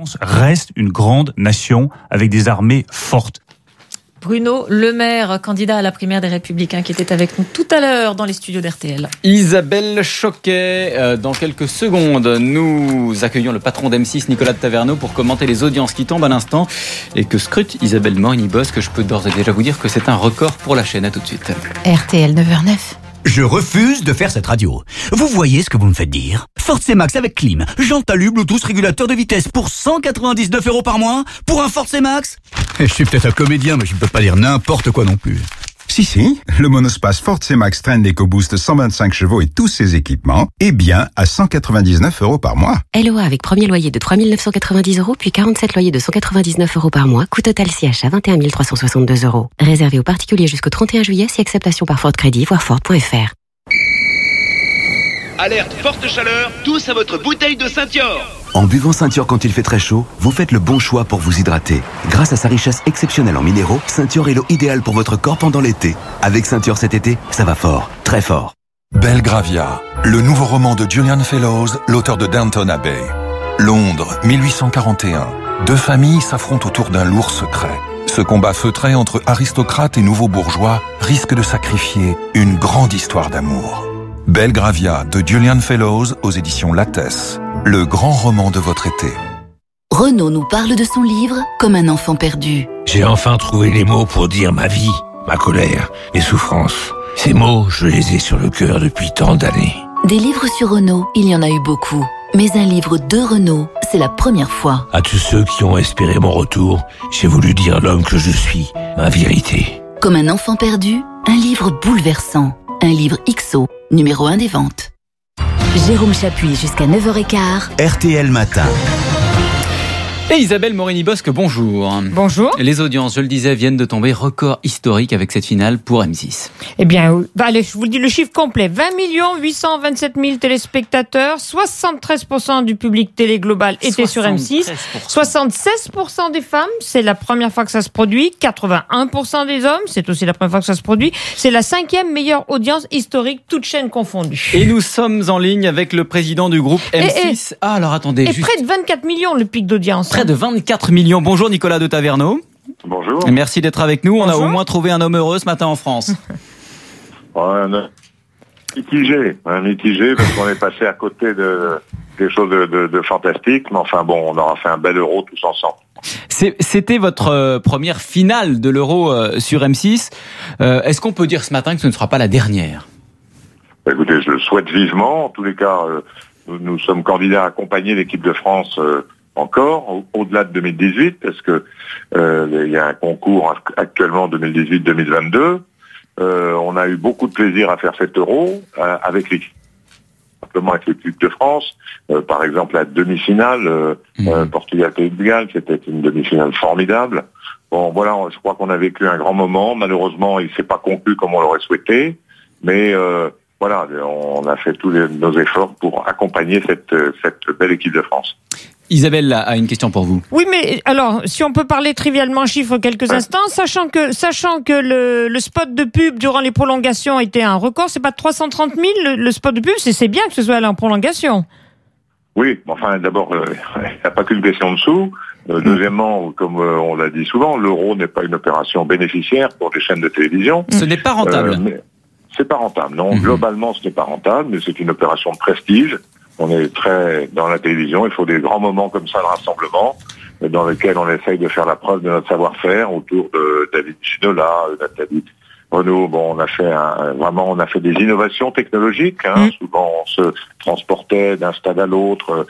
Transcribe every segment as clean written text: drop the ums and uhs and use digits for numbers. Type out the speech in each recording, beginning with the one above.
France reste une grande nation avec des armées fortes. Bruno Le Maire, candidat à la primaire des Républicains, qui était avec nous tout à l'heure dans les studios d'RTL. Isabelle Choquet, dans quelques secondes, nous accueillons le patron d'M6, Nicolas de Taverneau, pour commenter les audiences qui tombent à l'instant et que scrute Isabelle Morini-Bosque. Je peux d'ores et déjà vous dire que c'est un record pour la chaîne. À tout de suite. RTL 9h09. Je refuse de faire cette radio. Vous voyez ce que vous me faites dire? Ford C-Max avec clim, jante alu, Bluetooth, régulateur de vitesse pour 199 € par mois? Pour un Ford C-Max? Je suis peut-être un comédien, mais je ne peux pas dire n'importe quoi non plus. Si, le monospace Ford C-Max Trend EcoBoost 125 chevaux et tous ses équipements est bien à 199 € par mois. LOA avec premier loyer de 3 990 €, puis 47 loyers de 199 € par mois. Coût total CH à 21 362 €. Réservé aux particuliers jusqu'au 31 juillet, si acceptation par Ford Crédit, voir Ford.fr. Alerte forte chaleur, tous à votre bouteille de Saint-Yor. En buvant Saint-Yor quand il fait très chaud, vous faites le bon choix pour vous hydrater. Grâce à sa richesse exceptionnelle en minéraux, Saint-Yor est l'eau idéale pour votre corps pendant l'été. Avec Saint-Yor cet été, ça va fort, très fort. Belgravia, le nouveau roman de Julian Fellowes, l'auteur de Downton Abbey. Londres, 1841. Deux familles s'affrontent autour d'un lourd secret. Ce combat feutré entre aristocrates et nouveaux bourgeois risque de sacrifier une grande histoire d'amour. Belgravia de Julian Fellowes aux éditions Lattès. Le grand roman de votre été. Renaud nous parle de son livre Comme un enfant perdu. J'ai enfin trouvé les mots pour dire ma vie, ma colère, mes souffrances. Ces mots, je les ai sur le cœur depuis tant d'années. Des livres sur Renaud, il y en a eu beaucoup. Mais un livre de Renaud, c'est la première fois. À tous ceux qui ont espéré mon retour, j'ai voulu dire à l'homme que je suis, ma vérité. Comme un enfant perdu, un livre bouleversant. Un livre XO, numéro 1 des ventes. Jérôme Chapuis jusqu'à 9h15. RTL Matin. Et Isabelle Morini-Bosque, bonjour. Bonjour. Les audiences, je le disais, viennent de tomber record historique avec cette finale pour M6. Eh bien, allez, je vous le dis le chiffre complet. 20 827 000 téléspectateurs, 73% du public télé global était sur M6, 76% des femmes, c'est la première fois que ça se produit, 81% des hommes, c'est aussi la première fois que ça se produit. C'est la 5e meilleure audience historique, toutes chaînes confondues. Et nous sommes en ligne avec le président du groupe M6. Alors attendez. Et près de 24 millions le pic d'audience. Près de 24 millions. Bonjour Nicolas de Taverneau. Bonjour. Et merci d'être avec nous. Bonjour. On a au moins trouvé un homme heureux ce matin en France. Un mitigé parce qu'on est passé à côté de quelque chose de fantastique. Mais enfin bon, on aura fait un bel Euro tous ensemble. C'était votre première finale de l'Euro sur M6. Est-ce qu'on peut dire ce matin que ce ne sera pas la dernière ? Écoutez, je le souhaite vivement. En tous les cas, nous sommes candidats à accompagner l'équipe de France encore, au-delà de 2018, parce que il y a un concours actuellement 2018-2022. On a eu beaucoup de plaisir à faire cet Euro avec l'équipe. Simplement avec l'équipe de France. Par exemple, la demi-finale, Portugal-Pays de Galles, c'était une demi-finale formidable. Bon, voilà, je crois qu'on a vécu un grand moment. Malheureusement, il ne s'est pas conclu comme on l'aurait souhaité. Mais voilà, on a fait tous nos efforts pour accompagner cette belle équipe de France. Isabelle a une question pour vous. Oui, mais alors, si on peut parler trivialement chiffres quelques instants, sachant que le spot de pub durant les prolongations était un record, c'est pas 330 000 le spot de pub, c'est bien que ce soit allé en prolongation. Oui, enfin d'abord, il n'y a pas qu'une question de sous. Deuxièmement, comme on l'a dit souvent, l'Euro n'est pas une opération bénéficiaire pour des chaînes de télévision. Ce n'est pas rentable. C'est pas rentable, non. Globalement, ce n'est pas rentable, mais c'est une opération de prestige. On est très dans la télévision, il faut des grands moments comme ça de rassemblement, dans lesquels on essaye de faire la preuve de notre savoir-faire autour de David Ginola, Nathalie Renaud. Bon, on a fait des innovations technologiques. Souvent, on se transportait d'un stade à l'autre.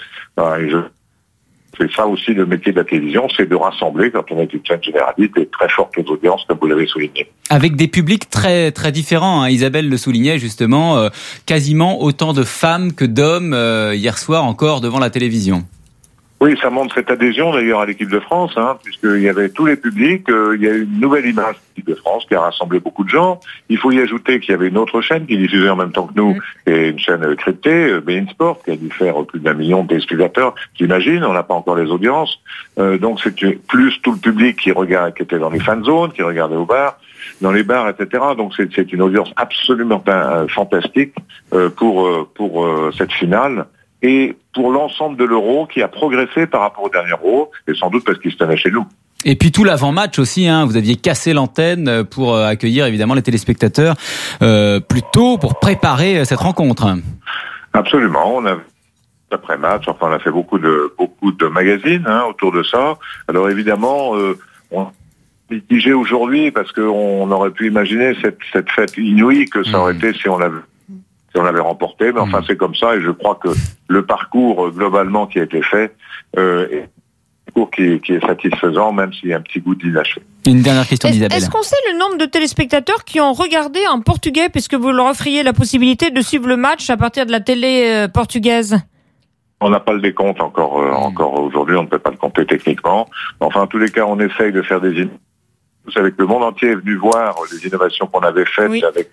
C'est ça aussi le métier de la télévision, c'est de rassembler quand on est une chaîne généraliste et très forte audience, comme vous l'avez souligné. Avec des publics très très différents. Isabelle le soulignait justement, quasiment autant de femmes que d'hommes hier soir encore devant la télévision. Oui, ça montre cette adhésion d'ailleurs à l'équipe de France, puisqu'il y avait tous les publics. Il y a eu une nouvelle image de l'équipe de France qui a rassemblé beaucoup de gens. Il faut y ajouter qu'il y avait une autre chaîne qui diffusait en même temps que nous, et une chaîne cryptée, beIN Sport, qui a dû faire plus d'1 million de téléspectateurs. J'imagine, on n'a pas encore les audiences. Donc c'est plus tout le public qui était dans les fan zones, qui regardait au bar, dans les bars, etc. Donc c'est une audience absolument fantastique pour cette finale. et pour l'ensemble de l'Euro qui a progressé par rapport au dernier Euro, et sans doute parce qu'il se tenait chez nous. Et puis tout l'avant-match aussi, vous aviez cassé l'antenne pour accueillir évidemment les téléspectateurs plus tôt pour préparer cette rencontre. Absolument, on a après-match, on a fait beaucoup de magazines autour de ça. Alors évidemment, on a mitigé aujourd'hui parce qu'on aurait pu imaginer cette fête inouïe que ça aurait été si on l'avait remporté, mais enfin c'est comme ça, et je crois que le parcours globalement qui a été fait est qui est satisfaisant, même s'il y a un petit goût d'inachevé. Une dernière question d'Isabelle. Est-ce qu'on sait le nombre de téléspectateurs qui ont regardé en portugais, puisque vous leur offriez la possibilité de suivre le match à partir de la télé portugaise? On n'a pas le décompte encore aujourd'hui, on ne peut pas le compter techniquement. Enfin, en tous les cas, on essaye de faire des... Vous savez que le monde entier est venu voir les innovations qu'on avait faites avec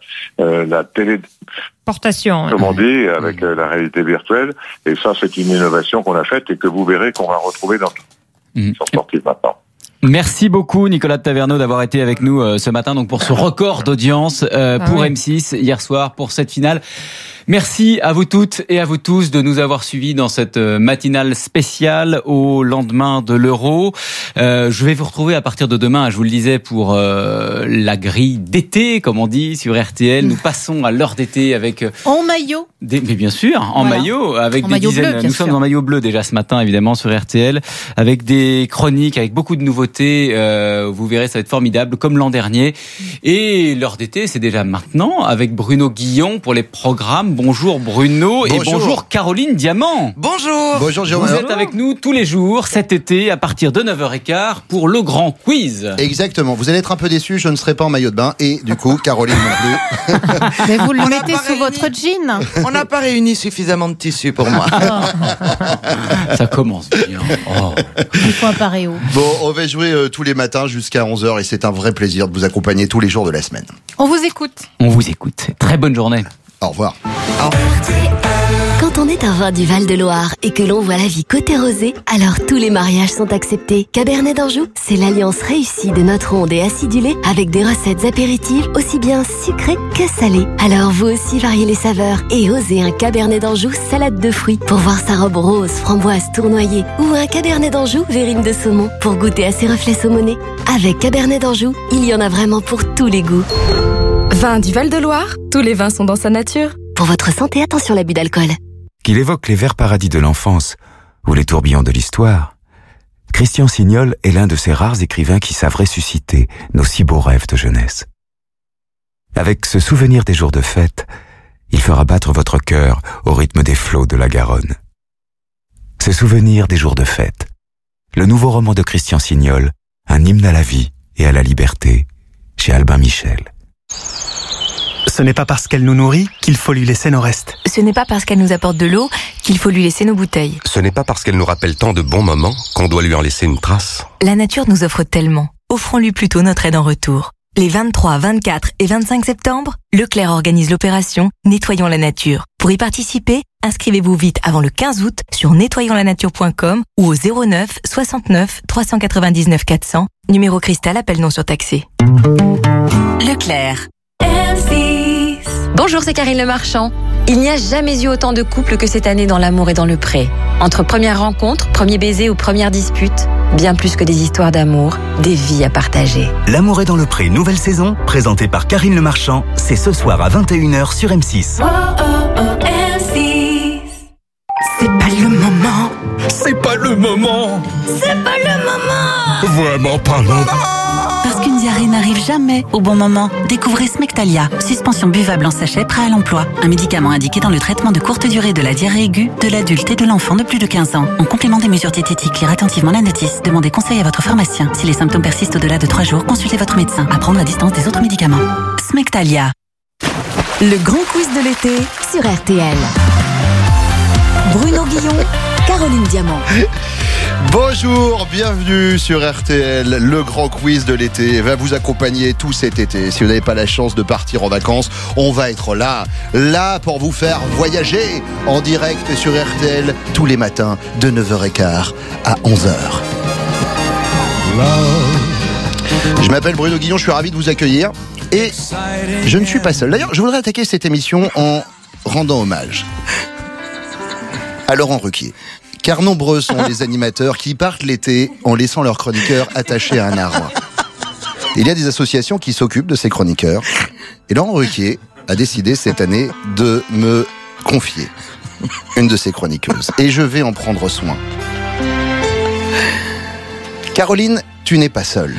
la téléportation, comme on dit, avec la réalité virtuelle. Et ça, c'est une innovation qu'on a faite et que vous verrez qu'on va retrouver dans sur Sportif maintenant. Merci beaucoup Nicolas de Taverneau d'avoir été avec nous ce matin donc pour ce record d'audience pour M6 hier soir pour cette finale. Merci à vous toutes et à vous tous de nous avoir suivis dans cette matinale spéciale au lendemain de l'Euro. Je vais vous retrouver à partir de demain, je vous le disais, pour la grille d'été, comme on dit, sur RTL. Nous passons à l'heure d'été avec... En maillot. Mais bien sûr, en maillot, avec des dizaines. Nous sommes en maillot bleu déjà ce matin, évidemment, sur RTL, avec des chroniques, avec beaucoup de nouveautés. Vous verrez, ça va être formidable, comme l'an dernier. Et l'heure d'été, c'est déjà maintenant, avec Bruno Guillon pour les programmes. Bonjour Bruno et bonjour Caroline Diamant. Bonjour. Bonjour Jérôme. Vous êtes avec nous tous les jours cet été à partir de 9h15 pour le grand quiz. Exactement. Vous allez être un peu déçus, je ne serai pas en maillot de bain et du coup Caroline non plus. Mais vous le mettez sous votre jean. On n'a pas réuni suffisamment de tissu pour moi. Ça commence bien. Il faut un paréo. Bon, on va jouer tous les matins jusqu'à 11h et c'est un vrai plaisir de vous accompagner tous les jours de la semaine. On vous écoute. On vous écoute. Très bonne journée. Au revoir. Quand on est un vin du Val-de-Loire et que l'on voit la vie côté rosé, alors tous les mariages sont acceptés. Cabernet d'Anjou, c'est l'alliance réussie de notre onde et acidulée avec des recettes apéritives aussi bien sucrées que salées. Alors vous aussi variez les saveurs et osez un Cabernet d'Anjou salade de fruits pour voir sa robe rose, framboise tournoyée ou un Cabernet d'Anjou verrine de saumon pour goûter à ses reflets saumonés. Avec Cabernet d'Anjou, il y en a vraiment pour tous les goûts. Vin du Val-de-Loire, tous les vins sont dans sa nature. Pour votre santé, attention à l'abus d'alcool. Qu'il évoque les verts paradis de l'enfance ou les tourbillons de l'histoire, Christian Signol est l'un de ces rares écrivains qui savent ressusciter nos si beaux rêves de jeunesse. Avec ce souvenir des jours de fête, il fera battre votre cœur au rythme des flots de la Garonne. Ce souvenir des jours de fête, le nouveau roman de Christian Signol, un hymne à la vie et à la liberté, chez Albin Michel. Ce n'est pas parce qu'elle nous nourrit qu'il faut lui laisser nos restes. Ce n'est pas parce qu'elle nous apporte de l'eau qu'il faut lui laisser nos bouteilles. Ce n'est pas parce qu'elle nous rappelle tant de bons moments qu'on doit lui en laisser une trace. La nature nous offre tellement. Offrons-lui plutôt notre aide en retour. Les 23, 24 et 25 septembre, Leclerc organise l'opération Nettoyons la nature. Pour y participer, inscrivez-vous vite avant le 15 août sur nettoyonslanature.com ou au 09 69 399 400, numéro cristal, appel non surtaxé. Leclerc. Bonjour, c'est Karine Le Marchand. Il n'y a jamais eu autant de couples que cette année dans l'amour et dans le pré. Entre première rencontre, premier baiser ou première dispute, bien plus que des histoires d'amour, des vies à partager. L'amour est dans le pré, nouvelle saison, présentée par Karine Le Marchand, c'est ce soir à 21h sur M6. M6. C'est pas le moment. C'est pas le moment. C'est pas le moment. Vraiment pas le moment. Parce qu'une diarrhée n'arrive jamais au bon moment. Découvrez Smectalia, suspension buvable en sachet prêt à l'emploi. Un médicament indiqué dans le traitement de courte durée de la diarrhée aiguë de l'adulte et de l'enfant de plus de 15 ans. En complément des mesures diététiques, lire attentivement la notice. Demandez conseil à votre pharmacien. Si les symptômes persistent au-delà de 3 jours, consultez votre médecin. À prendre à distance des autres médicaments. Smectalia. Le grand quiz de l'été sur RTL. Bruno Guillon, Caroline Diamant. Bonjour, bienvenue sur RTL. Le grand quiz de l'été va vous accompagner tout cet été. Si vous n'avez pas la chance de partir en vacances, on va être là pour vous faire voyager en direct sur RTL tous les matins de 9h15 à 11h. Je m'appelle Bruno Guillon, je suis ravi de vous accueillir et je ne suis pas seul. D'ailleurs, je voudrais attaquer cette émission en rendant hommage à Laurent Ruquier. Car nombreux sont les animateurs qui partent l'été en laissant leurs chroniqueurs attachés à un arbre. Il y a des associations qui s'occupent de ces chroniqueurs. Et Laurent Ruquier a décidé cette année de me confier une de ses chroniqueuses. Et je vais en prendre soin. Caroline, tu n'es pas seule.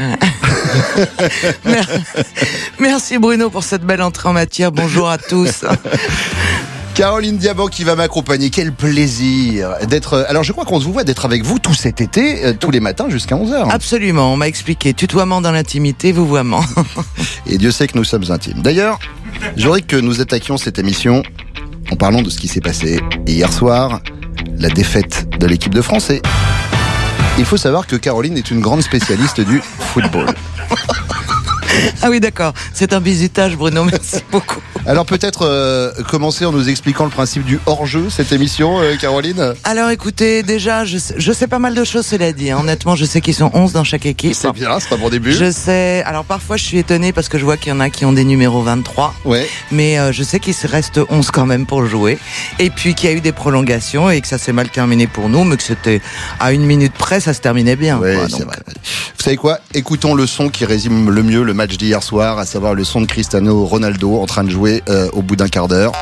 Merci Bruno pour cette belle entrée en matière. Bonjour à tous. Caroline Diamant qui va m'accompagner. Quel plaisir d'être... Alors je crois qu'on se voit d'être avec vous tout cet été, tous les matins jusqu'à 11h. Absolument, on m'a expliqué. Tutoiement dans l'intimité, vouvoiement. Et Dieu sait que nous sommes intimes. D'ailleurs, je voudrais que nous attaquions cette émission en parlant de ce qui s'est passé hier soir, la défaite de l'équipe de France. Et il faut savoir que Caroline est une grande spécialiste du football. Ah oui, d'accord. C'est un bizutage, Bruno. Merci beaucoup. Alors peut-être commencer en nous expliquant le principe du hors-jeu, cette émission, Caroline. Alors écoutez, déjà, je sais pas mal de choses, cela dit. Hein. Honnêtement, je sais qu'ils sont 11 dans chaque équipe. C'est bien, c'est un bon début. Je sais. Alors parfois, je suis étonnée parce que je vois qu'il y en a qui ont des numéros 23. Ouais. Mais je sais qu'il restent 11 quand même pour jouer. Et puis qu'il y a eu des prolongations et que ça s'est mal terminé pour nous, mais que c'était à 1 minute près, ça se terminait bien. Oui, quoi, c'est vrai. Vous savez quoi ? Écoutons le son qui résume le mieux le match d'hier soir, à savoir le son de Cristiano Ronaldo en train de jouer au bout d'un quart d'heure.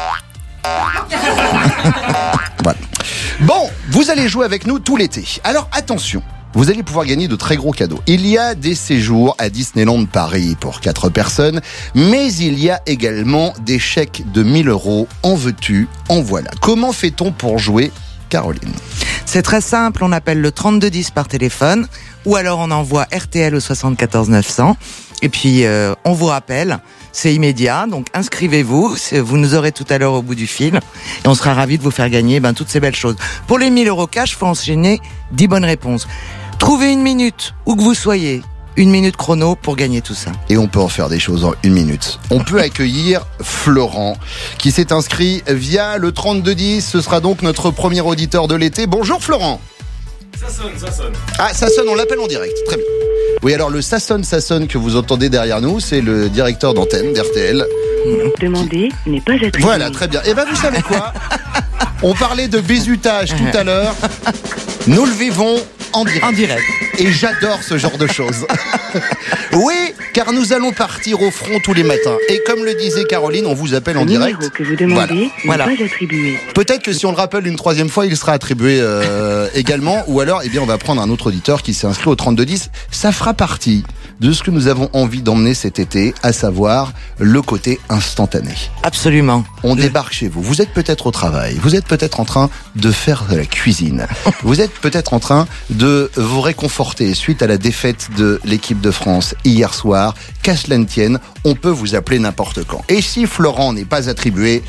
Voilà. Bon, vous allez jouer avec nous tout l'été. Alors attention, vous allez pouvoir gagner de très gros cadeaux. Il y a des séjours à Disneyland Paris pour 4 personnes, mais il y a également des chèques de 1 000 €. En veux-tu, en voilà. Comment fait-on pour jouer, Caroline ? C'est très simple, on appelle le 3210 par téléphone ou alors on envoie RTL au 74 900 et puis on vous rappelle, c'est immédiat, donc inscrivez-vous, vous nous aurez tout à l'heure au bout du fil et on sera ravis de vous faire gagner toutes ces belles choses. Pour les 1 000 € cash, il faut enchaîner 10 bonnes réponses. Trouvez 1 minute, où que vous soyez, 1 minute chrono pour gagner tout ça. Et on peut en faire des choses en 1 minute. On peut accueillir Florent, qui s'est inscrit via le 3210. Ce sera donc notre premier auditeur de l'été. Bonjour Florent. Ça sonne. Ah, ça sonne, on l'appelle en direct. Très bien. Oui, alors le ça sonne que vous entendez derrière nous, c'est le directeur d'antenne d'RTL. Demandez n'est pas attribué. Voilà, très bien. Et vous savez quoi ? On parlait de bizutage tout à l'heure. Nous le vivons en direct. Et j'adore ce genre de choses. Oui, car nous allons partir au front tous les matins. Et comme le disait Caroline, on vous appelle en direct. Le numéro que vous demandez n'est pas attribué. Peut-être que si on le rappelle une 3e fois, il sera attribué également. Ou alors, on va prendre un autre auditeur qui s'est inscrit au 3210. Ça fera partie de ce que nous avons envie d'emmener cet été, à savoir le côté instantané. Absolument. On débarque chez vous. Vous êtes peut-être au travail. Vous êtes peut-être en train de faire de la cuisine. Vous êtes peut-être en train de vous réconforter suite à la défaite de l'équipe de France hier soir. Qu'à cela ne tienne, on peut vous appeler n'importe quand. Et si Florent n'est pas attribué,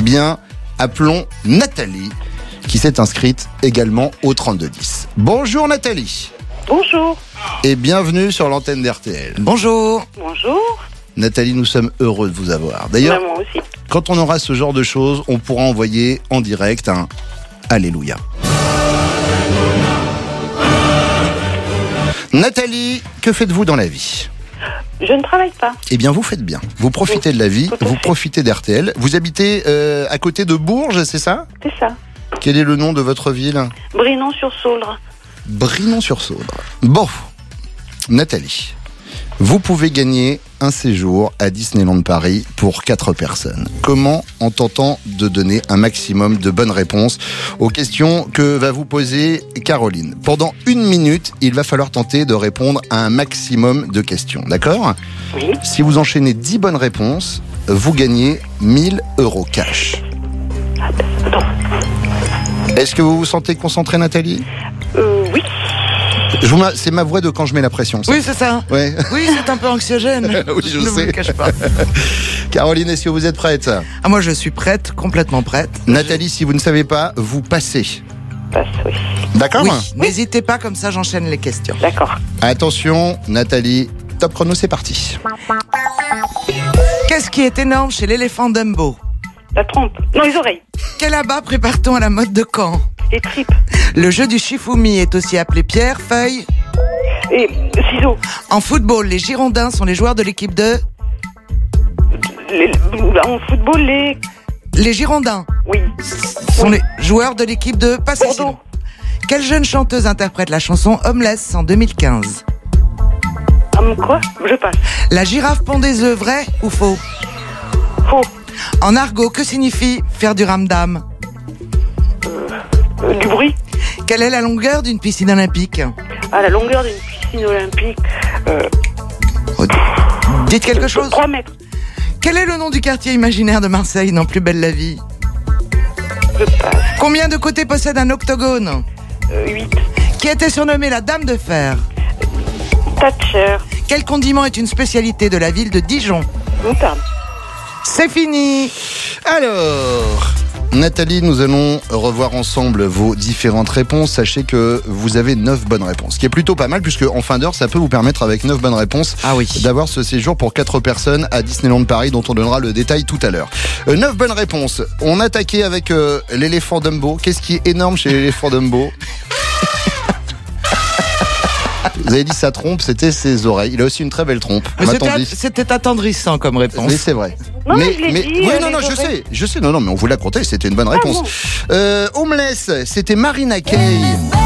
appelons Nathalie, qui s'est inscrite également au 3210. Bonjour Nathalie. Bonjour. Et bienvenue sur l'antenne d'RTL. Bonjour. Bonjour. Nathalie, nous sommes heureux de vous avoir. D'ailleurs, moi aussi. Quand on aura ce genre de choses, on pourra envoyer en direct un Alléluia. Nathalie, que faites-vous dans la vie ? Je ne travaille pas. Eh bien, vous faites bien. Vous profitez de la vie, vous profitez d'RTL. Vous habitez à côté de Bourges, c'est ça ? C'est ça. Quel est le nom de votre ville ? Brinon-sur-Sauldre. Brinon-sur-Sauldre. Bon, Nathalie, vous pouvez gagner un séjour à Disneyland Paris pour 4 personnes. Comment en tentant de donner un maximum de bonnes réponses aux questions que va vous poser Caroline. Pendant 1 minute, il va falloir tenter de répondre à un maximum de questions, d'accord ? Oui. Si vous enchaînez 10 bonnes réponses, vous gagnez 1 000 € cash. Est-ce que vous vous sentez concentrée, Nathalie ? Oui. C'est ma voix de quand je mets la pression. Ça. Oui, c'est ça. Ouais. Oui, c'est un peu anxiogène. Oui, je ne sais. vous le cache pas. Caroline, est-ce que vous êtes prête ? Ah, moi, je suis prête, complètement prête. Nathalie, si vous ne savez pas, vous passez. Passe, oui. D'accord ? Oui. N'hésitez pas, comme ça, j'enchaîne les questions. D'accord. Attention, Nathalie, top chrono, c'est parti. Qu'est-ce qui est énorme chez l'éléphant Dumbo ? La trompe. Non, les oreilles. Quel abat prépare-t-on à la mode de Caen ? Les tripes. Le jeu du Shifumi est aussi appelé pierre, feuille et ciseaux. En football, les Girondins sont les joueurs de l'équipe de... En football, Les Girondins. Oui. Sont les joueurs de l'équipe de Passagino. Quelle jeune chanteuse interprète la chanson Homeless en 2015? Quoi? Je passe. La girafe pond des œufs, vrai ou faux? Faux. En argot, que signifie faire du ramdam? Du bruit. Quelle est la longueur d'une piscine olympique? La longueur d'une piscine olympique. Dites quelque chose. 3 mètres. Quel est le nom du quartier imaginaire de Marseille dans Plus belle la vie? Je passe. Combien de côtés possède un octogone? 8. Qui était surnommée la Dame de Fer? Thatcher. Quel condiment est une spécialité de la ville de Dijon? Moutarde. C'est fini. Alors, Nathalie, nous allons revoir ensemble vos différentes réponses. Sachez que vous avez 9 bonnes réponses, ce qui est plutôt pas mal puisque en fin d'heure, ça peut vous permettre avec 9 bonnes réponses d'avoir ce séjour pour 4 personnes à Disneyland Paris dont on donnera le détail tout à l'heure. 9 bonnes réponses. On attaquait avec l'éléphant Dumbo. Qu'est-ce qui est énorme chez l'éléphant Dumbo? Vous avez dit sa trompe, c'était ses oreilles. Il a aussi une très belle trompe. C'était attendrissant comme réponse. Mais c'est vrai. Non, mais je l'ai dit. Oui, non, je sais. Non, mais on vous l'a compté, c'était une bonne réponse. Homeless, c'était Marina Kaye.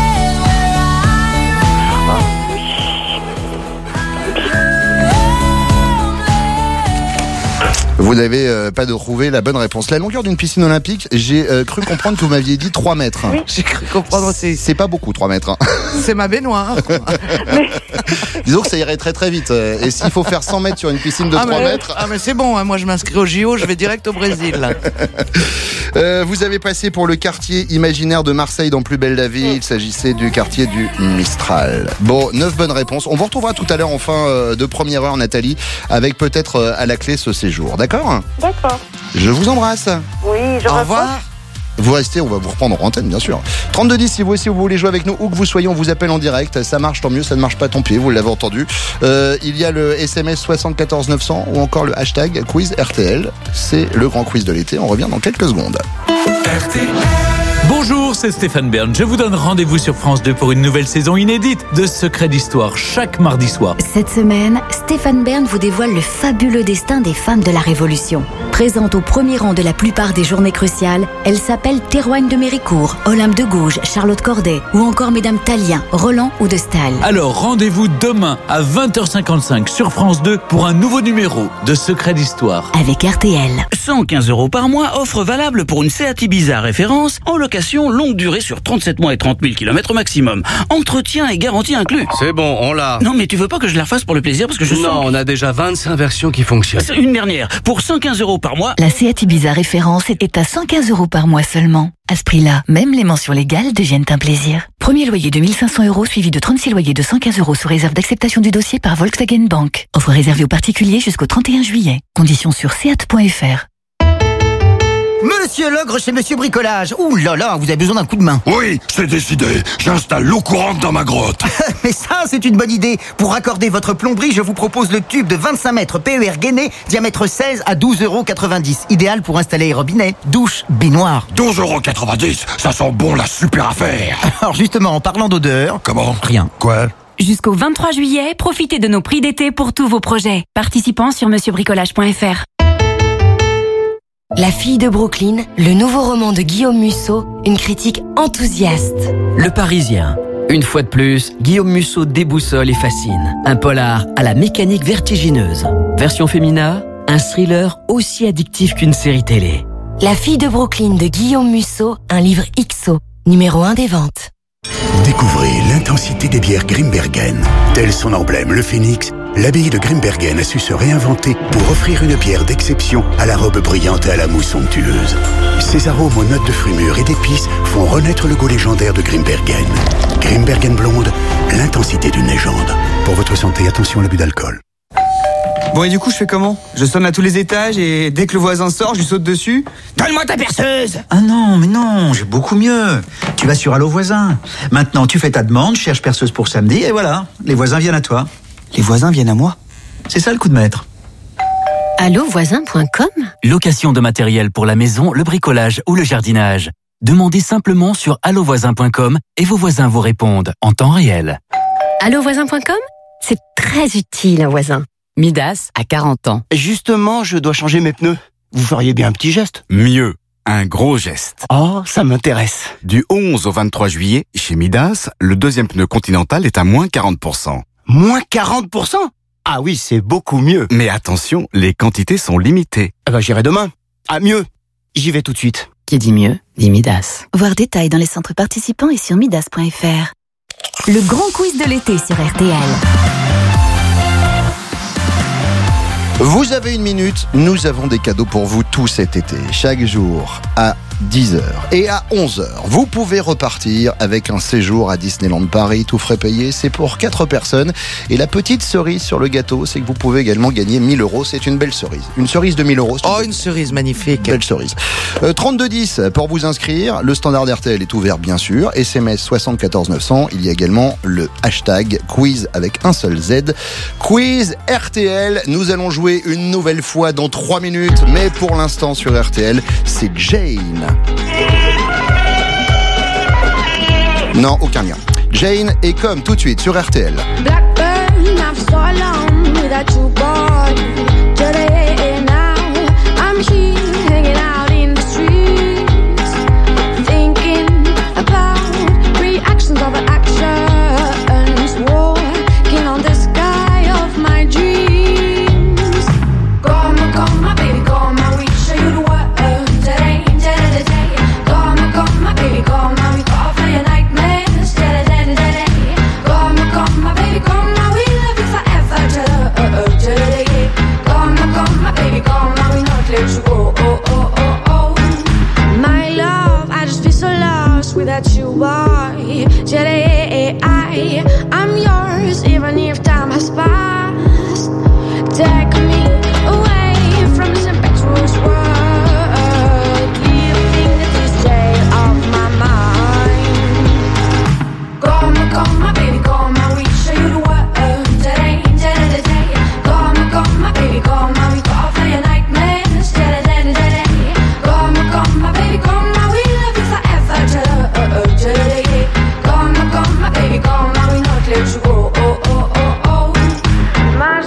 Vous n'avez pas trouvé la bonne réponse. La longueur d'une piscine olympique, j'ai cru comprendre que vous m'aviez dit 3 mètres. Oui, j'ai cru comprendre. C'est pas beaucoup 3 mètres. C'est ma baignoire. Disons que ça irait très très vite. Et s'il faut faire 100 mètres sur une piscine de 3 mètres... Ah mais c'est bon, hein, moi je m'inscris au JO, je vais direct au Brésil. Vous avez passé pour le quartier imaginaire de Marseille dans Plus belle la vie. Il s'agissait du quartier du Mistral. Bon, 9 bonnes réponses. On vous retrouvera tout à l'heure en fin de première heure, Nathalie, avec peut-être à la clé ce séjour. D'accord ? D'accord. Je vous embrasse. Oui, je Au revoir. Vous restez, on va vous reprendre en antenne, bien sûr. 3210, si vous aussi vous voulez jouer avec nous, où que vous soyez, on vous appelle en direct. Ça marche, tant mieux, ça ne marche pas, tant pis, vous l'avez entendu. Il y a le SMS 74 900 ou encore le hashtag quiz RTL. C'est le grand quiz de l'été, on revient dans quelques secondes. RTL. Bonjour, c'est Stéphane Bern. Je vous donne rendez-vous sur France 2 pour une nouvelle saison inédite de Secrets d'Histoire, chaque mardi soir. Cette semaine, Stéphane Bern vous dévoile le fabuleux destin des femmes de la Révolution. Présente au premier rang de la plupart des journées cruciales, elles s'appellent Théroigne de Méricourt, Olympe de Gouges, Charlotte Corday ou encore Mesdames Tallien, Roland ou de Staël. Alors rendez-vous demain à 20h55 sur France 2 pour un nouveau numéro de Secrets d'Histoire. Avec RTL. 115 € par mois, offre valable pour une Seat Ibiza référence en location longue durée sur 37 mois et 30 000 km maximum. Entretien et garantie inclus. C'est bon, on l'a. Non mais tu veux pas que je la refasse pour le plaisir parce que je sens... Non, on a déjà 25 versions qui fonctionnent. C'est une dernière, pour 115 € par mois. La Seat Ibiza référence est à 115 € par mois seulement. À ce prix-là, même les mentions légales deviennent un plaisir. Premier loyer de 1 500 € suivi de 36 loyers de 115 € sous réserve d'acceptation du dossier par Volkswagen Bank. Offre réservée aux particuliers jusqu'au 31 juillet. Conditions sur seat.fr. Monsieur Logre chez Monsieur Bricolage. Ouh là là, vous avez besoin d'un coup de main. Oui, c'est décidé. J'installe l'eau courante dans ma grotte. Mais ça, c'est une bonne idée. Pour raccorder votre plomberie, je vous propose le tube de 25 mètres PER Gainé, diamètre 16 à 12,90 €. Idéal pour installer robinet, douche, baignoire. 12,90 €, ça sent bon la super affaire. Alors justement, en parlant d'odeur... Comment? Rien. Quoi? Jusqu'au 23 juillet, profitez de nos prix d'été pour tous vos projets. Participants sur monsieurbricolage.fr. La fille de Brooklyn, le nouveau roman de Guillaume Musso, une critique enthousiaste. Le Parisien. Une fois de plus, Guillaume Musso déboussole et fascine. Un polar à la mécanique vertigineuse. Version féminin, un thriller aussi addictif qu'une série télé. La fille de Brooklyn de Guillaume Musso, un livre XO, numéro 1 des ventes. Découvrez l'intensité des bières Grimbergen. Tel son emblème, le phénix, l'abbaye de Grimbergen a su se réinventer pour offrir une bière d'exception à la robe brillante et à la mousse somptueuse. Ses arômes aux notes de fruits mûrs et d'épices font renaître le goût légendaire de Grimbergen. Grimbergen blonde, l'intensité d'une légende. Pour votre santé, attention à l'abus d'alcool. Bon, et du coup, je fais comment? Je sonne à tous les étages et dès que le voisin sort, je lui saute dessus? Donne-moi ta perceuse! Ah non, mais non, j'ai beaucoup mieux. Tu vas sur Allo Voisin. Maintenant, tu fais ta demande, cherche perceuse pour samedi, et voilà, les voisins viennent à toi. Les voisins viennent à moi? C'est ça le coup de maître. Allovoisin.com. Location de matériel pour la maison, le bricolage ou le jardinage. Demandez simplement sur allovoisin.com et vos voisins vous répondent en temps réel. Allovoisin.com, c'est très utile, un voisin. Midas a 40 ans. Justement, je dois changer mes pneus. Vous feriez bien un petit geste? Mieux. un gros geste. Oh, ça m'intéresse. Du 11 au 23 juillet, chez Midas, le deuxième pneu Continental est à moins 40%. Moins 40%? Ah oui, c'est beaucoup mieux. Mais attention, les quantités sont limitées. Ah bah j'irai demain. Ah mieux, j'y vais tout de suite. Qui dit mieux, dit Midas. Voir détails dans les centres participants et sur midas.fr. Le grand quiz de l'été sur RTL. Vous avez une minute, nous avons des cadeaux pour vous tout cet été. Chaque jour à 10h et à 11h, vous pouvez repartir avec un séjour à Disneyland Paris, tout frais payé. C'est pour 4 personnes. Et la petite cerise sur le gâteau, c'est que vous pouvez également gagner 1 000 €. C'est une belle cerise. Une cerise de 1 000 €. Oh, une cerise magnifique. Belle cerise. 3210 pour vous inscrire. Le standard RTL est ouvert, bien sûr. SMS 74 900. Il y a également le hashtag quiz avec un seul Z. Quiz RTL. Nous allons jouer une nouvelle fois dans 3 minutes. Mais pour l'instant sur RTL, c'est Jane. Non, aucun lien. Jane et Comme tout de suite sur RTL. Blackburn, I've so long without you, boy. Today now, I'm here hanging out in the streets, thinking about reactions of actions, walking on the sky of my dreams. Come, my baby, come, I will show you the world. Today, come, my baby, come, I will call for your nightmares. Today, come, my baby, come, I will love you forever. Today, come, my baby, come, I will not let you go. My love, I just feel so lost without you, boy. Today, I'm yours, even if time has passed. Take me away from this impetuous world, living in this jail of my mind. Come, my baby, come, I will show you the world. Today, come, my baby, come, I will call for your nightmares. Today, come, my baby, come, I will love you forever. Today, come, my baby, come, I will not let you go. My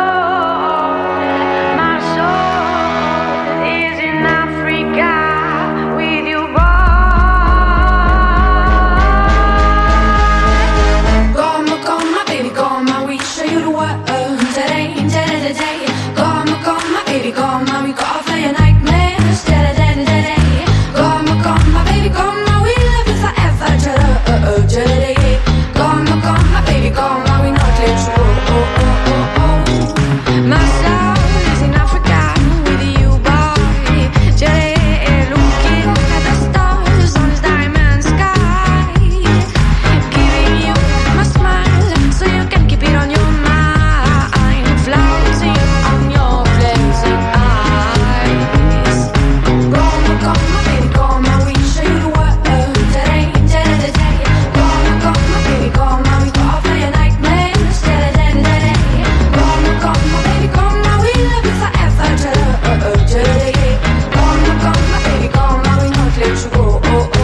soul is in Africa with you, boy. Come, my baby, come, I will show you the world. Today, come, my baby, come, I will call for your nightmares. Today, come, my baby, come, I will love you forever. Today, come, my baby, come, I will not let you go. My soul is in Africa with you, boy. Today, looking at the stars on this diamond sky, giving you my smile so you can keep it on your mind, floating on your blazing eyes. Come, my baby, come, I will show you the world. Today, come, my baby, come, I will call for your nightmares. Today, come, my baby, come, I will love you forever. Today, come, my baby, come, I will not let you go.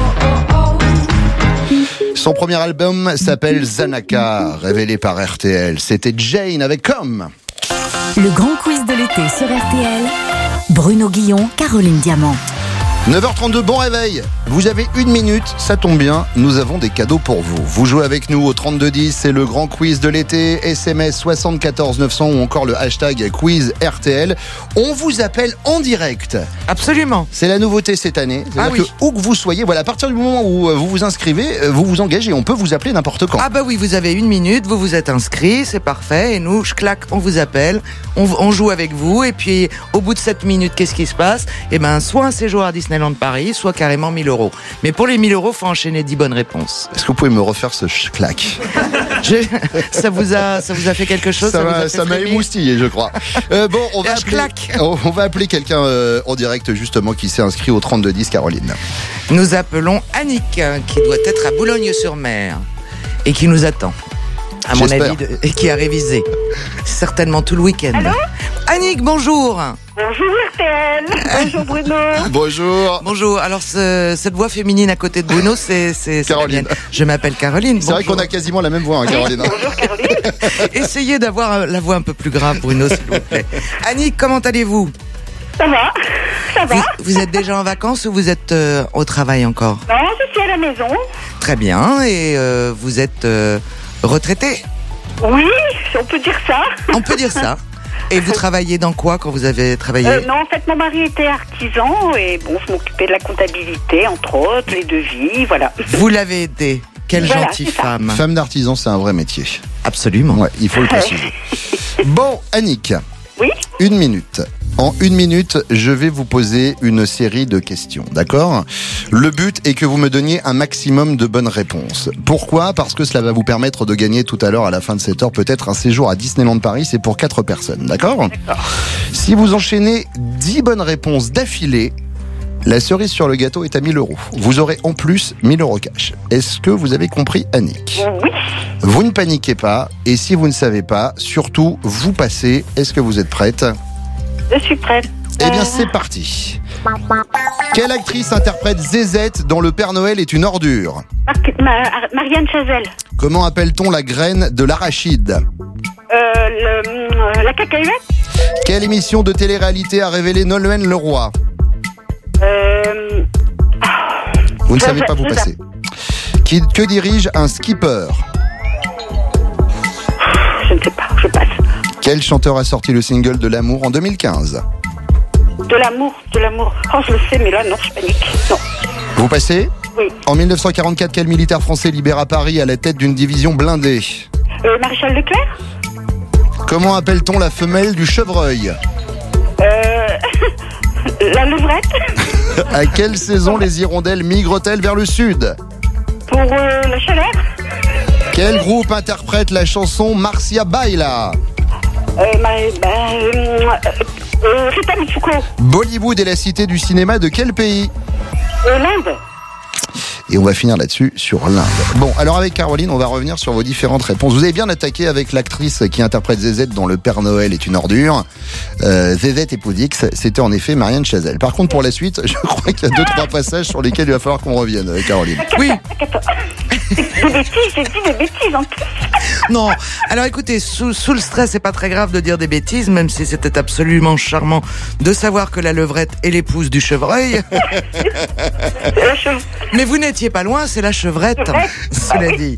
Son premier album s'appelle Zanaka, révélé par RTL. C'était Jane avec Comme. Le grand quiz de l'été sur RTL. Bruno Guillon, Caroline Diamant. 9h32, bon réveil. Vous avez 1 minute, ça tombe bien, nous avons des cadeaux pour vous. Vous jouez avec nous au 3210, c'est le grand quiz de l'été, SMS 74 900 ou encore le hashtag quiz RTL. On vous appelle en direct. Absolument. C'est la nouveauté cette année. C'est-à-dire que où que vous soyez, voilà, à partir du moment où vous vous inscrivez, vous vous engagez, on peut vous appeler n'importe quand. Ah bah oui, vous avez 1 minute, vous vous êtes inscrit, c'est parfait. Et nous, clac, on vous appelle, on joue avec vous. Et puis, au bout de 7 minutes, qu'est-ce qui se passe ? Eh ben, soit un séjour à Disneyland Paris, soit carrément 1 000 €. Mais pour les 1 000 €, faut enchaîner 10 bonnes réponses. Est-ce que vous pouvez me refaire ce clac ? Ça vous a fait quelque chose ? Ça m'a émoustillé, je crois. Bon, on va appeler quelqu'un en direct justement qui s'est inscrit au 3210, Caroline. Nous appelons Annick, qui doit être à Boulogne-sur-Mer et qui nous attend. À mon avis, et qui a révisé certainement tout le week-end. Allô ? Annick, bonjour. Bonjour RTL. Bonjour Bruno. Bonjour. Bonjour. Alors cette voix féminine à côté de Bruno, c'est Caroline. Je m'appelle Caroline. C'est vrai qu'on a quasiment la même voix, hein, Caroline. Bonjour Caroline. Essayez d'avoir la voix un peu plus grave, Bruno, s'il vous plaît. Annick, comment allez-vous ? Ça va, ça va. Vous êtes déjà en vacances ou vous êtes au travail encore? Non, je suis à la maison. Très bien, et vous êtes retraité? Oui, on peut dire ça. On peut dire ça. Et vous travaillez dans quoi quand vous avez travaillé? Non, en fait, mon mari était artisan et bon, je m'occupais de la comptabilité, entre autres, les devis, voilà. Vous l'avez aidé. Quelle Voilà, gentille c'est ça. femme. Femme d'artisan, c'est un vrai métier. Absolument. Ouais, il faut le préciser. Bon, Annick. Oui. 1 minute. En 1 minute, je vais vous poser une série de questions, d'accord? Le but est que vous me donniez un maximum de bonnes réponses. Pourquoi? Parce que cela va vous permettre de gagner tout à l'heure, à la fin de cette heure, peut-être un séjour à Disneyland Paris, c'est pour 4 personnes, d'accord? Si vous enchaînez 10 bonnes réponses d'affilée, la cerise sur le gâteau est à 1 000 €. Vous aurez en plus 1 000 € cash. Est-ce que vous avez compris, Annick? Oui. Vous ne paniquez pas, et si vous ne savez pas, surtout, vous passez. Est-ce que vous êtes prête? Je suis prête. Eh bien, c'est parti. Quelle actrice interprète Zézette dans Le Père Noël est une ordure? Marianne Chazelle. Comment appelle-t-on la graine de l'arachide? La cacahuète. Quelle émission de télé-réalité a révélé Nolwenn Leroy? Vous ne savez pas, vous passez. Que dirige un skipper? Je ne sais pas, je passe. Quel chanteur a sorti le single de l'amour en 2015? De l'amour. Oh, je le sais, mais là, non, je panique. Non. Vous passez? Oui. En 1944, quel militaire français libéra Paris à la tête d'une division blindée? Maréchal Leclerc. Comment appelle-t-on la femelle du chevreuil? La levrette. À quelle saison les hirondelles migrent-elles vers le sud? Pour la chaleur. Quel groupe interprète la chanson Marcia Baila? Rita Mitsuko. Bollywood est la cité du cinéma de quel pays? L'Inde. Et on va finir là-dessus sur l'Inde. Bon, alors avec Caroline, on va revenir sur vos différentes réponses. Vous avez bien attaqué avec l'actrice qui interprète Zézette dans Le Père Noël est une ordure. Zézette et Poudix, c'était en effet Marianne Chazelle. Par contre, pour la suite, je crois qu'il y a 2-3 passages sur lesquels il va falloir qu'on revienne, Caroline. Oui. Des bêtises, j'ai dit des bêtises en plus. Non, alors écoutez, sous le stress, c'est pas très grave de dire des bêtises, même si c'était absolument charmant de savoir que la levrette est l'épouse du chevreuil. Mais vous n'étiez pas loin, c'est la chevrette, cela dit.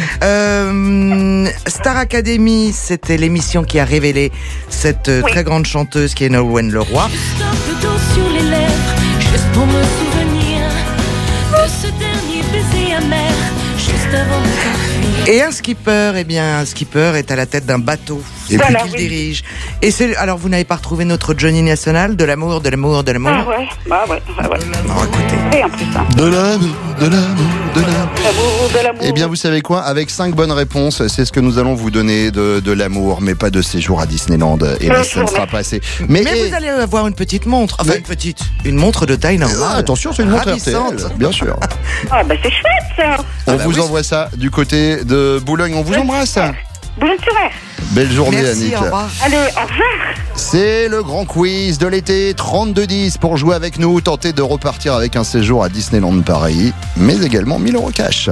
Star Academy, c'était l'émission qui a révélé cette très grande chanteuse qui est Nolwenn Leroy. Juste un peu d'eau sur les lèvres, juste pour me souvenir de ce dernier baiser amer, juste avant de t'enfuir. Et un skipper, eh bien, un skipper est à la tête d'un bateau. Et puis qu'il dirige. Et c'est, alors, vous n'avez pas retrouvé notre Johnny National, de l'amour, de l'amour, de l'amour? Ah ouais, bah ouais. Non, écoutez. Et en plus, hein. De l'amour, de l'amour, de l'amour. De l'amour. Eh bien, vous savez quoi? Avec 5 bonnes réponses, c'est ce que nous allons vous donner de l'amour, mais pas de séjour à Disneyland. Et là, ça ne sera pas assez. Mais vous allez avoir une petite montre. Enfin, une montre de taille normale. Attention, c'est une montre RTL, bien sûr. Ah bah c'est chouette ça. On vous envoie ça du côté de Boulogne. On vous embrasse. Boulogne-sur-Mer. Belle journée, Merci, Annick. au revoir. Allez, au revoir. C'est le grand quiz de l'été 32-10 pour jouer avec nous, tenter de repartir avec un séjour à Disneyland Paris, mais également 1 000 € cash.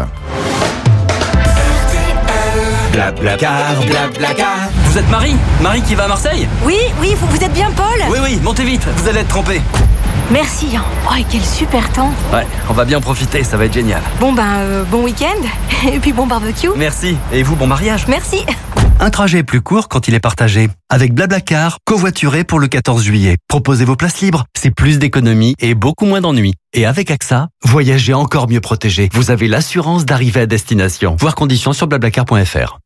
Blablacar, blablacar. Vous êtes Marie? Marie qui va à Marseille? Oui, vous êtes bien Paul? Oui, montez vite, vous allez être trempé. Merci. Oh, et quel super temps. Ouais, on va bien profiter, ça va être génial. Bon bon week-end. Et puis bon barbecue. Merci. Et vous, bon mariage. Merci. Un trajet est plus court quand il est partagé. Avec Blablacar, covoituré pour le 14 juillet. Proposez vos places libres, c'est plus d'économies et beaucoup moins d'ennuis. Et avec AXA, voyagez encore mieux protégé. Vous avez l'assurance d'arriver à destination. Voir conditions sur blablacar.fr.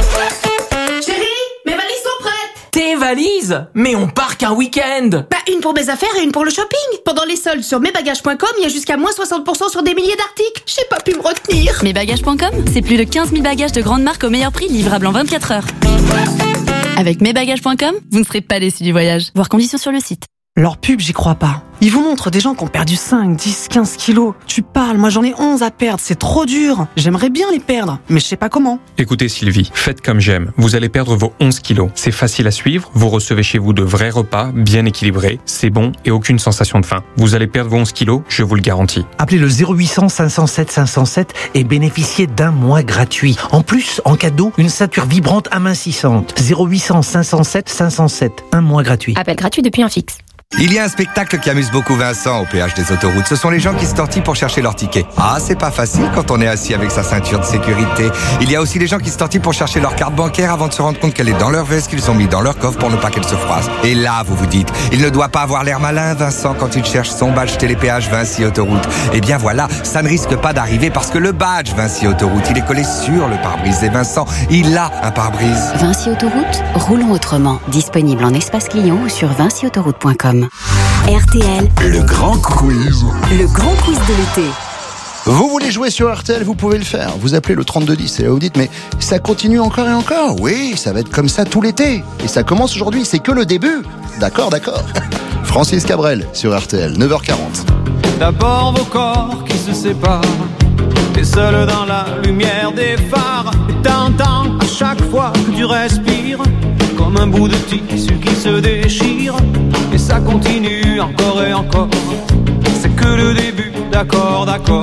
Tes valises? Mais on part qu'un week-end! Bah, une pour mes affaires et une pour le shopping. Pendant les soldes sur mesbagages.com, il y a jusqu'à moins 60% sur des milliers d'articles. J'ai pas pu me retenir. Mesbagages.com, c'est plus de 15 000 bagages de grande marque au meilleur prix, livrables en 24 heures. Avec mesbagages.com, vous ne serez pas déçus du voyage. Voir conditions sur le site. Leur pub, j'y crois pas. Ils vous montrent des gens qui ont perdu 5, 10, 15 kilos. Tu parles, moi j'en ai 11 à perdre, c'est trop dur. J'aimerais bien les perdre, mais je sais pas comment. Écoutez Sylvie, faites comme j'aime. Vous allez perdre vos 11 kilos. C'est facile à suivre, vous recevez chez vous de vrais repas, bien équilibrés, c'est bon et aucune sensation de faim. Vous allez perdre vos 11 kilos, je vous le garantis. Appelez le 0800 507 507 et bénéficiez d'1 mois gratuit. En plus, en cadeau, une ceinture vibrante amincissante. 0800 507 507, 1 mois gratuit. Appel gratuit depuis un fixe. Il y a un spectacle qui amuse beaucoup Vincent au péage des autoroutes. Ce sont les gens qui se tortillent pour chercher leur ticket. Ah, c'est pas facile quand on est assis avec sa ceinture de sécurité. Il y a aussi les gens qui se tortillent pour chercher leur carte bancaire avant de se rendre compte qu'elle est dans leur veste, qu'ils ont mis dans leur coffre pour ne pas qu'elle se froisse. Et là, vous vous dites, il ne doit pas avoir l'air malin, Vincent, quand il cherche son badge télépéage Vinci Autoroute. Eh bien voilà, ça ne risque pas d'arriver parce que le badge Vinci Autoroute, il est collé sur le pare-brise. Et Vincent, il a un pare-brise. Vinci Autoroute, roulons autrement. Disponible en espace client ou sur vinciautoroute.com. RTL, Le grand quiz. le grand quiz de l'été. Vous voulez jouer sur RTL, vous pouvez le faire. Vous appelez le 3210 et là vous dites, mais ça continue encore et encore. Oui, ça va être comme ça tout l'été. Et ça commence aujourd'hui, c'est que le début. D'accord. Francis Cabrel sur RTL, 9h40. D'abord vos corps qui se séparent, et seul dans la lumière des phares. Et t'entends à chaque fois que tu respires, comme un bout de tissu qui se déchire. Et ça continue encore et encore, c'est que le début, d'accord.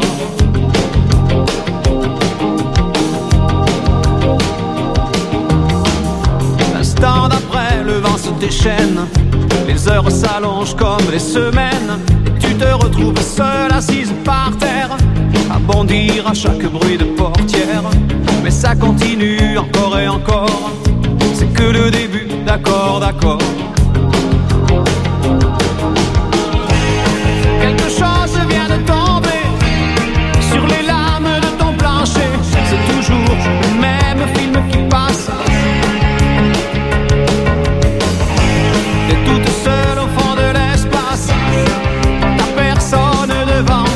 L'instant d'après, le vent se déchaîne, les heures s'allongent comme les semaines. Et tu te retrouves seule assise par terre, à bondir à chaque bruit de portière. Mais ça continue encore et encore, c'est que le début, d'accord. Quelque chose vient de tomber sur les lames de ton plancher. C'est toujours le même film qui passe. T'es toute seule au fond de l'espace, t'as personne devant.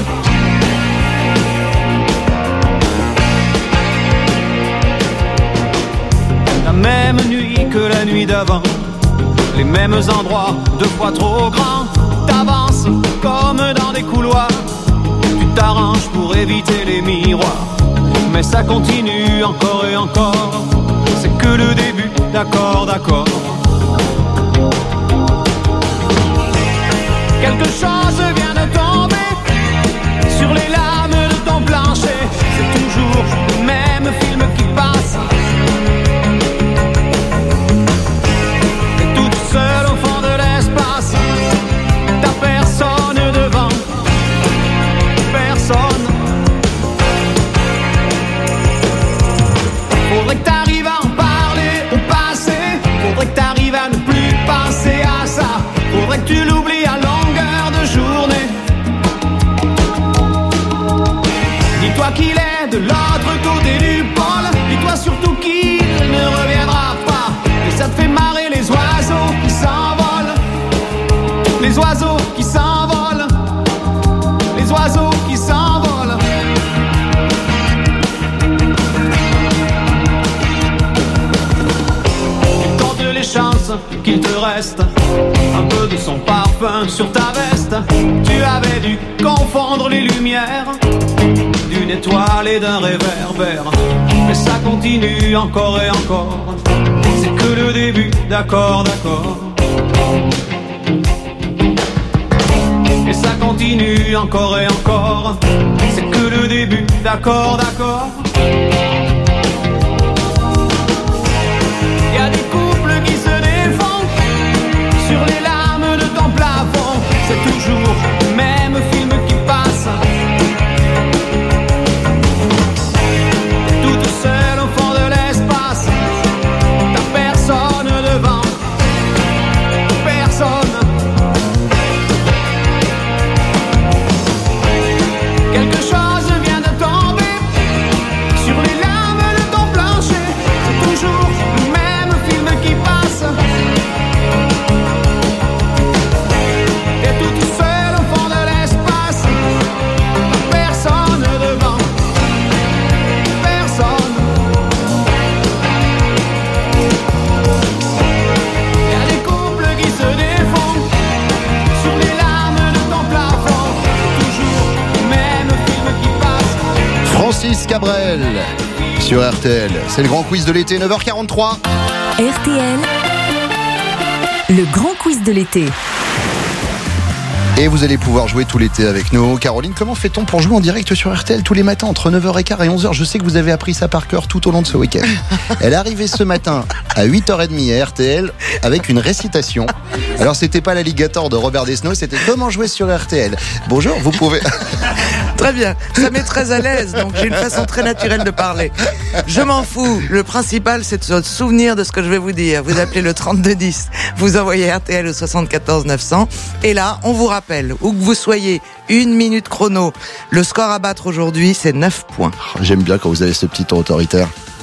La même nuit que la nuit d'avant, les mêmes endroits, 2 fois trop grands. T'avances comme dans des couloirs, tu t'arranges pour éviter les miroirs. Mais ça continue encore et encore, c'est que le début, d'accord. Quelque chose vient de tomber sur les lames de ton plancher. C'est toujours le même film qui passe. T'es toute seule au fond de l'espace, t'as personne devant, personne. Faudrait que t'arrives à en parler au passé, faudrait que t'arrives à ne plus penser à ça, faudrait que tu l'oublies à longueur de journée. Dis-toi qu'il est de l'autre côté du pôle, dis-toi surtout qu'il ne reviendra pas. Et ça te fait marrer les oiseaux qui s'envolent, les oiseaux qui s'envolent, les oiseaux qui s'envolent. Tu comptes les chances qu'il te reste un peu de son parfum sur ta veste. Tu avais dû confondre les lumières d'une étoile et d'un réverbère. Mais ça continue encore et encore, c'est que le début, d'accord. Et ça continue encore et encore, c'est que le début, d'accord. Y a des couples qui se défont sur les lames de ton plafond. C'est toujours le même film qui passe. T'es toute seule au fond de l'espace, t'as personne devant, personne. Quelque chose vient de tomber sur les lames de ton plancher. C'est toujours le même film qui passe. T'es toute seule au fond de l'espace, personne devant, personne. Y'a des couples qui se défont sur les lames de ton plafond. Toujours le même film qui passe. Francis Cabrel sur RTL. C'est le grand quiz de l'été, 9h43. RTL, le grand quiz de l'été. Et vous allez pouvoir jouer tout l'été avec nous. Caroline, comment fait-on pour jouer en direct sur RTL tous les matins entre 9h15 et 11h? Je sais que vous avez appris ça par cœur tout au long de ce week-end. Elle est arrivée ce matin à 8h30 à RTL avec une récitation. Alors c'était pas l'alligator de Robert Desnos, c'était comment jouer sur RTL. Bonjour, vous pouvez... Très bien, ça met très à l'aise, donc j'ai une façon très naturelle de parler. Je m'en fous, le principal c'est de se souvenir de ce que je vais vous dire. Vous appelez le 3210, vous envoyez RTL au 74 900 et là on vous rappelle, où que vous soyez, 1 minute chrono. Le score à battre aujourd'hui c'est 9 points. J'aime bien quand vous avez ce petit ton autoritaire.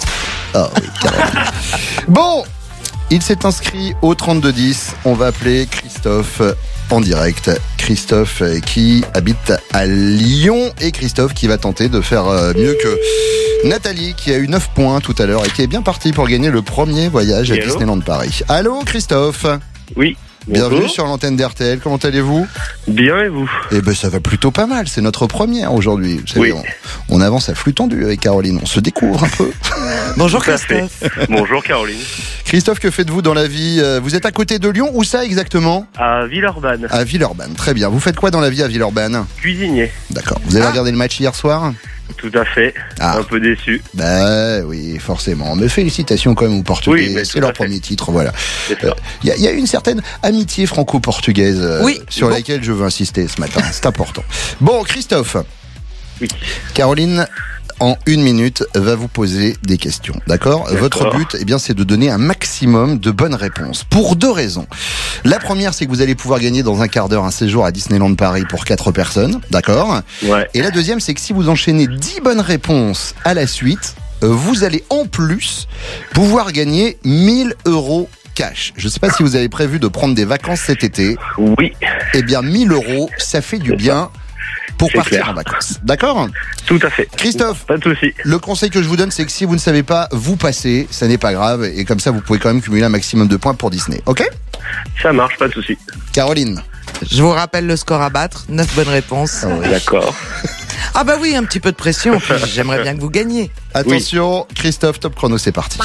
Ah oui, Caroline. Bon, il s'est inscrit au 3210, on va appeler Christophe en direct. Christophe qui habite à Lyon et Christophe qui va tenter de faire mieux que Nathalie qui a eu 9 points tout à l'heure et qui est bien partie pour gagner le premier voyage à Disneyland Paris. Allô Christophe? Oui. Bienvenue Bonjour. sur l'antenne d'RTL, comment allez-vous? Bien et vous? Eh ben ça va plutôt pas mal, c'est notre première aujourd'hui. Vous savez, Oui. on avance à flux tendu avec Caroline, on se découvre un peu. Bonjour Tout à fait. Christophe. Bonjour Caroline. Christophe, que faites-vous dans la vie? Vous êtes à côté de Lyon, où ça exactement? À Villeurbanne. À Villeurbanne, très bien. Vous faites quoi dans la vie à Villeurbanne? Cuisinier. D'accord. Vous avez regardé le match hier soir? Tout à fait. Un peu déçu. Bah oui, forcément. Mais félicitations quand même aux Portugais. Oui, mais c'est tout leur à fait. premier titre, voilà. C'est ça. Il y a une certaine amitié franco-portugaise Oui. sur Bon. laquelle je veux insister ce matin. C'est important. Bon, Christophe. Oui. Caroline, en 1 minute, va vous poser des questions. D'accord? Votre but, eh bien, c'est de donner un maximum de bonnes réponses. Pour 2 raisons. La première, c'est que vous allez pouvoir gagner dans un quart d'heure un séjour à Disneyland Paris pour 4 personnes. D'accord? Ouais. Et la deuxième, c'est que si vous enchaînez 10 bonnes réponses à la suite, vous allez en plus pouvoir gagner 1 000 € cash. Je ne sais pas si vous avez prévu de prendre des vacances cet été. Oui. Eh bien, 1 000 €, ça fait du bien pour C'est partir clair. en vacances. D'accord? Tout à fait. Christophe, Pas de souci. le conseil que je vous donne, c'est que si vous ne savez pas, vous passez, ça n'est pas grave, et comme ça, vous pouvez quand même cumuler un maximum de points pour Disney. Ok? Ça marche, pas de souci. Caroline. Je vous rappelle le score à battre, 9 bonnes réponses. D'accord. Ah bah oui, un petit peu de pression, puis j'aimerais bien que vous gagniez. Attention, Christophe, top chrono, c'est parti.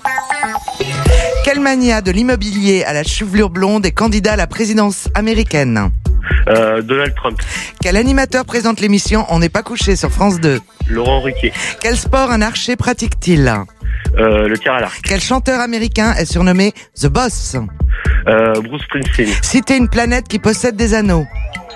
Quel mania de l'immobilier à la chevelure blonde est candidat à la présidence américaine? Donald Trump. Quel animateur présente l'émission On n'est pas couché sur France 2? Laurent Ruquier. Quel sport un archer pratique-t-il? Le tir à l'arc. Quel chanteur américain est surnommé The Boss? Bruce Springsteen. Citez une planète qui possède des anneaux.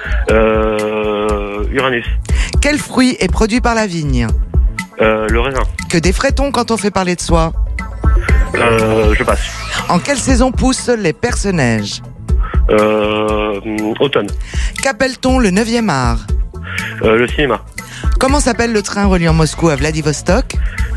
Uranus. Quel fruit est produit par la vigne? Le raisin. Que défrait-on quand on fait parler de soi? Je passe. En quelle saison poussent les perce-neige? Automne. Qu'appelle-t-on le 9e art? Le cinéma. Comment s'appelle le train reliant Moscou à Vladivostok?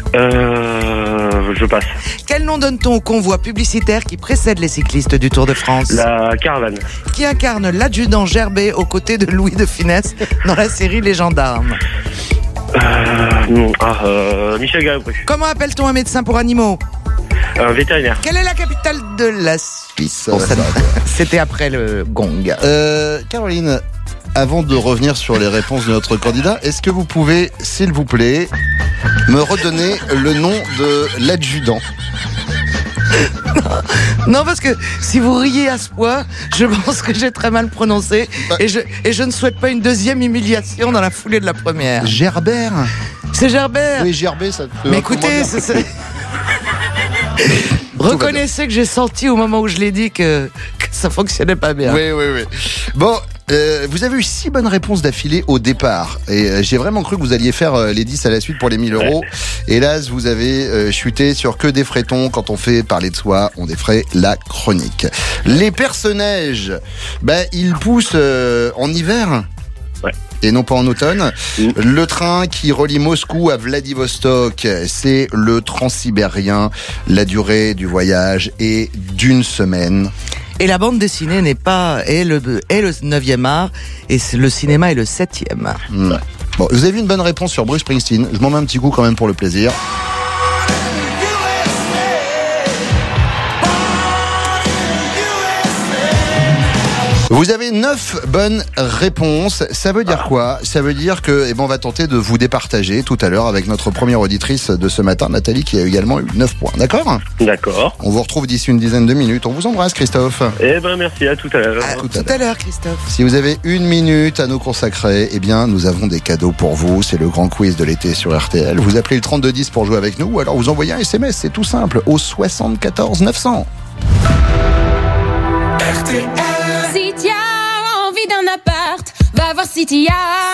Je passe. Quel nom donne-t-on au convoi publicitaire qui précède les cyclistes du Tour de France? La caravane. Qui incarne l'adjudant Gerbet aux côtés de Louis de Funès dans la série Les Gendarmes? Michel Galabru. Comment appelle-t-on un médecin pour animaux? Un vétérinaire. Quelle est la capitale de la Suisse? Bon, c'était après le gong. Caroline, avant de revenir sur les réponses de notre candidat, est-ce que vous pouvez, s'il vous plaît, me redonner le nom de l'adjudant? Non, parce que si vous riez à ce point, je pense que j'ai très mal prononcé et je ne souhaite pas une deuxième humiliation dans la foulée de la première. Gerbert. C'est Gerbert. Oui, Gerbet, ça te Mais écoutez, reconnaissez que j'ai senti au moment où je l'ai dit que ça fonctionnait pas bien. Oui. Bon, vous avez eu 6 bonnes réponses d'affilée au départ. Et j'ai vraiment cru que vous alliez faire les 10 à la suite pour les 1 000 €. Hélas, vous avez chuté sur que défrait-on. Quand on fait parler de soi, on défraie la chronique. Les perce-neige, ils poussent en hiver. Ouais. Et non pas en automne. Le train qui relie Moscou à Vladivostok, c'est le transsibérien. La durée du voyage est d'1 semaine. Et la bande dessinée est le 9e art et le cinéma est le 7e. Bon, vous avez eu une bonne réponse sur Bruce Springsteen. Je m'en mets un petit coup quand même pour le plaisir. Vous avez 9 bonnes réponses. Ça veut dire quoi? Ça veut dire que on va tenter de vous départager tout à l'heure avec notre première auditrice de ce matin, Nathalie, qui a également eu 9 points. D'accord? D'accord. On vous retrouve d'ici une dizaine de minutes. On vous embrasse, Christophe. Merci, à tout à l'heure. Tout à l'heure, Christophe. Si vous avez une minute à nous consacrer, nous avons des cadeaux pour vous. C'est le grand quiz de l'été sur RTL. Vous appelez le 3210 pour jouer avec nous ou alors vous envoyez un SMS. C'est tout simple au 74 900. RTL. Si tu as envie d'un appart, va voir Citia.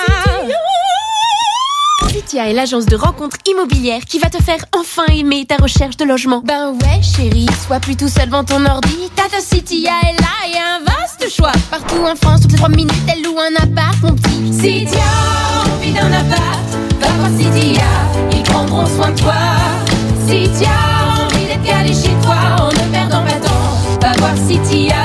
Citia est l'agence de rencontres immobilières qui va te faire enfin aimer ta recherche de logement. Ben ouais chérie, sois plus tout seul devant ton ordi. Tata Citia est là et un vaste choix. Partout en France, toutes les 3 minutes, elle loue un appart, mon petit. Citia, envie d'un appart, va voir Citia, ils prendront soin de toi. Citia, envie d'être calé chez toi, en ne perdant pas de temps, va voir Citia.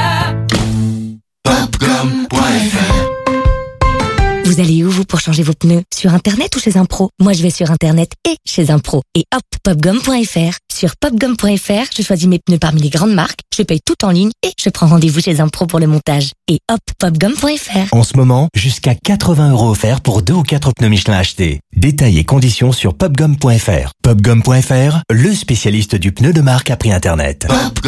Vous allez où, vous, pour changer vos pneus? Sur Internet ou chez un pro? Moi, je vais sur Internet et chez un pro. Et hop, popgum.fr. Sur popgum.fr, je choisis mes pneus parmi les grandes marques, je paye tout en ligne et je prends rendez-vous chez un pro pour le montage. Et hop, popgum.fr. En ce moment, jusqu'à 80 € offerts pour 2 ou 4 pneus Michelin achetés. Détails et conditions sur popgum.fr. Popgum.fr, le spécialiste du pneu de marque à prix Internet.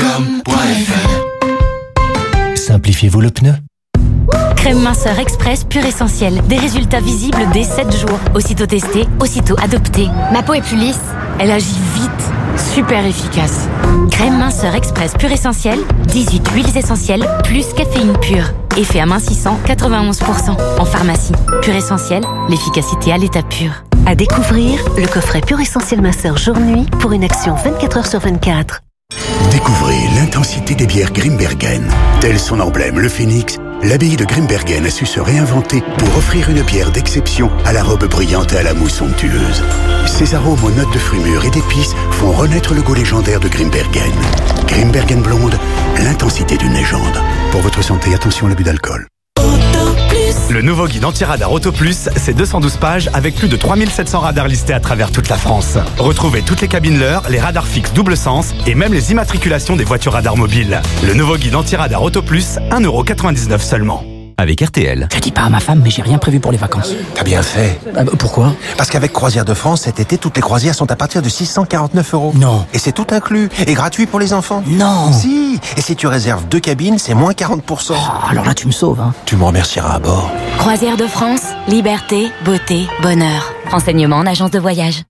Popgum.fr. Simplifiez-vous le pneu. Crème minceur express pure essentielle. Des résultats visibles dès 7 jours. Aussitôt testé, aussitôt adopté. Ma peau est plus lisse. Elle agit vite. Super efficace. Crème minceur express pure essentielle. 18 huiles essentielles plus caféine pure. Effet amincissant 91%. En pharmacie. Pure essentielle, l'efficacité à l'état pur. À découvrir, le coffret pure essentielle minceur jour-nuit pour une action 24 heures sur 24. Découvrez l'intensité des bières Grimbergen. Tel son emblème, le phénix, l'abbaye de Grimbergen a su se réinventer pour offrir une bière d'exception à la robe brillante et à la mousse somptueuse. Ses arômes aux notes de fruits mûrs et d'épices font renaître le goût légendaire de Grimbergen. Grimbergen blonde, l'intensité d'une légende. Pour votre santé, attention à l'abus d'alcool. Le nouveau guide anti-radar Auto Plus, c'est 212 pages avec plus de 3700 radars listés à travers toute la France. Retrouvez toutes les cabines leurres, les radars fixes double sens et même les immatriculations des voitures radars mobiles. Le nouveau guide anti-radar Auto Plus, 1,99 € seulement. Avec RTL. Je dis pas à ma femme, mais j'ai rien prévu pour les vacances. T'as bien fait. Pourquoi? Parce qu'avec Croisière de France, cet été, toutes les croisières sont à partir de 649 €. Non. Et c'est tout inclus. Et gratuit pour les enfants. Non. Si. Et si tu réserves 2 cabines, c'est moins 40%. Oh, alors là, tu me sauves, hein. Tu me remercieras à bord. Croisière de France, liberté, beauté, bonheur. Renseignements en agence de voyage.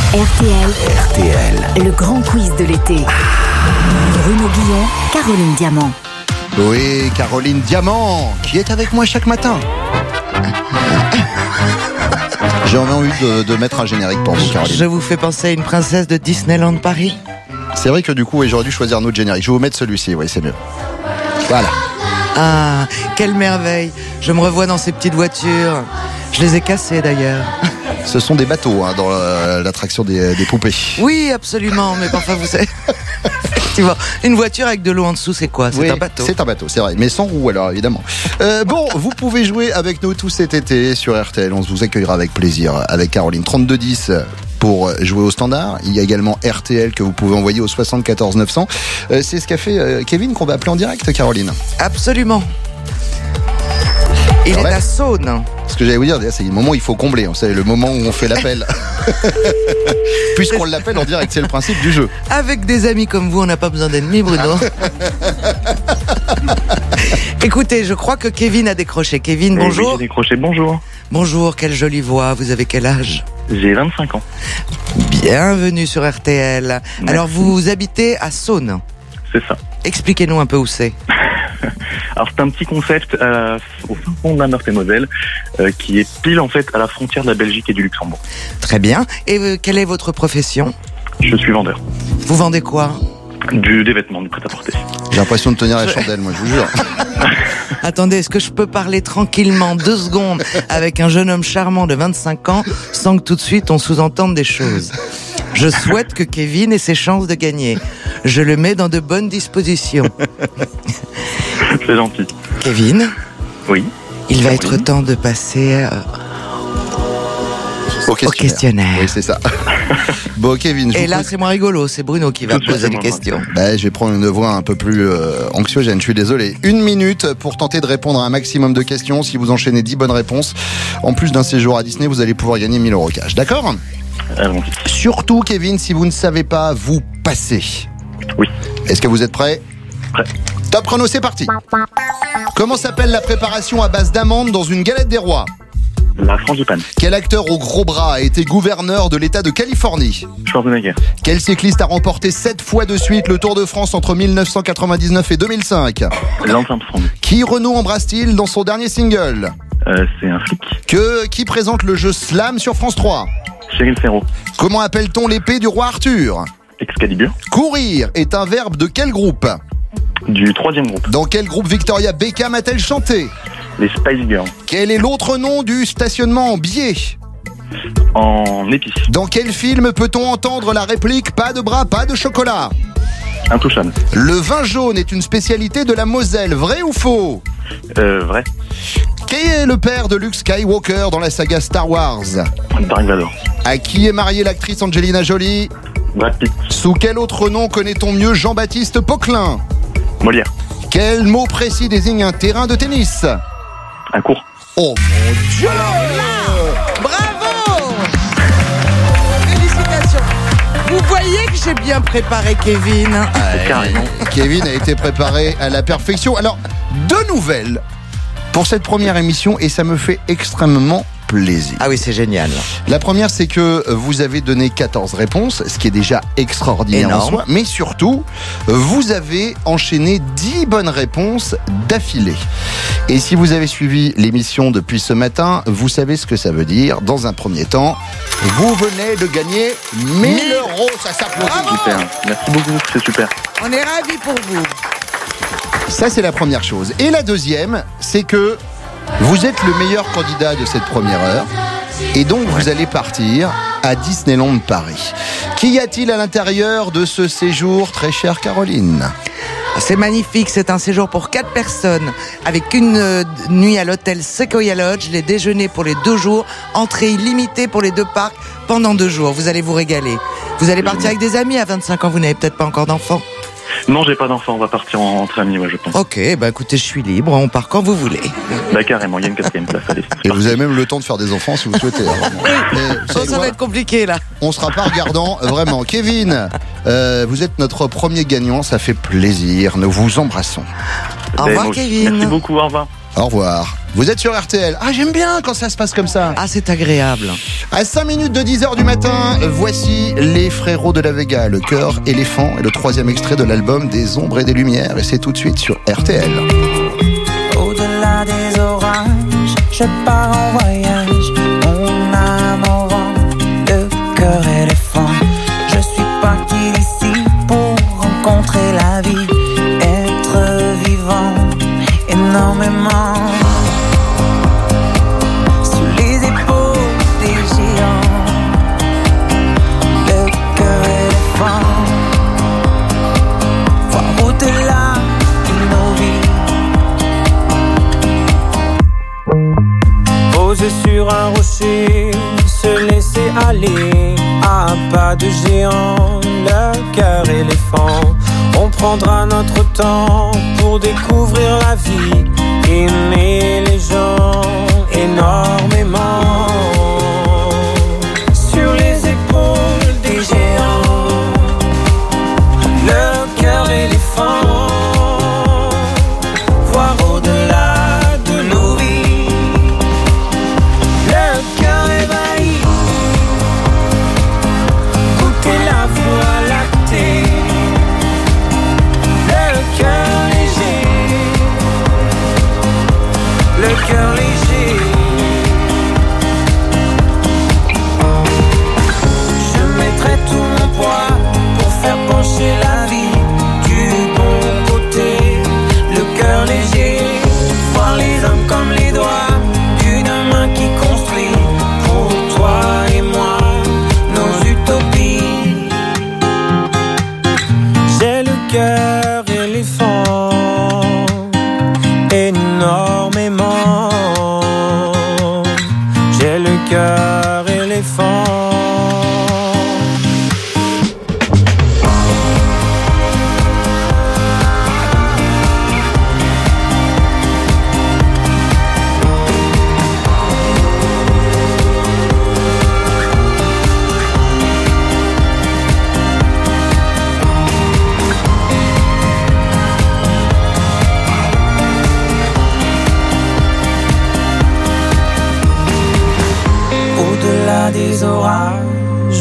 RTL. Le grand quiz de l'été. Bruno Guillon, Caroline Diamant. Oui, Caroline Diamant, qui est avec moi chaque matin. J'ai envie de mettre un générique pour vous, Caroline. Je vous fais penser à une princesse de Disneyland Paris. C'est vrai que du coup, j'aurais dû choisir un autre générique. Je vais vous mettre celui-ci, oui, c'est mieux. Voilà. Ah, quelle merveille. Je me revois dans ces petites voitures. Je les ai cassées d'ailleurs. Ce sont des bateaux dans l'attraction des poupées. Oui, absolument, mais parfois vous savez... Effectivement, une voiture avec de l'eau en dessous, c'est quoi? C'est un bateau. C'est un bateau, c'est vrai, mais sans roue alors, évidemment. Bon, vous pouvez jouer avec nous tout cet été sur RTL. On vous accueillera avec plaisir avec Caroline. 3210 pour jouer au standard. Il y a également RTL que vous pouvez envoyer au 74 900. C'est ce qu'a fait Kevin qu'on va appeler en direct, Caroline. Absolument. Il est à Saône. Ce que j'allais vous dire, c'est le moment où il faut combler. Vous savez, le moment où on fait l'appel. Puisqu'on l'appelle en direct, c'est le principe du jeu. Avec des amis comme vous, on n'a pas besoin d'ennemis, Bruno. Écoutez, je crois que Kevin a décroché. Kevin, bonjour. Oui, j'ai décroché, bonjour. Bonjour, quelle jolie voix. Vous avez quel âge? J'ai 25 ans. Bienvenue sur RTL. Merci. Alors, vous habitez à Saône. C'est ça. Expliquez-nous un peu où c'est. Alors c'est un petit concept au fin fond de la Meurthe-et-Moselle qui est pile en fait à la frontière de la Belgique et du Luxembourg. Très bien. Et quelle est votre profession? Je suis vendeur. Vous vendez quoi? Des vêtements, du prêt-à-porter. J'ai l'impression de tenir la chandelle, moi, je vous jure. Attendez, est-ce que je peux parler tranquillement 2 secondes avec un jeune homme charmant de 25 ans sans que tout de suite on sous-entende des choses? Je souhaite que Kevin ait ses chances de gagner. Je le mets dans de bonnes dispositions. C'est gentil. Kevin? Oui. Il va être temps de passer au questionnaire. Oui, c'est ça. Bon, Kevin. Et là, c'est moins rigolo. C'est Bruno qui va poser les questions. Bah, je vais prendre une voix un peu plus anxiogène. Je suis désolé. 1 minute pour tenter de répondre à un maximum de questions. Si vous enchaînez 10 bonnes réponses, en plus d'un séjour à Disney, vous allez pouvoir gagner 1 000 € cash. D'accord ? Surtout, Kevin, si vous ne savez pas, vous passez. Oui. Est-ce que vous êtes prêts ? Prêt. Top chrono, c'est parti. Comment s'appelle la préparation à base d'amandes dans une galette des rois ? La frangipane. Quel acteur au gros bras a été gouverneur de l'État de Californie ? Schwarzenegger. Quel cycliste a remporté 7 fois de suite le Tour de France entre 1999 et 2005 ? Lance Armstrong. Qui Renaud embrasse-t-il dans son dernier single ? C'est un flic. Qui présente le jeu Slam sur France 3 ? Cheryl Serrault. Comment appelle-t-on l'épée du roi Arthur ? Excalibur. Courir est un verbe de quel groupe ? Du 3e groupe. Dans quel groupe Victoria Beckham a-t-elle chanté ? Les Spice Girls. Quel est l'autre nom du stationnement en biais ? En épice. Dans quel film peut-on entendre la réplique « Pas de bras, pas de chocolat » ? Intouchable. Le vin jaune est une spécialité de la Moselle, vrai ou faux ? Vrai. Qui est le père de Luke Skywalker dans la saga Star Wars ? Dark Vador. À qui est mariée l'actrice Angelina Jolie ? Brad Pitt. Sous quel autre nom connaît-on mieux Jean-Baptiste Poquelin ? Molière. Quel mot précis désigne un terrain de tennis ? Un court. Oh mon Dieu ! Bravo ! Félicitations. Vous voyez que j'ai bien préparé Kevin. Carrément. Kevin a été préparé à la perfection. Alors, 2 nouvelles pour cette première émission et ça me fait extrêmement plaisir. Ah oui, c'est génial. La première, c'est que vous avez donné 14 réponses, ce qui est déjà extraordinaire en soi. Mais surtout, vous avez enchaîné 10 bonnes réponses d'affilée. Et si vous avez suivi l'émission depuis ce matin, vous savez ce que ça veut dire. Dans un premier temps, vous venez de gagner 1 000 €. Ça s'applaudit. Super. Merci beaucoup, c'est super. On est ravis pour vous. Ça, c'est la première chose. Et la deuxième, c'est que vous êtes le meilleur candidat de cette première heure. Et donc, vous allez partir à Disneyland Paris. Qu'y a-t-il à l'intérieur de ce séjour, très chère Caroline ? C'est magnifique, c'est un séjour pour 4 personnes avec une nuit à l'hôtel Sequoia Lodge, les déjeuners pour les 2 jours, entrée illimitée pour les 2 parcs pendant 2 jours. Vous allez vous régaler. Vous allez partir avec des amis à 25 ans, vous n'avez peut-être pas encore d'enfants. Non, j'ai pas d'enfant, on va partir entre amis, je pense. Ok, bah écoutez, je suis libre, on part quand vous voulez. Bah carrément, il y a une 4e place, allez. Et vous avez même le temps de faire des enfants si vous souhaitez. Ça va être compliqué là. On sera pas regardant, vraiment. Kevin, vous êtes notre premier gagnant, ça fait plaisir, nous vous embrassons. Au revoir Kevin. Merci beaucoup, au revoir. Au revoir. Vous êtes sur RTL. Ah, j'aime bien quand ça se passe comme ça. Ah, c'est agréable. À 5 minutes de 10h du matin, voici les frérots de la Vega, le cœur éléphant et le 3e extrait de l'album Des ombres et des lumières. Et c'est tout de suite sur RTL. Au-delà des orages, je pars en voyage. Mon âme au vent, le cœur éléphant. Je suis parti d'ici pour rencontrer la vie, être vivant énormément. Sur un rocher, se laisser aller à un pas de géant, le cœur éléphant. On prendra notre temps pour découvrir la vie, aimer les gens énormément. Sur les épaules des géants, le cœur éléphant. Voir au-delà de nos vies. Cœur léger, je mettrai tout mon poids pour faire pencher la vie du bon côté. Le cœur léger, voir les hommes comme les doigts d'une main qui construit pour toi et moi nos utopies. J'ai le cœur éléphant, énormément. J'ai le cœur éléphant.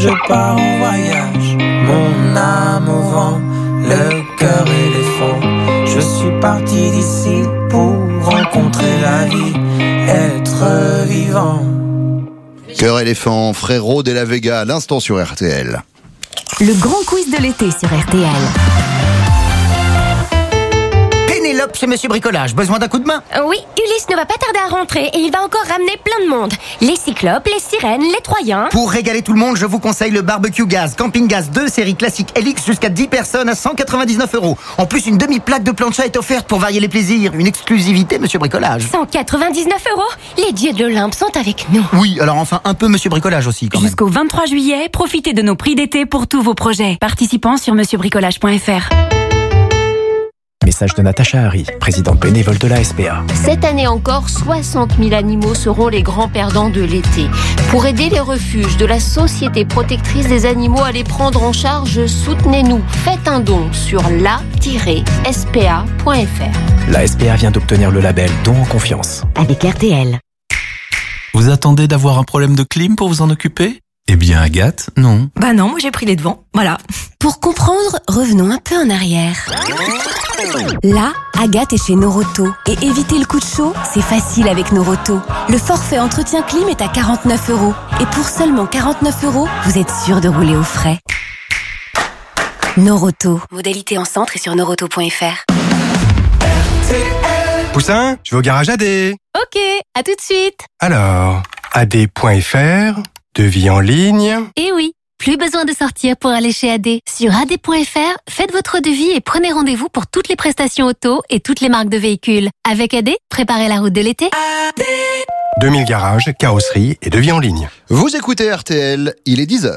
je pars en voyage, mon âme au vent, le cœur éléphant. Je suis parti d'ici pour rencontrer la vie, être vivant. Cœur éléphant, Frérot de la Vega, à l'instant sur RTL. Le grand quiz de l'été sur RTL. Pénélope chez Monsieur Bricolage, besoin d'un coup de main? Oui, Ulysse ne va pas tarder à rentrer et il va encore ramener plein de monde. Les cyclopes, les sirènes, les troyens. Pour régaler tout le monde, je vous conseille le barbecue gaz Camping Gaz 2 série classique LX jusqu'à 10 personnes à 199 €. En plus, une demi-plaque de plancha est offerte pour varier les plaisirs. Une exclusivité, Monsieur Bricolage. 199 €. Les dieux de l'Olympe sont avec nous. Oui, alors enfin un peu Monsieur Bricolage aussi quand même. Jusqu'au 23 juillet, profitez de nos prix d'été pour tous vos projets. Participants sur monsieurbricolage.fr. Message de Natacha Harry, présidente bénévole de la SPA. Cette année encore, 60 000 animaux seront les grands perdants de l'été. Pour aider les refuges de la Société protectrice des animaux à les prendre en charge, soutenez-nous. Faites un don sur la-spa.fr. La SPA vient d'obtenir le label Don en confiance. Avec RTL. Vous attendez d'avoir un problème de clim pour vous en occuper ? Eh bien, Agathe, non. Bah non, moi j'ai pris les devants, voilà. Pour comprendre, revenons un peu en arrière. Là, Agathe est chez Noroto. Et éviter le coup de chaud, c'est facile avec Noroto. Le forfait entretien clim est à 49 €. Et pour seulement 49 €, vous êtes sûr de rouler au frais. Noroto. Modalité en centre et sur noroto.fr. Poussin, je vais au garage AD. Ok, à tout de suite. Alors, AD.fr, devis en ligne. Eh oui, plus besoin de sortir pour aller chez AD. Sur AD.fr, faites votre devis et prenez rendez-vous pour toutes les prestations auto et toutes les marques de véhicules. Avec AD, préparez la route de l'été. 2000 garages, carrosserie et devis en ligne. Vous écoutez RTL, il est 10h.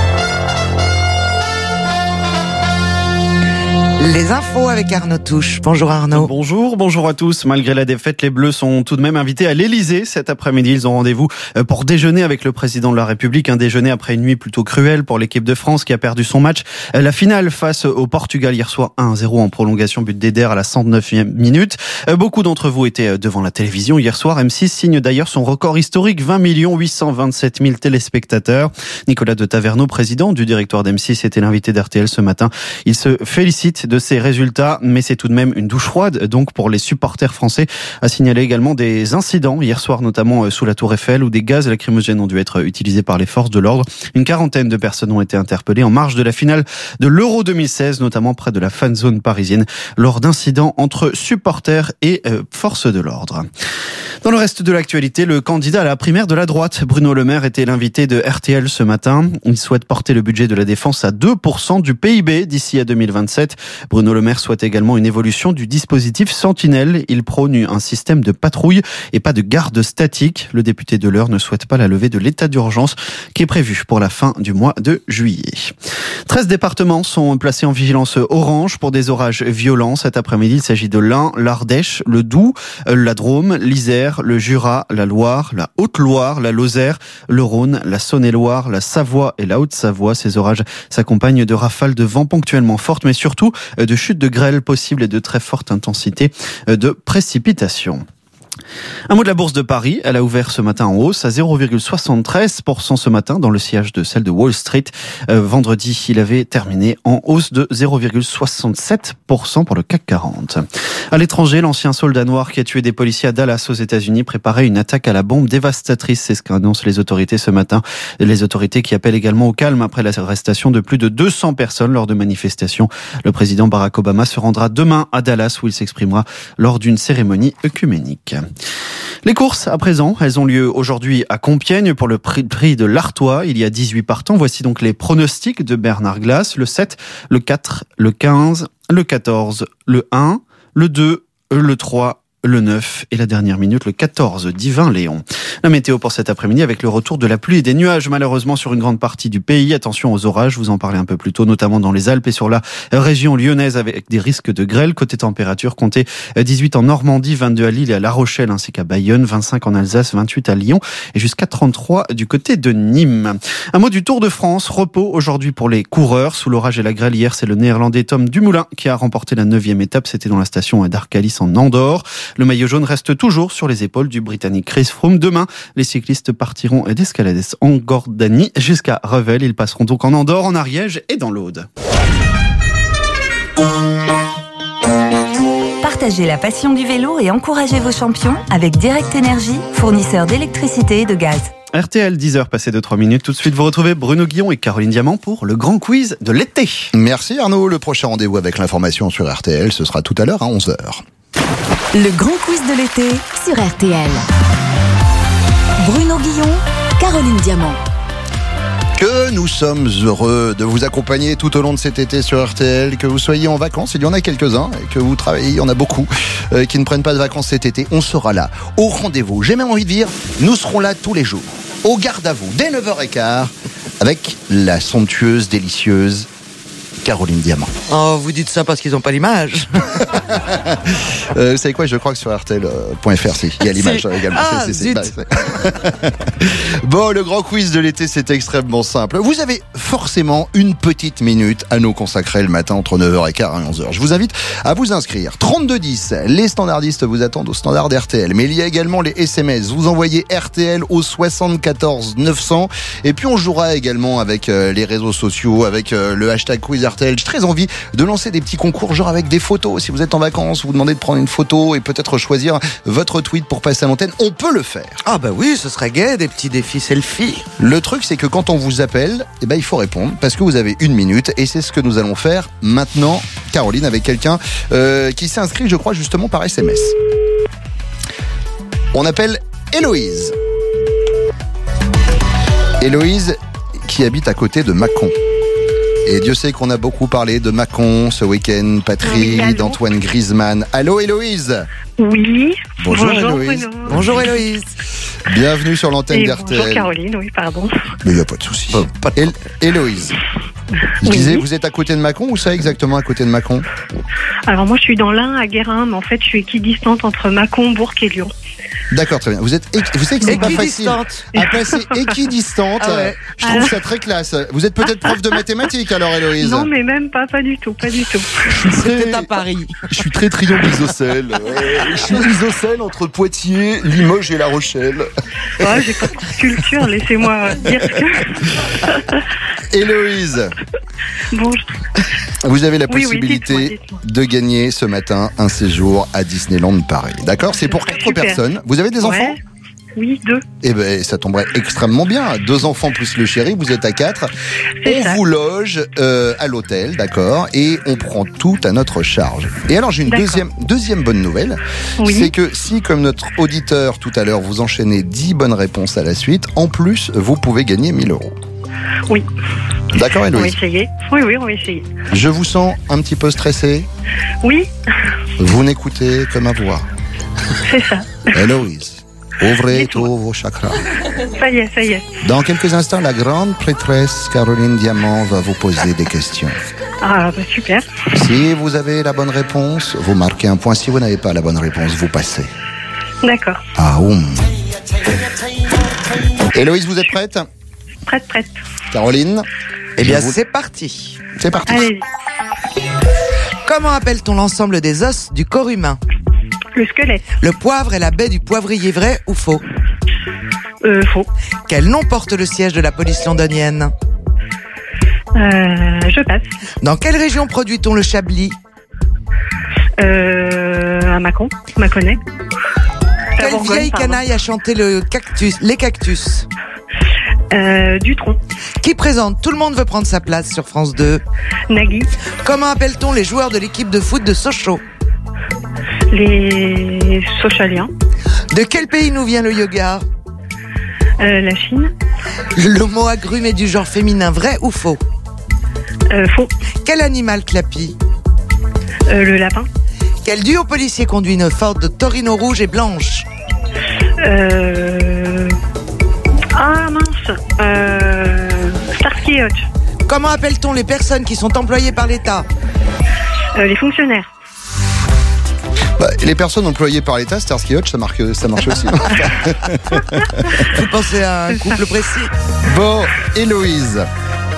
Les infos avec Arnaud Touche. Bonjour Arnaud. Bonjour à tous. Malgré la défaite, les Bleus sont tout de même invités à l'Elysée cet après-midi. Ils ont rendez-vous pour déjeuner avec le président de la République. Un déjeuner après une nuit plutôt cruelle pour l'équipe de France qui a perdu son match. La finale face au Portugal hier soir 1-0 en prolongation, but d'Eder à la 109e minute. Beaucoup d'entre vous étaient devant la télévision hier soir. M6 signe d'ailleurs son record historique, 20 827 000 téléspectateurs. Nicolas de Taverneau, président du directoire d'M6, était l'invité d'RTL ce matin. Il se félicite de ces résultats, mais c'est tout de même une douche froide donc pour les supporters français. A signalé également des incidents hier soir, notamment sous la Tour Eiffel, où des gaz lacrymogènes ont dû être utilisés par les forces de l'ordre. Une quarantaine de personnes ont été interpellées en marge de la finale de l'Euro 2016, notamment près de la fan zone parisienne, lors d'incidents entre supporters et forces de l'ordre. Dans le reste de l'actualité, le candidat à la primaire de la droite, Bruno Le Maire, était l'invité de RTL ce matin. Il souhaite porter le budget de la défense à 2% du PIB d'ici à 2027. Bruno Le Maire souhaite également une évolution du dispositif Sentinelle. Il prône un système de patrouille et pas de garde statique. Le député de l'Eure ne souhaite pas la levée de l'état d'urgence qui est prévu pour la fin du mois de juillet. 13 départements sont placés en vigilance orange pour des orages violents. Cet après-midi, il s'agit de l'Ain, l'Ardèche, le Doubs, la Drôme, l'Isère, le Jura, la Loire, la Haute-Loire, la Lozère, le Rhône, la Saône-et-Loire, la Savoie et la Haute-Savoie. Ces orages s'accompagnent de rafales de vent ponctuellement fortes, mais surtout de chutes de grêle possibles et de très forte intensité de précipitations. Un mot de la Bourse de Paris. Elle a ouvert ce matin en hausse à 0,73% ce matin dans le sillage de celle de Wall Street. Vendredi, il avait terminé en hausse de 0,67% pour le CAC 40. À l'étranger, l'ancien soldat noir qui a tué des policiers à Dallas aux États-Unis préparait une attaque à la bombe dévastatrice. C'est ce qu'annoncent les autorités ce matin. Les autorités qui appellent également au calme après l'arrestation de plus de 200 personnes lors de manifestations. Le président Barack Obama se rendra demain à Dallas où il s'exprimera lors d'une cérémonie œcuménique. Les courses, à présent, elles ont lieu aujourd'hui à Compiègne pour le prix de l'Artois. Il y a 18 partants. Voici donc les pronostics de Bernard Glass. Le 7, le 4, le 15, le 14, le 1, le 2, le 3, le 9 et la dernière minute, le 14, Divin Léon. La météo pour cet après-midi avec le retour de la pluie et des nuages malheureusement sur une grande partie du pays. Attention aux orages, je vous en parlais un peu plus tôt, notamment dans les Alpes et sur la région lyonnaise avec des risques de grêle. Côté température, comptez 18 en Normandie, 22 à Lille et à La Rochelle ainsi qu'à Bayonne, 25 en Alsace, 28 à Lyon et jusqu'à 33 du côté de Nîmes. Un mot du Tour de France, repos aujourd'hui pour les coureurs. Sous l'orage et la grêle hier, c'est le néerlandais Tom Dumoulin qui a remporté la 9e étape. C'était dans la station d'Arcalis en Andorre. Le maillot jaune reste toujours sur les épaules du Britannique Chris Froome. Demain, les cyclistes partiront d'Escalades en Jordanie jusqu'à Revel. Ils passeront donc en Andorre, en Ariège et dans l'Aude. Partagez la passion du vélo et encouragez vos champions avec Direct Énergie, fournisseur d'électricité et de gaz. RTL, 10h passées de 3 minutes. Tout de suite, vous retrouvez Bruno Guillon et Caroline Diamant pour le grand quiz de l'été. Merci Arnaud. Le prochain rendez-vous avec l'information sur RTL, ce sera tout à l'heure à 11h. Le grand quiz de l'été sur RTL. Bruno Guillon, Caroline Diamant. Que nous sommes heureux de vous accompagner tout au long de cet été sur RTL, que vous soyez en vacances, il y en a quelques-uns, et que vous travaillez, il y en a beaucoup qui ne prennent pas de vacances cet été. On sera là, au rendez-vous. J'ai même envie de dire, nous serons là tous les jours, au garde à vous, dès 9h15, avec la somptueuse, délicieuse Caroline Diamant. Oh, vous dites ça parce qu'ils n'ont pas l'image. Vous savez quoi, je crois que sur RTL.fr, il y a l'image également. Ah, zut. Bon, le grand quiz de l'été, c'est extrêmement simple. Vous avez forcément une petite minute à nous consacrer le matin entre 9h15 et 11h. Je vous invite à vous inscrire. 3210, les standardistes vous attendent au standard d'RTL. Mais il y a également les SMS. Vous envoyez RTL au 74 900. Et puis on jouera également avec les réseaux sociaux, avec le hashtag quiz RTL. J'ai très envie de lancer des petits concours, genre avec des photos. Si vous êtes en vacances, vous demandez de prendre une photo et peut-être choisir votre tweet pour passer à l'antenne. On peut le faire. Ah bah oui, ce serait gai, des petits défis selfie. Le truc, c'est que quand on vous appelle, il faut répondre parce que vous avez une minute et c'est ce que nous allons faire maintenant, Caroline, avec quelqu'un qui s'est inscrit, je crois, justement par SMS. On appelle Héloïse. Héloïse qui habite à côté de Mâcon. Et Dieu sait qu'on a beaucoup parlé de Mâcon ce week-end, Patrick, oui, d'Antoine Griezmann. Allô Héloïse? Oui. Bonjour Héloïse. Bruno. Bonjour Héloïse. Bienvenue sur l'antenne d'RTL. Bonjour Caroline, oui, pardon. Mais il n'y a pas de souci. Héloïse, je disais, vous êêtes à côté de Mâcon ou ça exactement à côté de Mâcon? Alors moi je suis dans l'Ain à Guérin, mais en fait je suis équidistante entre Mâcon, Bourg et Lyon. D'accord, très bien. Vous savez que c'est pas facile à passer équidistante. Ah ouais. Je trouve ça très classe. Vous êtes peut-être prof de mathématiques alors Héloïse? Non mais même pas du tout. C'était à Paris. Je suis très triangle isocèle. Je suis isocèle entre Poitiers, Limoges et La Rochelle. Ouais, j'ai pas de culture, laissez-moi dire que... Héloïse. Bonjour. Vous avez la possibilité de gagner ce matin un séjour à Disneyland Paris. D'accord? C'est pour 4 personnes. Vous avez des enfants? Oui, 2. Eh ben, ça tomberait extrêmement bien. 2 enfants plus le chéri, vous êtes à 4. On vous loge à l'hôtel, d'accord? Et on prend tout à notre charge. Et alors, j'ai une deuxième bonne nouvelle. Oui. C'est que si, comme notre auditeur tout à l'heure, vous enchaînez 10 bonnes réponses à la suite, en plus, vous pouvez gagner 1 000 €. Oui. D'accord, Héloïse? On va essayer. Oui, on va essayer. Je vous sens un petit peu stressé? Oui. Vous n'écoutez que ma voix. C'est ça. Héloïse, ouvrez tous vos chakras. Ça y est. Dans quelques instants, la grande prêtresse Caroline Diamant va vous poser des questions. Ah, bah super. Si vous avez la bonne réponse, vous marquez un point. Si vous n'avez pas la bonne réponse, vous passez. D'accord. Ah, Héloïse, vous êtes prête? Prête. Caroline? Eh bien, c'est parti. C'est parti. Allez. Comment appelle-t-on l'ensemble des os du corps humain? Le squelette. Le poivre est la baie du poivrier, vrai ou faux? Faux. Quel nom porte le siège de la police londonienne? Je passe. Dans quelle région produit-on le chablis? À Mâcon, Mâconnais. Quelle vieille canaille a chanté les cactus? Dutronc. Qui présente Tout le monde veut prendre sa place sur France 2? Nagui. Comment appelle-t-on les joueurs de l'équipe de foot de Sochaux? Les Sochaliens. De quel pays nous vient le yoga? La Chine. Le mot agrume est du genre féminin, vrai ou faux? Faux. Quel animal clapit? Le lapin. Quel duo policier conduit une Ford Torino rouge et blanche? Ah mince. Starsky et Hutch. Comment appelle-t-on les personnes qui sont employées par l'État? Les fonctionnaires. Les personnes employées par l'État, Starsky et Hutch, ça marche aussi. Vous pensez à un couple précis? Bon, Héloïse,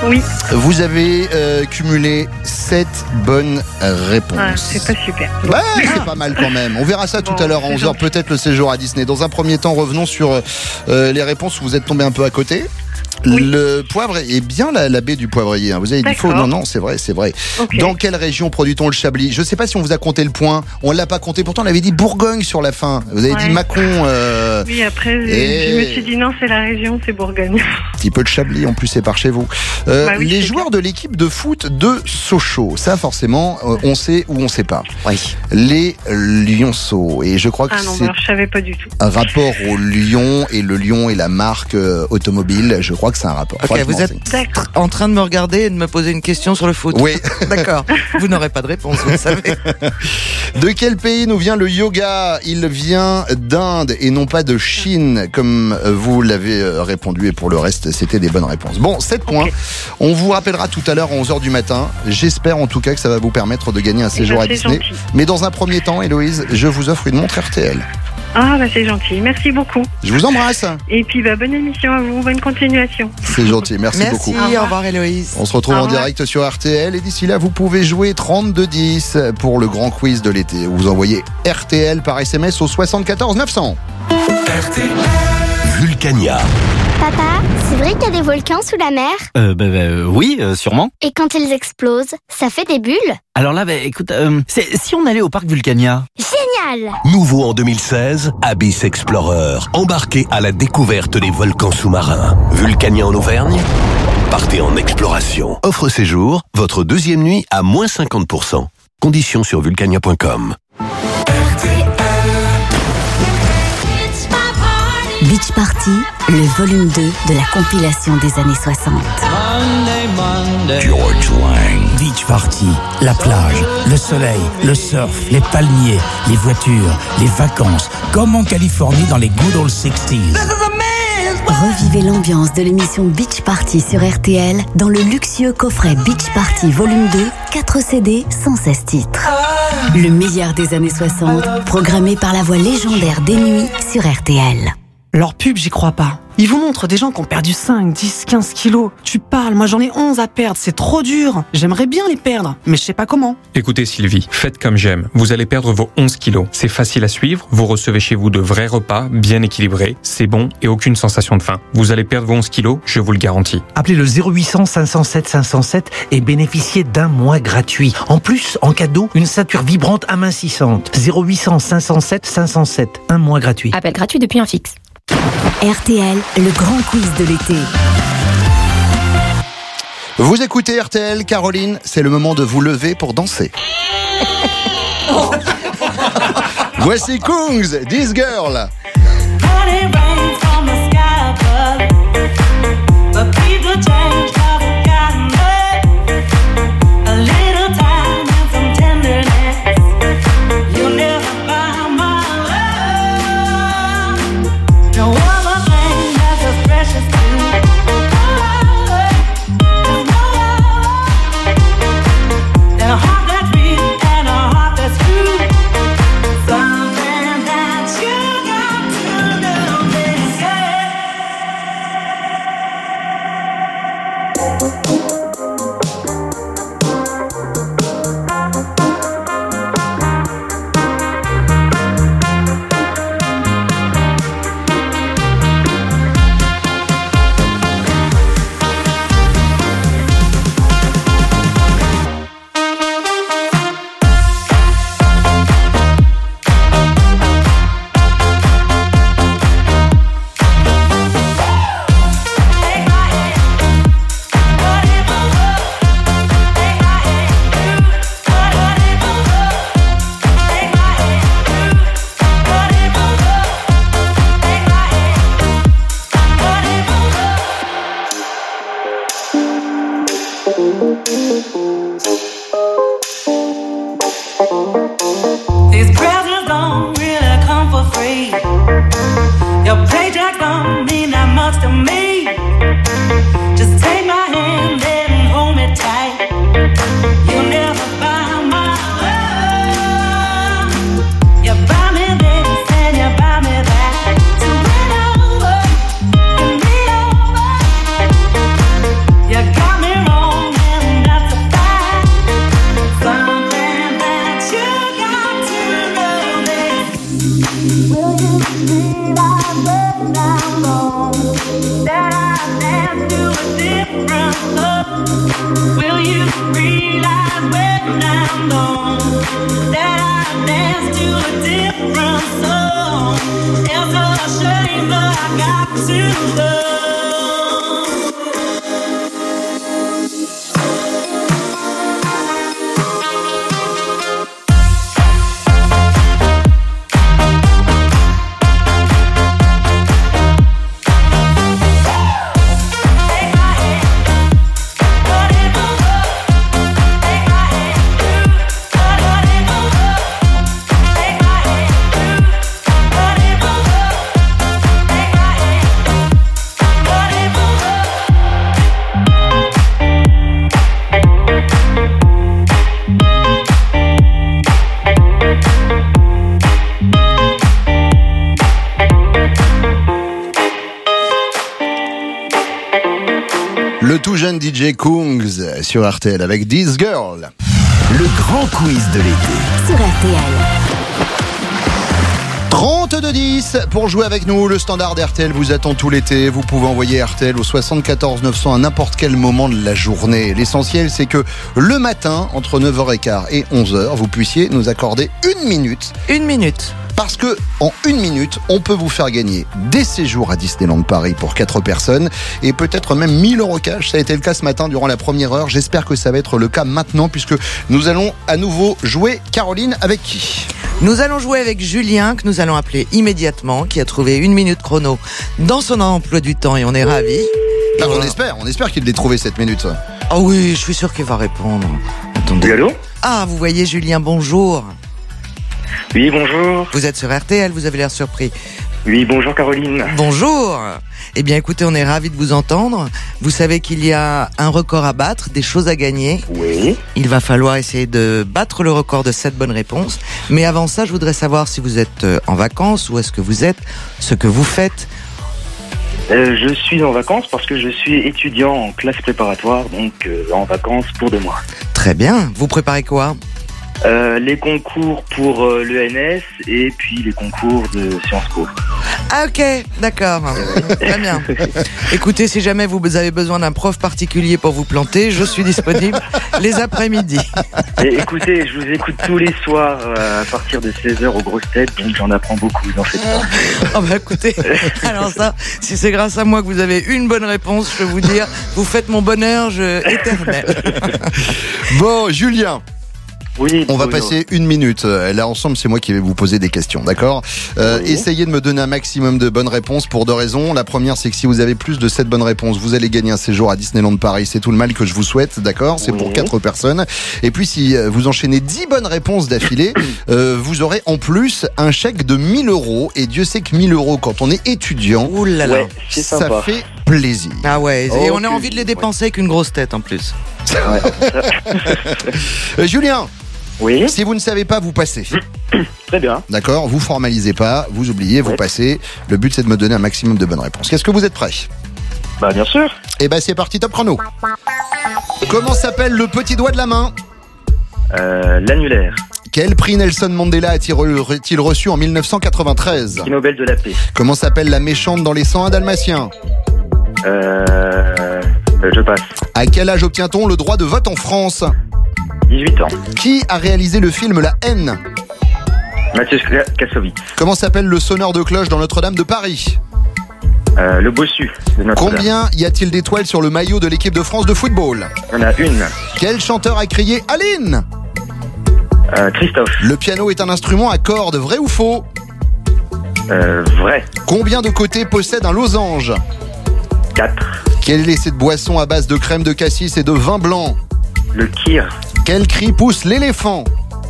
Oui. Vous avez cumulé 7 bonnes réponses. Ah, c'est pas super. Bah, c'est pas mal quand même. On verra ça tout à l'heure à 11h, peut-être le séjour à Disney. Dans un premier temps, revenons sur les réponses où vous êtes tombé un peu à côté. Oui. Le poivre est bien la baie du poivrier. Vous avez dit faux? Non, c'est vrai. Okay. Dans quelle région produit-on le chablis? Je ne sais pas si on vous a compté le point. On ne l'a pas compté. Pourtant, on avait dit Bourgogne sur la fin. Vous avez dit Mâcon. Oui, après, je me suis dit non, c'est la région, c'est Bourgogne. Un petit peu de chablis, en plus, c'est par chez vous. Oui, les joueurs de l'équipe de foot de Sochaux, ça, forcément, on sait ou on ne sait pas. Oui. Les Lionceaux. Et je crois que c'est alors, je savais pas du tout. Un rapport au lion, et le lion est la marque automobile. Je crois que c'est un rapport. Okay, vous êtes en train de me regarder et de me poser une question sur le foot. Oui. D'accord. Vous n'aurez pas de réponse, vous le savez. De quel pays nous vient le yoga? Il vient d'Inde et non pas de Chine, comme vous l'avez répondu. Et pour le reste, c'était des bonnes réponses. Bon, 7 points. On vous rappellera tout à l'heure à 11h du matin. J'espère en tout cas que ça va vous permettre de gagner un séjour à Disney. Gentil. Mais dans un premier temps, Héloïse, je vous offre une montre RTL. Ah, bah c'est gentil. Merci beaucoup. Je vous embrasse. Et puis, bonne émission à vous. Bonne continuation. C'est gentil. Merci beaucoup. Merci. Au revoir, Héloïse. On se retrouve en direct sur RTL. Et d'ici là, vous pouvez jouer 3210 pour le grand quiz de l'été. Vous envoyez RTL par SMS au 74 900. RTL. Vulcania. Papa, c'est vrai qu'il y a des volcans sous la mer? Oui, sûrement. Et quand ils explosent, ça fait des bulles? Alors là, écoute, si on allait au parc Vulcania. Génial! Nouveau en 2016, Abyss Explorer. Embarquez à la découverte des volcans sous-marins. Vulcania en Auvergne? Partez en exploration. Offre séjour, votre deuxième nuit à moins 50%. Conditions sur vulcania.com. Beach Party, le volume 2 de la compilation des années 60. George Lang. Beach Party, la plage, le soleil, le surf, les palmiers, les voitures, les vacances, comme en Californie dans les good old 60s. Revivez l'ambiance de l'émission Beach Party sur RTL dans le luxueux coffret Beach Party Volume 2, 4 CD, 116 titres. Le meilleur des années 60, programmé par la voix légendaire des nuits sur RTL. Leur pub, j'y crois pas. Ils vous montrent des gens qui ont perdu 5, 10, 15 kilos. Tu parles, moi j'en ai 11 à perdre, c'est trop dur. J'aimerais bien les perdre, mais je sais pas comment. Écoutez Sylvie, faites comme j'aime. Vous allez perdre vos 11 kilos. C'est facile à suivre, vous recevez chez vous de vrais repas, bien équilibrés, c'est bon et aucune sensation de faim. Vous allez perdre vos 11 kilos, je vous le garantis. Appelez le 0800 507 507 et bénéficiez d'un mois gratuit. En plus, en cadeau, une ceinture vibrante amincissante. 0800 507 507, un mois gratuit. Appel gratuit depuis un fixe. RTL, le grand quiz de l'été. Vous écoutez RTL, Caroline, c'est le moment de vous lever pour danser. Voici Kungs, This Girl. dance to a different song. It's a shame, but I got to love. Le tout jeune DJ Kungs sur RTL avec This Girl. Le grand quiz de l'été. Sur RTL. 32-10 pour jouer avec nous. Le standard d'RTL vous attend tout l'été. Vous pouvez envoyer RTL au 74 900 à n'importe quel moment de la journée. L'essentiel, c'est que le matin, entre 9h15 et 11h, vous puissiez nous accorder une minute. Une minute. Parce que en une minute, on peut vous faire gagner des séjours à Disneyland Paris pour 4 personnes et peut-être même 1000 € cash. Ça a été le cas ce matin durant la première heure. J'espère que ça va être le cas maintenant puisque nous allons à nouveau jouer. Caroline, avec qui ? Nous allons jouer avec Julien, que nous allons appeler immédiatement, qui a trouvé une minute chrono dans son emploi du temps et on est ravis. Ah, on espère qu'il l'ait trouvé cette minute. Oh oui, je suis sûr qu'il va répondre. Attendez. Oui, allô ? Ah, vous voyez Julien, bonjour. Oui, bonjour. Vous êtes sur RTL, vous avez l'air surpris. Oui, bonjour Caroline. Bonjour. Eh bien écoutez, on est ravis de vous entendre. Vous savez qu'il y a un record à battre, des choses à gagner. Oui. Il va falloir essayer de battre le record de 7 bonnes réponses. Mais avant ça, je voudrais savoir si vous êtes en vacances, où est-ce que vous êtes, ce que vous faites. Je suis en vacances parce que je suis étudiant en classe préparatoire, donc en vacances pour 2 mois. Très bien. Vous préparez quoi ? Les concours pour l'ENS et puis les concours de Sciences Po. Ah ok, d'accord. Très bien. Écoutez, si jamais vous avez besoin d'un prof particulier pour vous planter, je suis disponible les après-midi. Et écoutez, je vous écoute tous les soirs à partir de 16h aux grosses têtes, donc j'en apprends beaucoup dans cette soirée. Oh bah écoutez, alors ça, si c'est grâce à moi que vous avez une bonne réponse, je peux vous dire, vous faites mon bonheur éternel. Bon, Julien. Oui, on va passer une minute. Là, ensemble, c'est moi qui vais vous poser des questions, d'accord ? Oui. Essayez de me donner un maximum de bonnes réponses pour 2 raisons. La première, c'est que si vous avez plus de 7 bonnes réponses, vous allez gagner un séjour à Disneyland Paris. C'est tout le mal que je vous souhaite, d'accord ? C'est pour 4 personnes. Et puis, si vous enchaînez 10 bonnes réponses d'affilée, vous aurez en plus un chèque de 1000 €. Et Dieu sait que 1000 € quand on est étudiant, ouais, ça fait plaisir. Ah ouais, et on a envie de les dépenser avec une grosse tête en plus. Julien. Oui. Si vous ne savez pas, vous passez. Très bien. D'accord, vous formalisez pas, vous oubliez, vous passez. Le but, c'est de me donner un maximum de bonnes réponses. Qu'est-ce que vous êtes prêts ? Bah bien sûr. Eh ben c'est parti, top chrono. Comment s'appelle le petit doigt de la main ? L'annulaire. Quel prix Nelson Mandela a-t-il reçu en 1993 ? Prix Nobel de la paix. Comment s'appelle la méchante dans les 101 Dalmatiens ? Je passe. À quel âge obtient-on le droit de vote en France ? 18 ans. Qui a réalisé le film La Haine ? Mathieu Kassovitz. Comment s'appelle le sonneur de cloche dans Notre-Dame de Paris ? Le bossu de Notre-Dame. Combien y a-t-il d'étoiles sur le maillot de l'équipe de France de football ? Il y en a une. Quel chanteur a crié Aline ? Christophe. Le piano est un instrument à cordes, vrai ou faux ? Vrai. Combien de côtés possède un losange ? 4. Quelle est cette boisson à base de crème de cassis et de vin blanc ? Le kir. Quel cri pousse l'éléphant ?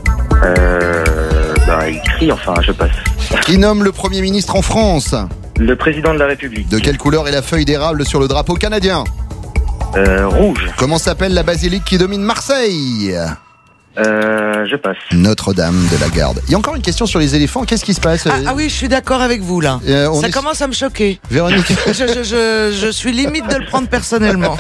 Il crie, enfin, je passe. Qui nomme le Premier ministre en France ? Le président de la République. De quelle couleur est la feuille d'érable sur le drapeau canadien ? Rouge. Comment s'appelle la basilique qui domine Marseille ? Je passe. Notre-Dame de la Garde. Il y a encore une question sur les éléphants. Qu'est-ce qui se passe ? Ah oui, je suis d'accord avec vous là. Ça commence à me choquer. Véronique. je suis limite de le prendre personnellement.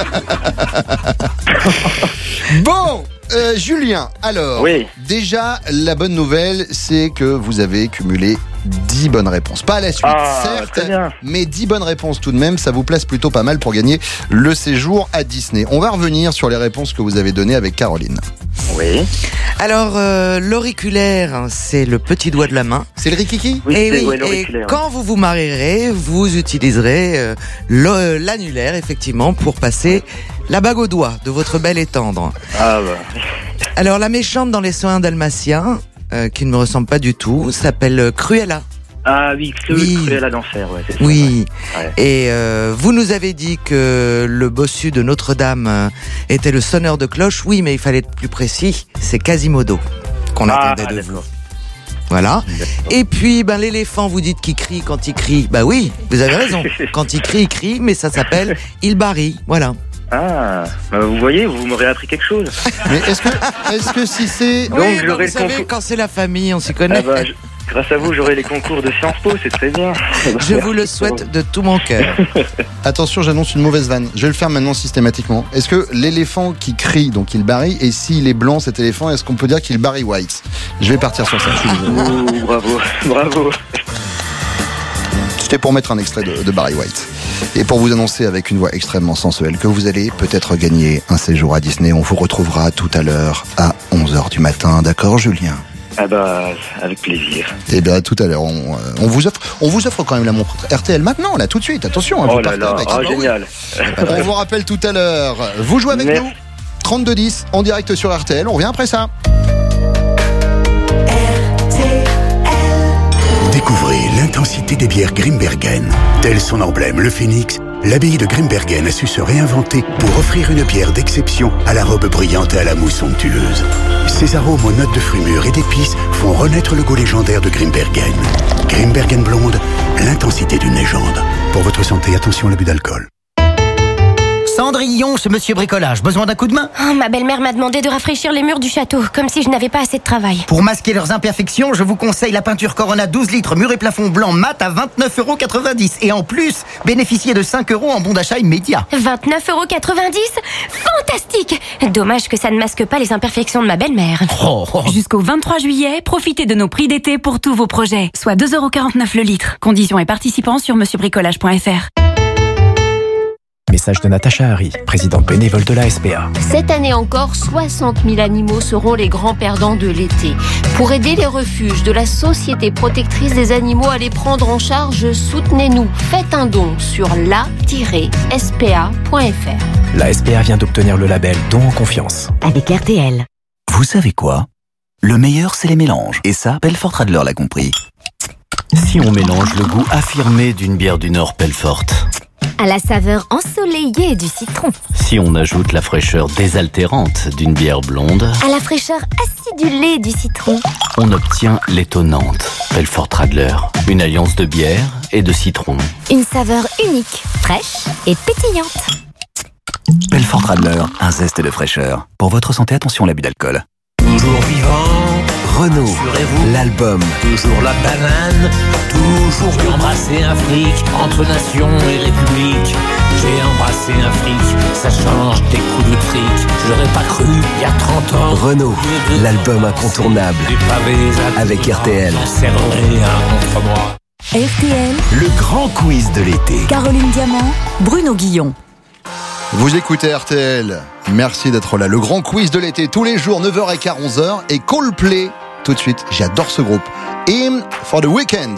Bon, Julien, alors, oui. Déjà, la bonne nouvelle, c'est que vous avez cumulé 10 bonnes réponses. Pas à la suite, certes, mais 10 bonnes réponses tout de même. Ça vous place plutôt pas mal pour gagner le séjour à Disney. On va revenir sur les réponses que vous avez données avec Caroline. Oui. Alors, l'auriculaire, c'est le petit doigt de la main. C'est le rikiki ? Oui, et quand vous vous marierez, vous utiliserez l'annulaire, effectivement, pour passer la bague au doigt de votre belle et tendre. Ah bah. Alors, la méchante dans les soins dalmatiens, qui ne me ressemble pas du tout, s'appelle Cruella. Ah oui, Cruella d'enfer, ouais, c'est ça. Oui, ouais. Et vous nous avez dit que le bossu de Notre-Dame était le sonneur de cloche. Oui, mais il fallait être plus précis, c'est Quasimodo qu'on attendait de vous. Voilà. Et puis, l'éléphant, vous dites qu'il crie quand il crie. Bah oui, vous avez raison. Quand il crie, mais ça s'appelle il barille. Voilà. Ah, vous voyez, vous m'aurez appris quelque chose. Mais est-ce que si c'est... Donc, oui, j'aurai vous savez, quand c'est la famille, on s'y connaît. Ah bah, grâce à vous, j'aurai les concours de Sciences Po, c'est très bien. Je vous le souhaite de tout mon cœur. Attention, j'annonce une mauvaise vanne. Je vais le faire maintenant systématiquement. Est-ce que l'éléphant qui crie, donc il barille, et s'il est blanc, cet éléphant, est-ce qu'on peut dire qu'il barille white ? Je vais partir sur ça. Bravo. C'était pour mettre un extrait de Barry White. Et pour vous annoncer avec une voix extrêmement sensuelle que vous allez peut-être gagner un séjour à Disney. On vous retrouvera tout à l'heure à 11h du matin. D'accord, Julien ? Ah bah, avec plaisir. Et bien, tout à l'heure, on vous offre quand même la montre RTL maintenant, là, tout de suite. Attention, oh là là, génial. Oui. On vous rappelle tout à l'heure. Vous jouez avec nous 32-10 en direct sur RTL. On revient après ça. Découvrez l'intensité des bières Grimbergen. Tel son emblème, le phénix, l'abbaye de Grimbergen a su se réinventer pour offrir une bière d'exception à la robe brillante et à la mousse somptueuse. Ses arômes aux notes de fruits mûrs et d'épices font renaître le goût légendaire de Grimbergen. Grimbergen blonde, l'intensité d'une légende. Pour votre santé, attention à l'abus d'alcool. Cendrillon chez Monsieur Bricolage, besoin d'un coup de main ? Oh, ma belle-mère m'a demandé de rafraîchir les murs du château, comme si je n'avais pas assez de travail. Pour masquer leurs imperfections, je vous conseille la peinture Corona 12 litres mur et plafond blanc mat à 29,90 €. Et en plus, bénéficiez de 5 € en bon d'achat immédiat. 29,90 €? Fantastique! Dommage que ça ne masque pas les imperfections de ma belle-mère. Jusqu'au 23 juillet, profitez de nos prix d'été pour tous vos projets, soit 2,49 € le litre. Conditions et participants sur monsieurbricolage.fr. Message de Natacha Harry, présidente bénévole de la SPA. Cette année encore, 60 000 animaux seront les grands perdants de l'été. Pour aider les refuges de la Société protectrice des animaux à les prendre en charge, soutenez-nous. Faites un don sur la-spa.fr. La SPA vient d'obtenir le label Don en confiance. Avec RTL. Vous savez quoi ? Le meilleur, c'est les mélanges. Et ça, Pelfort Radler l'a compris. Si on mélange le goût affirmé d'une bière du Nord Pelfort, À la saveur ensoleillée du citron, si on ajoute la fraîcheur désaltérante d'une bière blonde, à la fraîcheur acidulée du citron, on obtient l'étonnante Pelfort Radler. Une alliance de bière et de citron. une saveur unique, fraîche et pétillante. Pelfort Radler, un zeste de fraîcheur. Pour votre santé, attention à l'abus d'alcool. Toujours vivant, Renault, l'album. Toujours la banane, toujours j'ai embrassé un fric, entre nation et république. J'ai embrassé un fric, ça change des coups de fric. J'aurais pas cru il y a 30 ans. Renault, l'album incontournable. Avec RTL. RTL, Le grand quiz de l'été. Caroline Diamant, Bruno Guillon. Vous écoutez RTL. Merci d'être là. Le grand quiz de l'été, tous les jours, 9h15, 11h. Et Coldplay, tout de suite. J'adore ce groupe. Hymn for the Weekend.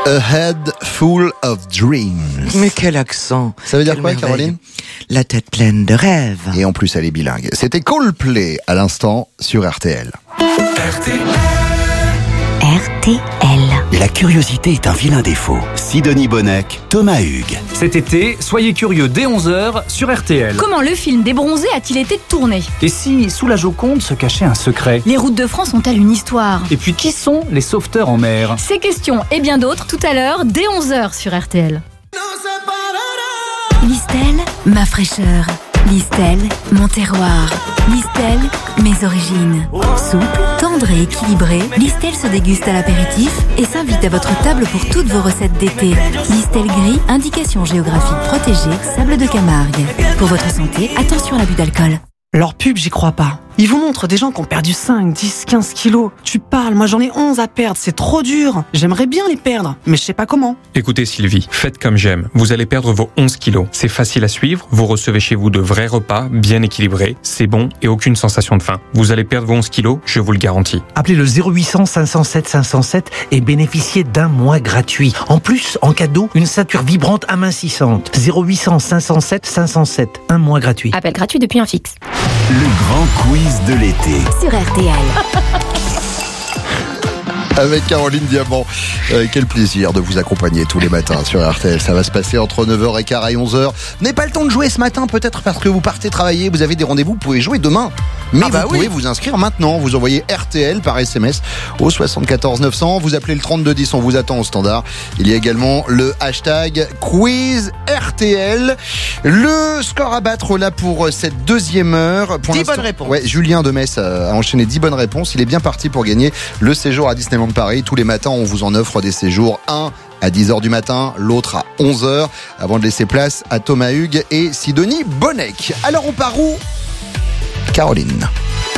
A head full of dreams. Mais quel accent. Ça veut dire Quelle quoi, merveille. Caroline? La tête pleine de rêves. Et en plus, elle est bilingue. C'était Coldplay à l'instant sur RTL. RTL. La curiosité est un vilain défaut. Sidonie Bonnec, Thomas Hugues. Cet été, soyez curieux dès 11h sur RTL. Comment le film Des Bronzés a-t-il été tourné? Et si, sous la Joconde, se cachait un secret? Les routes de France ont-elles une histoire? Et puis, qui sont les sauveteurs en mer? Ces questions et bien d'autres tout à l'heure dès 11h sur RTL. Listel, ma fraîcheur. Listel, mon terroir. Listel, mes origines. Souple, tendre et équilibré, Listel se déguste à l'apéritif et s'invite à votre table pour toutes vos recettes d'été. Listel gris, indication géographique protégée, Sable de Camargue. Pour votre santé, attention à l'abus d'alcool. Leur pub, j'y crois pas. Ils vous montrent des gens qui ont perdu 5, 10, 15 kilos. Tu parles, moi j'en ai 11 à perdre, c'est trop dur. J'aimerais bien les perdre, mais je sais pas comment. Écoutez Sylvie, faites comme j'aime. Vous allez perdre vos 11 kilos. C'est facile à suivre, vous recevez chez vous de vrais repas, bien équilibrés, c'est bon et aucune sensation de faim. Vous allez perdre vos 11 kilos, je vous le garantis. Appelez le 0800 507 507 et bénéficiez d'un mois gratuit. En plus, en cadeau, une ceinture vibrante amincissante. 0800 507 507, un mois gratuit. Appel gratuit depuis un fixe. Le grand quiz de l'été. Sur RTL. Avec Caroline Diamant. Quel plaisir de vous accompagner tous les matins sur RTL. Ça va se passer entre 9h15 et 11h. Vous n'avez pas le temps de jouer ce matin, peut-être parce que vous partez travailler, vous avez des rendez-vous, vous pouvez jouer demain. Mais vous pouvez vous inscrire maintenant. Vous envoyez RTL par SMS au 74 900. Vous appelez le 3210, on vous attend au standard. Il y a également le hashtag quiz RTL. Le score à battre là pour cette deuxième heure. Pour 10 bonnes réponses. Ouais, Julien de Metz a enchaîné 10 bonnes réponses. Il est bien parti pour gagner le séjour à Disneyland Paris. Tous les matins, on vous en offre des séjours. Un à 10h du matin, l'autre à 11h. Avant de laisser place à Thomas Hugues et Sidonie Bonnec. Alors on part où, Caroline?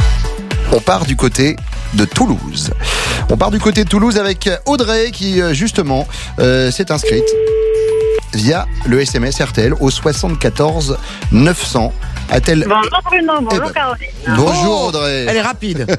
On part du côté de Toulouse. On part du côté de Toulouse avec Audrey qui justement s'est inscrite via le SMS RTL au 74 900. A-t-elle... Bonjour Bruno, bonjour Caroline. Bonjour Audrey. Elle est rapide.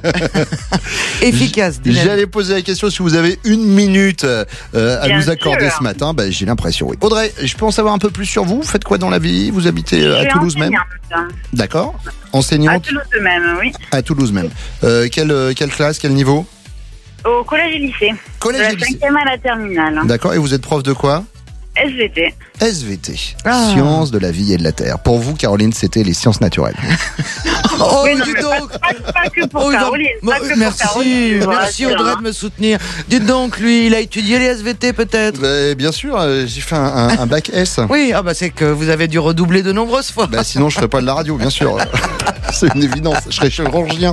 Efficace. Dynamique. J'allais poser la question si vous avez une minute à Bien nous accorder sûr. ce matin. J'ai l'impression, oui. Audrey, je peux en savoir un peu plus sur vous? Vous faites quoi dans la vie? Vous habitez à Toulouse même? D'accord. Enseignante À Toulouse même, oui. à Toulouse même. Quelle classe, quel niveau? Au collège et lycée. Collège de et la lycée. 5e à la terminale. D'accord. Et vous êtes prof de quoi? SVT. SVT. Sciences de la vie et de la terre. Pour vous, Caroline, c'était les sciences naturelles. Oh, Oui, non, dis mais donc. pas que pour Caroline. Pas que pour Merci, Caroline, je vous merci rassure, Audrey hein. de me soutenir. Dites donc, lui, il a étudié les SVT peut-être? Bien sûr, j'ai fait un bac S. Oui, c'est que vous avez dû redoubler de nombreuses fois. Sinon, je ferais pas de la radio, bien sûr. C'est une évidence. Je serais chirurgien.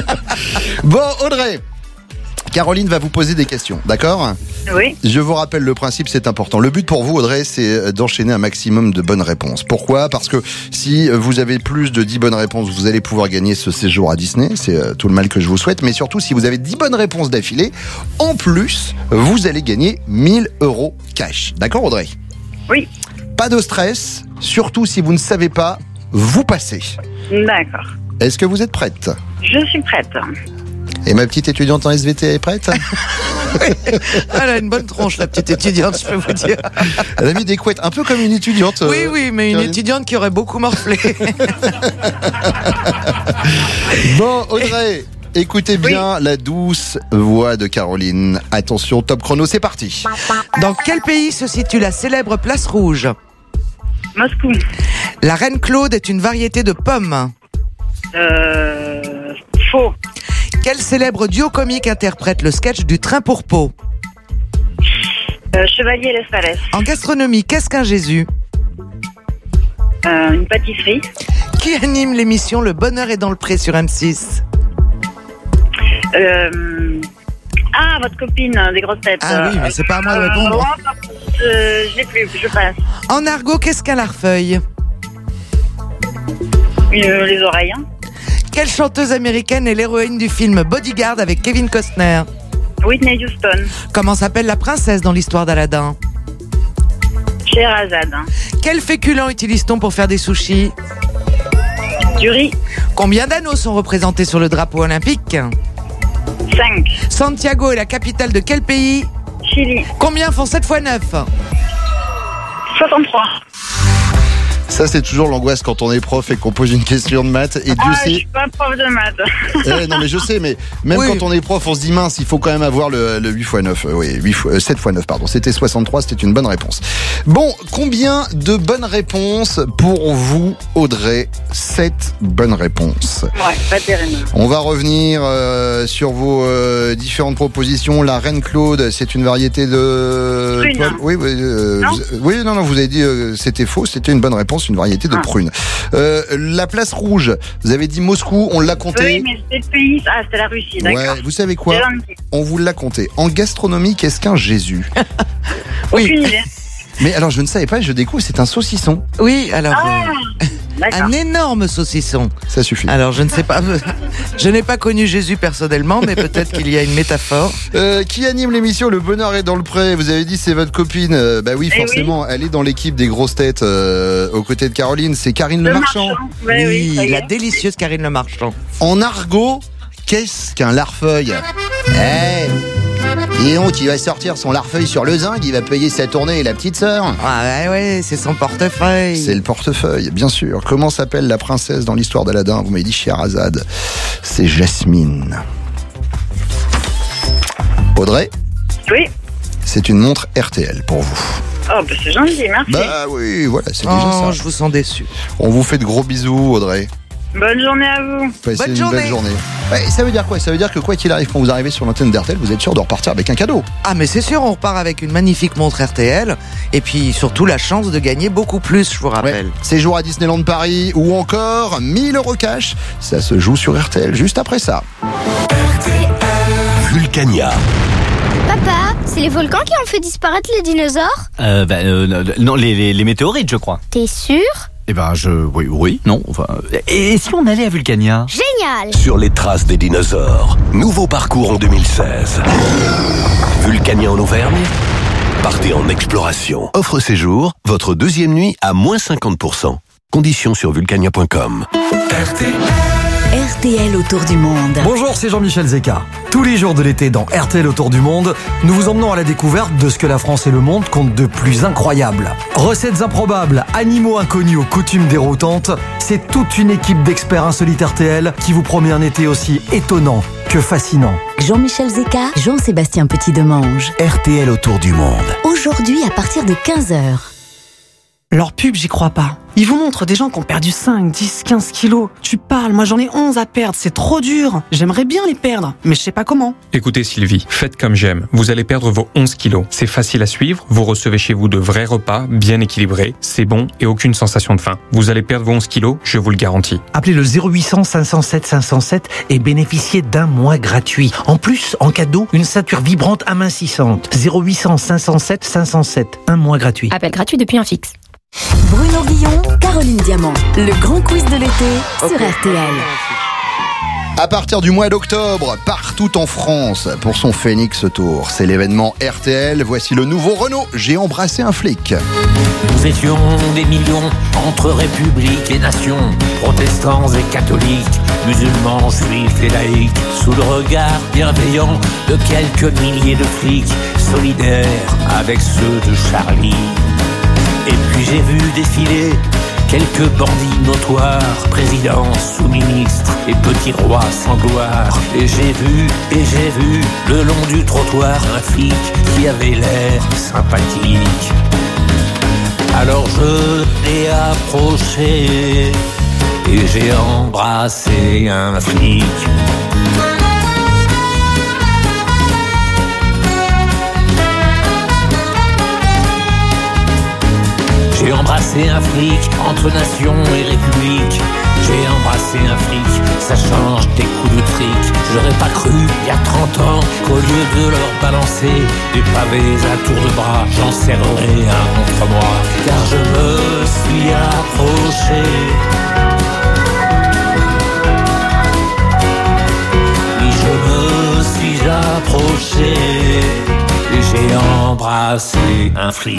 Bon, Audrey. Caroline va vous poser des questions, d'accord? Oui. Je vous rappelle le principe, c'est important. Le but pour vous, Audrey, c'est d'enchaîner un maximum de bonnes réponses. Pourquoi? Parce que si vous avez plus de 10 bonnes réponses, vous allez pouvoir gagner ce séjour à Disney. C'est tout le mal que je vous souhaite. Mais surtout, si vous avez 10 bonnes réponses d'affilée, en plus, vous allez gagner 1000 € cash. D'accord, Audrey? Oui. Pas de stress, surtout si vous ne savez pas, vous passez. D'accord. Est-ce que vous êtes prête? Je suis prête. Et ma petite étudiante en SVT est prête? Elle a une bonne tronche, la petite étudiante, je peux vous dire. Elle a mis des couettes, un peu comme une étudiante. Oui, mais une étudiante qui aurait beaucoup morflé. Bon, Audrey, écoutez bien la douce voix de Caroline. Attention, top chrono, c'est parti. Dans quel pays se situe la célèbre place rouge? Moscou. La reine Claude est une variété de pommes. Faux. Quel célèbre duo comique interprète le sketch du train pour Pau? Chevalier Les Falaises. En gastronomie, qu'est-ce qu'un Jésus? Une pâtisserie. Qui anime l'émission Le Bonheur est dans le pré sur M6? Votre copine des grosses têtes. Ah oui, mais c'est pas à moi de répondre. Je l'ai plus, je passe. En argot, qu'est-ce qu'un larfeuille? Les oreilles. Hein. Quelle chanteuse américaine est l'héroïne du film Bodyguard avec Kevin Costner? Whitney Houston. Comment s'appelle la princesse dans l'histoire d'Aladin? Sherazade. Quel féculent utilise-t-on pour faire des sushis? Du riz. Combien d'anneaux sont représentés sur le drapeau olympique? 5. Santiago est la capitale de quel pays? Chili. Combien font 7 x 9? 63. Ça, c'est toujours l'angoisse quand on est prof et qu'on pose une question de maths. Et Dieu Je sait. suis pas prof de maths. Non, mais je sais, mais même Oui. quand on est prof, on se dit mince, il faut quand même avoir le 8 x 9. Oui, 7 x 9, pardon. C'était 63, c'était une bonne réponse. Bon, combien de bonnes réponses pour vous, Audrey? 7 bonnes réponses. Ouais, pas terrible. On va revenir sur vos différentes propositions. La Reine Claude, c'est une variété de... Prune. Oui, non, vous avez dit c'était faux, c'était une bonne réponse, une variété de prune. La Place Rouge, vous avez dit Moscou, on l'a compté. Oui, mais c'est le pays. Ah, c'est la Russie, d'accord. Ouais, vous savez quoi? C'est gentil. On vous l'a compté. En gastronomie, qu'est-ce qu'un Jésus? Aucune idée. Mais alors, je ne savais pas, je découvre, c'est un saucisson. Oui, alors. D'accord. Un énorme saucisson. Ça suffit. Alors, je ne sais pas. Je n'ai pas connu Jésus personnellement, mais peut-être qu'il y a une métaphore. Qui anime l'émission Le Bonheur est dans le pré? Vous avez dit c'est votre copine. Bah oui, forcément, elle est dans l'équipe des grosses têtes aux côtés de Caroline. C'est Karine Le Marchand. Ouais, oui, ça y est. La délicieuse Karine Le Marchand. En argot, qu'est-ce qu'un larfeuille? Dis donc, il va sortir son larfeuille sur le zinc, il va payer sa tournée et la petite sœur. Ah ouais, c'est son portefeuille. C'est le portefeuille, bien sûr. Comment s'appelle la princesse dans l'histoire d'Aladin? Vous m'avez dit Scheherazade. C'est Jasmine. Audrey? Oui. C'est une montre RTL pour vous. Oh, bah c'est gentil, merci. Bah oui, voilà, c'est déjà ça. Je vous sens déçu. On vous fait de gros bisous, Audrey. Bonne journée à vous. Passez une belle journée. Ouais, ça veut dire quoi? Ça veut dire que quoi qu'il arrive, quand vous arrivez sur l'antenne d'RTL, vous êtes sûr de repartir avec un cadeau. Ah mais c'est sûr, on repart avec une magnifique montre RTL et puis surtout la chance de gagner beaucoup plus, je vous rappelle. Séjour à Disneyland Paris ou encore 1000 € cash. Ça se joue sur RTL juste après ça. Vulcania. Papa, c'est les volcans qui ont fait disparaître les dinosaures? Non, les météorites, je crois. T'es sûr? Eh ben, oui, non, enfin... Et si on allait à Vulcania? Génial! Sur les traces des dinosaures. Nouveau parcours en 2016. Vulcania en Auvergne. Partez en exploration. Offre séjour, votre deuxième nuit à moins 50%. Conditions sur vulcania.com. RTL autour du monde. Bonjour, c'est Jean-Michel Zeka. Tous les jours de l'été dans RTL autour du monde, nous vous emmenons à la découverte de ce que la France et le monde comptent de plus incroyable. Recettes improbables, animaux inconnus aux coutumes déroutantes, c'est toute une équipe d'experts insolites RTL qui vous promet un été aussi étonnant que fascinant. Jean-Michel Zeka, Jean-Sébastien Petit-Demange. RTL autour du monde. Aujourd'hui à partir de 15h. Leur pub, j'y crois pas. Ils vous montrent des gens qui ont perdu 5, 10, 15 kilos. Tu parles, moi j'en ai 11 à perdre, c'est trop dur. J'aimerais bien les perdre, mais je sais pas comment. Écoutez Sylvie, faites comme j'aime. Vous allez perdre vos 11 kilos. C'est facile à suivre, vous recevez chez vous de vrais repas, bien équilibrés, c'est bon et aucune sensation de faim. Vous allez perdre vos 11 kilos, je vous le garantis. Appelez le 0800 507 507 et bénéficiez d'un mois gratuit. En plus, en cadeau, une ceinture vibrante amincissante. 0800 507 507, un mois gratuit. Appel gratuit depuis un fixe. Bruno Guillon, Caroline Diamant. Le grand quiz de l'été sur RTL. À partir du mois d'octobre, partout en France, pour son Phoenix Tour. C'est l'événement RTL. Voici le nouveau Renault. J'ai embrassé un flic. Nous étions des millions entre républiques et nations, protestants et catholiques, musulmans, juifs et laïcs, sous le regard bienveillant de quelques milliers de flics, solidaires avec ceux de Charlie. Et puis j'ai vu défiler quelques bandits notoires, présidents, sous-ministres et petits rois sans gloire. Et j'ai vu le long du trottoir un flic qui avait l'air sympathique. Alors je l'ai approché et j'ai embrassé un flic. J'ai embrassé un flic entre nation et république. J'ai embrassé un flic, ça change des coups de trick. J'aurais pas cru, il y a 30 ans, qu'au lieu de leur balancer des pavés à tour de bras, j'en serrerais un contre moi. Car je me suis approché. Oui, je me suis approché et j'ai embrassé un flic.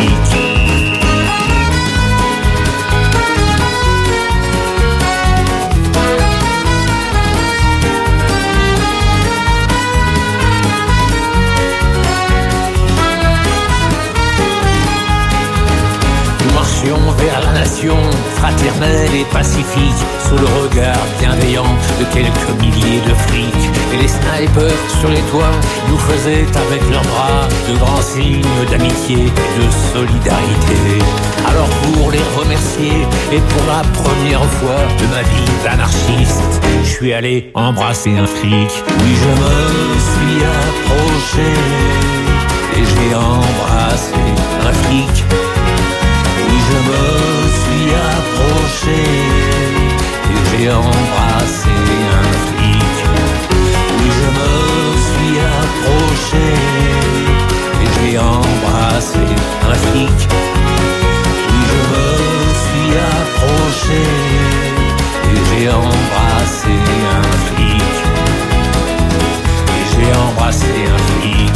affection fraternelle et pacifique, sous le regard bienveillant de quelques milliers de flics. Et les snipers sur les toits nous faisaient avec leurs bras de grands signes d'amitié et de solidarité. Alors pour les remercier et pour la première fois de ma vie d'anarchiste, je suis allé embrasser un flic. Oui, je me suis approché et j'ai embrassé un flic. Oui, je me suis approché et j'ai embrassé un flic. Oui, je me suis approché et j'ai embrassé un flic. Oui, je me suis approché et j'ai embrassé un flic. Et j'ai embrassé un flic.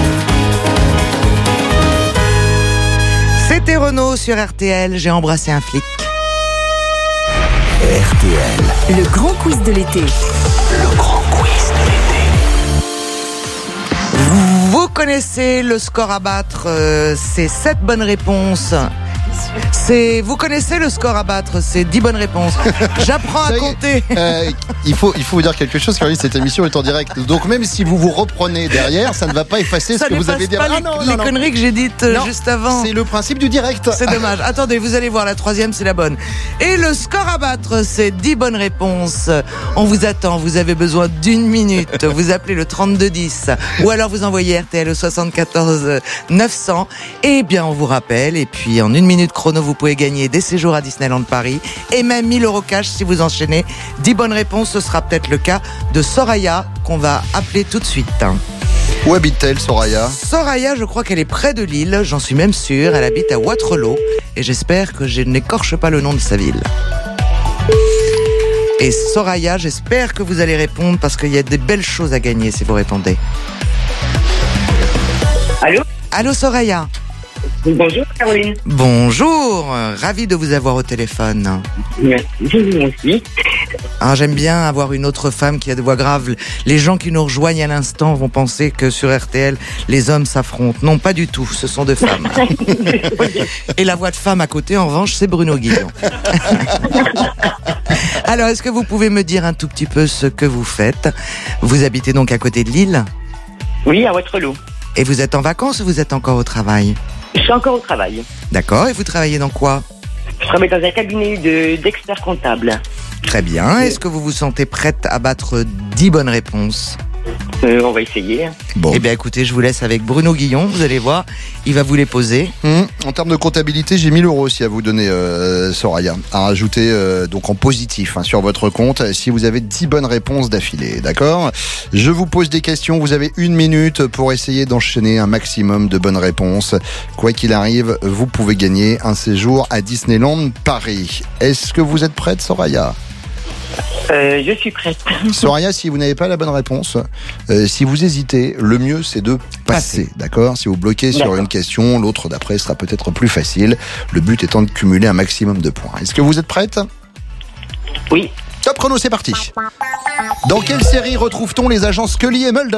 C'était Renaud sur RTL, j'ai embrassé un flic. RTL. Le grand quiz de l'été. Le grand quiz de l'été. Vous connaissez le score à battre, c'est 7 bonnes réponses. Vous connaissez le score à battre, c'est 10 bonnes réponses. J'apprends à compter. Il faut vous dire quelque chose, Caroline, cette émission est en direct. Donc même si vous vous reprenez derrière, ça ne va pas effacer ce que vous avez dit. Ça n'efface pas les conneries que j'ai dites juste avant. C'est le principe du direct. C'est dommage. Attendez, vous allez voir, la troisième, c'est la bonne. Et le score à battre, c'est 10 bonnes réponses. On vous attend, vous avez besoin d'1 minute. Vous appelez le 3210 ou alors vous envoyez RTL au 74 900. Et bien, on vous rappelle. Et puis, en 1 minute chrono, vous pouvez gagner des séjours à Disneyland Paris et même 1000 € cash si vous enchaînez 10 bonnes réponses. Ce sera peut-être le cas de Soraya qu'on va appeler tout de suite. Où habite-t-elle, Soraya ? Soraya, je crois qu'elle est près de Lille, j'en suis même sûr. Elle habite à Waterloo et j'espère que je n'écorche pas le nom de sa ville. Et Soraya, j'espère que vous allez répondre parce qu'il y a des belles choses à gagner si vous répondez. Allô ? Allô Soraya ? Bonjour Caroline. Bonjour, ravi de vous avoir au téléphone. Merci, moi aussi. Ah, j'aime bien avoir une autre femme qui a des voix graves. Les gens qui nous rejoignent à l'instant vont penser que sur RTL, les hommes s'affrontent. Non, pas du tout, ce sont deux femmes. Et la voix de femme à côté, en revanche, c'est Bruno Guillon. Alors, est-ce que vous pouvez me dire un tout petit peu ce que vous faites ? Vous habitez donc à côté de Lille ? Oui, à Waterloo. Et vous êtes en vacances ou vous êtes encore au travail ? Je suis encore au travail. D'accord, et vous travaillez dans quoi ? Je travaille dans un cabinet d'experts comptables. Très bien, est-ce que vous vous sentez prête à battre 10 bonnes réponses ? On va essayer. Bon. Eh bien écoutez, je vous laisse avec Bruno Guillon, vous allez voir, il va vous les poser. En termes de comptabilité, j'ai 1000 € aussi à vous donner, Soraya, à rajouter donc en positif sur votre compte si vous avez 10 bonnes réponses d'affilée, d'accord ? Je vous pose des questions, vous avez 1 minute pour essayer d'enchaîner un maximum de bonnes réponses. Quoi qu'il arrive, vous pouvez gagner un séjour à Disneyland Paris. Est-ce que vous êtes prête, Soraya ? Je suis prête. Soraya, si vous n'avez pas la bonne réponse, si vous hésitez, le mieux c'est de passer, d'accord ? Si vous bloquez sur une question, l'autre d'après sera peut-être plus facile. Le but étant de cumuler un maximum de points. Est-ce que vous êtes prête ? Oui. Top chrono, c'est parti. Dans quelle série retrouve-t-on les agents Scully et Mulder ?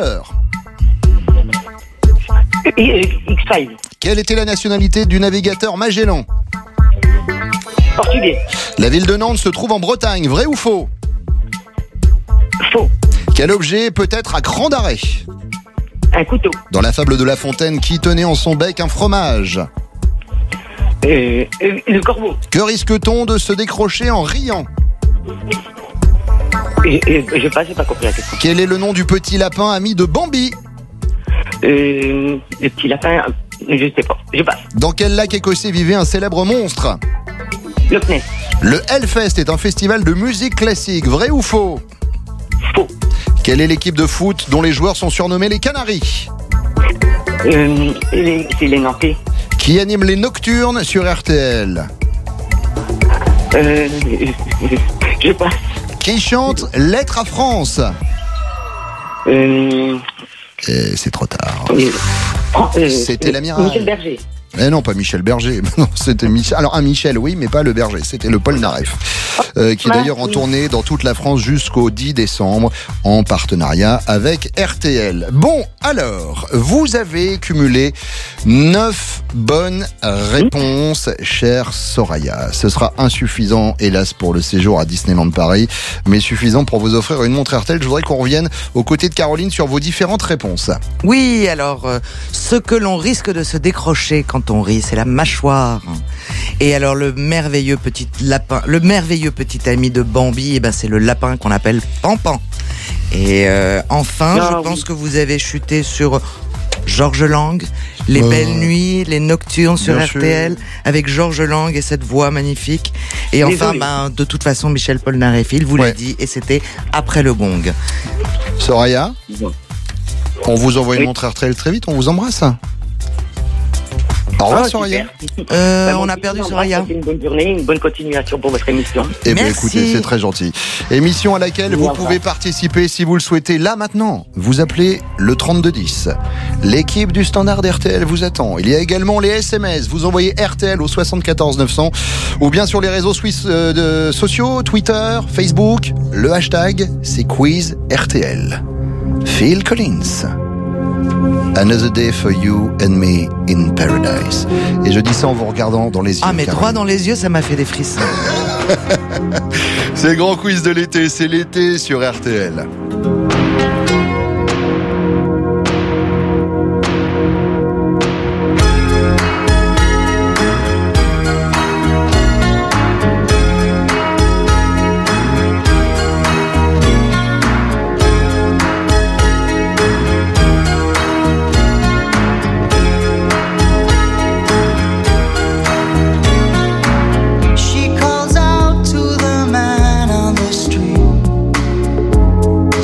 X-Files. Quelle était la nationalité du navigateur Magellan ? Portugais. La ville de Nantes se trouve en Bretagne, vrai ou faux ? Faux. Quel objet peut être à cran d'arrêt ? Un couteau. Dans la fable de La Fontaine, qui tenait en son bec un fromage ? Le corbeau. Que risque-t-on de se décrocher en riant ? Je passe, j'ai pas compris la question. Quel est le nom du petit lapin ami de Bambi ? Le petit lapin, je sais pas, je passe. Dans quel lac écossais vivait un célèbre monstre ? Loch Ness. Le Hellfest est un festival de musique classique, vrai ou faux ? Faux. Quelle est l'équipe de foot dont les joueurs sont surnommés les Canaries ? C'est les Nantais. Qui anime les Nocturnes sur RTL ? Je passe. Qui chante Lettre à France ? C'est trop tard. C'était l'amiral. Michel Berger. Non, pas Michel Berger. Non, c'était Michel. Alors un Michel, oui, mais pas le Berger. C'était le Paul Naref. qui est d'ailleurs en tournée dans toute la France jusqu'au 10 décembre en partenariat avec RTL. Bon, alors, vous avez cumulé 9 bonnes réponses, chère Soraya. Ce sera insuffisant, hélas, pour le séjour à Disneyland Paris, mais suffisant pour vous offrir une montre RTL. Je voudrais qu'on revienne aux côtés de Caroline sur vos différentes réponses. Oui, alors, ce que l'on risque de se décrocher quand on rit, c'est la mâchoire. Et alors, le merveilleux petit ami de Bambi, eh ben, c'est le lapin qu'on appelle Pampan. Et enfin, je pense que vous avez chuté sur Georges Lang, Les Belles Nuits, Les Nocturnes sur RTL, avec Georges Lang et cette voix magnifique. Et enfin, de toute façon, Michel Polnareff, il vous l'a dit, et c'était Après le gong. Soraya, on vous envoie une montre RTL très vite, on vous embrasse. Au revoir, Soraya. On a perdu Soraya. Une bonne journée, une bonne continuation pour votre émission. Eh bien, écoutez, c'est très gentil. Émission à laquelle vous pouvez participer si vous le souhaitez. Là, maintenant, vous appelez le 3210. L'équipe du Standard RTL vous attend. Il y a également les SMS. Vous envoyez RTL au 74 900 ou bien sur les réseaux sociaux, Twitter, Facebook. Le hashtag, c'est Quiz RTL. Phil Collins. Another day for you and me in paradise. Et je dis ça en vous regardant dans les yeux. Ah, mais droit dans les yeux, ça m'a fait des frissons. C'est le grand quiz de l'été, c'est l'été sur RTL. She calls out to the man on the street.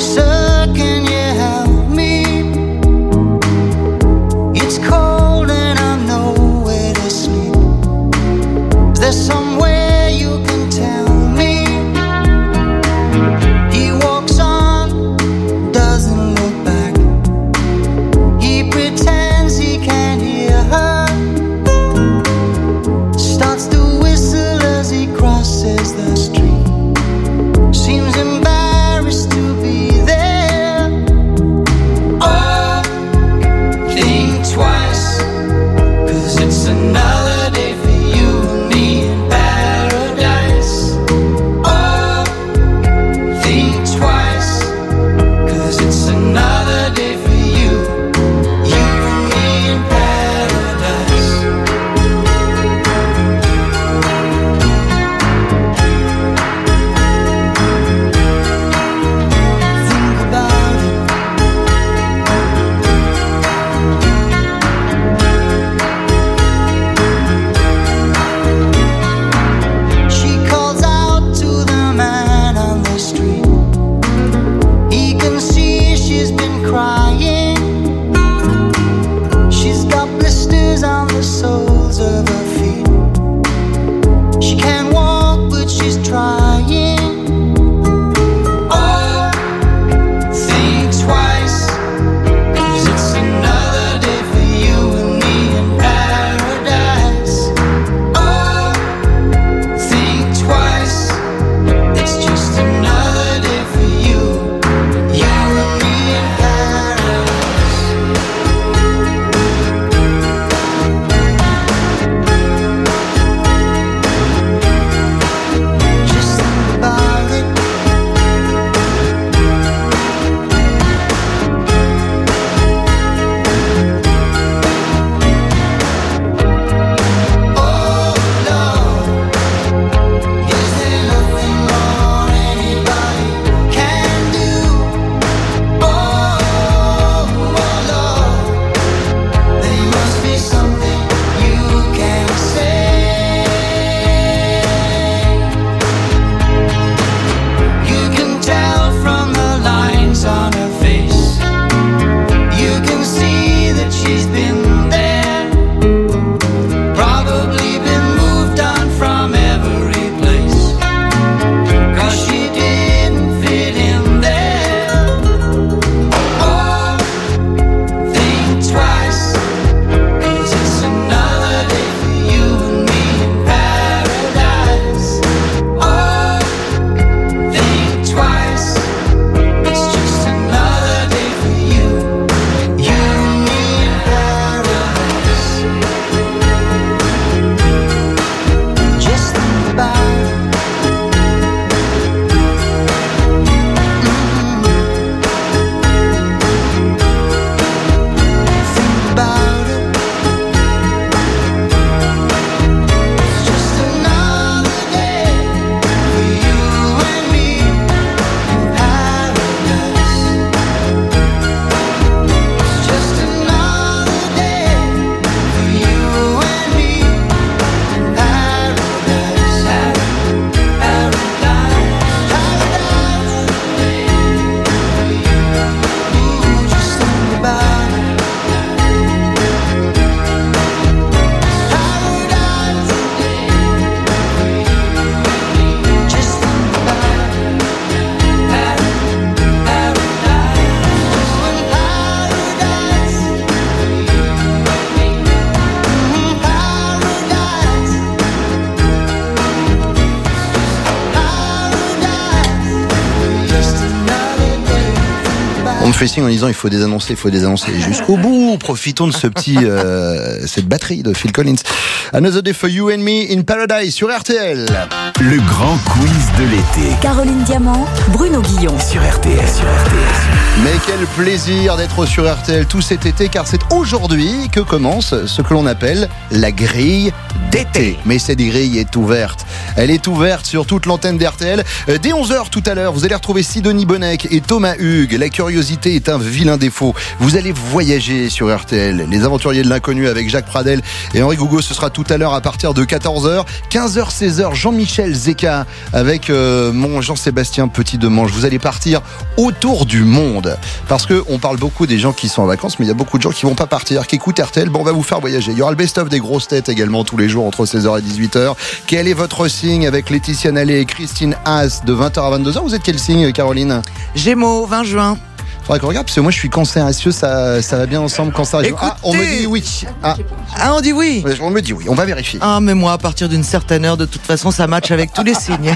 fait signe en disant il faut désannoncer jusqu'au bout. Profitons de cette batterie de Phil Collins. Another Day for You and Me in Paradise sur RTL. Le grand quiz de l'été. Caroline Diamant, Bruno Guillon. Sur RTL. Mais quel plaisir d'être sur RTL tout cet été, car c'est aujourd'hui que commence ce que l'on appelle la grille d'été. Mais cette grille est ouverte. Elle est ouverte sur toute l'antenne d'RTL. Dès 11h tout à l'heure, vous allez retrouver Sidonie Bonnec et Thomas Hugues. La curiosité est un vilain défaut. Vous allez voyager sur RTL. Les aventuriers de l'inconnu avec Jacques Pradel et Henri Gougo, ce sera tout à l'heure à partir de 14h. 15h, 16h, Jean-Michel Zeka avec mon Jean-Sébastien Petit-Demange. Vous allez partir autour du monde. Parce qu'on parle beaucoup des gens qui sont en vacances, mais il y a beaucoup de gens qui vont pas partir, qui écoutent RTL. Bon, on va vous faire voyager. Il y aura le best-of des grosses têtes également tous les jours entre 16h et 18h. Quel est votre signe avec Laetitia Nallet et Christine Haas de 20h à 22h? Vous êtes quel signe, Caroline? Gémeaux, 20 juin. Faudrait qu'on regarde, parce que moi je suis cancer. Est-ce que ça va bien ensemble, cancer? Écoutez, on me dit oui. On dit oui. On me dit oui, on va vérifier. Mais moi, à partir d'une certaine heure, de toute façon, ça match avec tous les signes.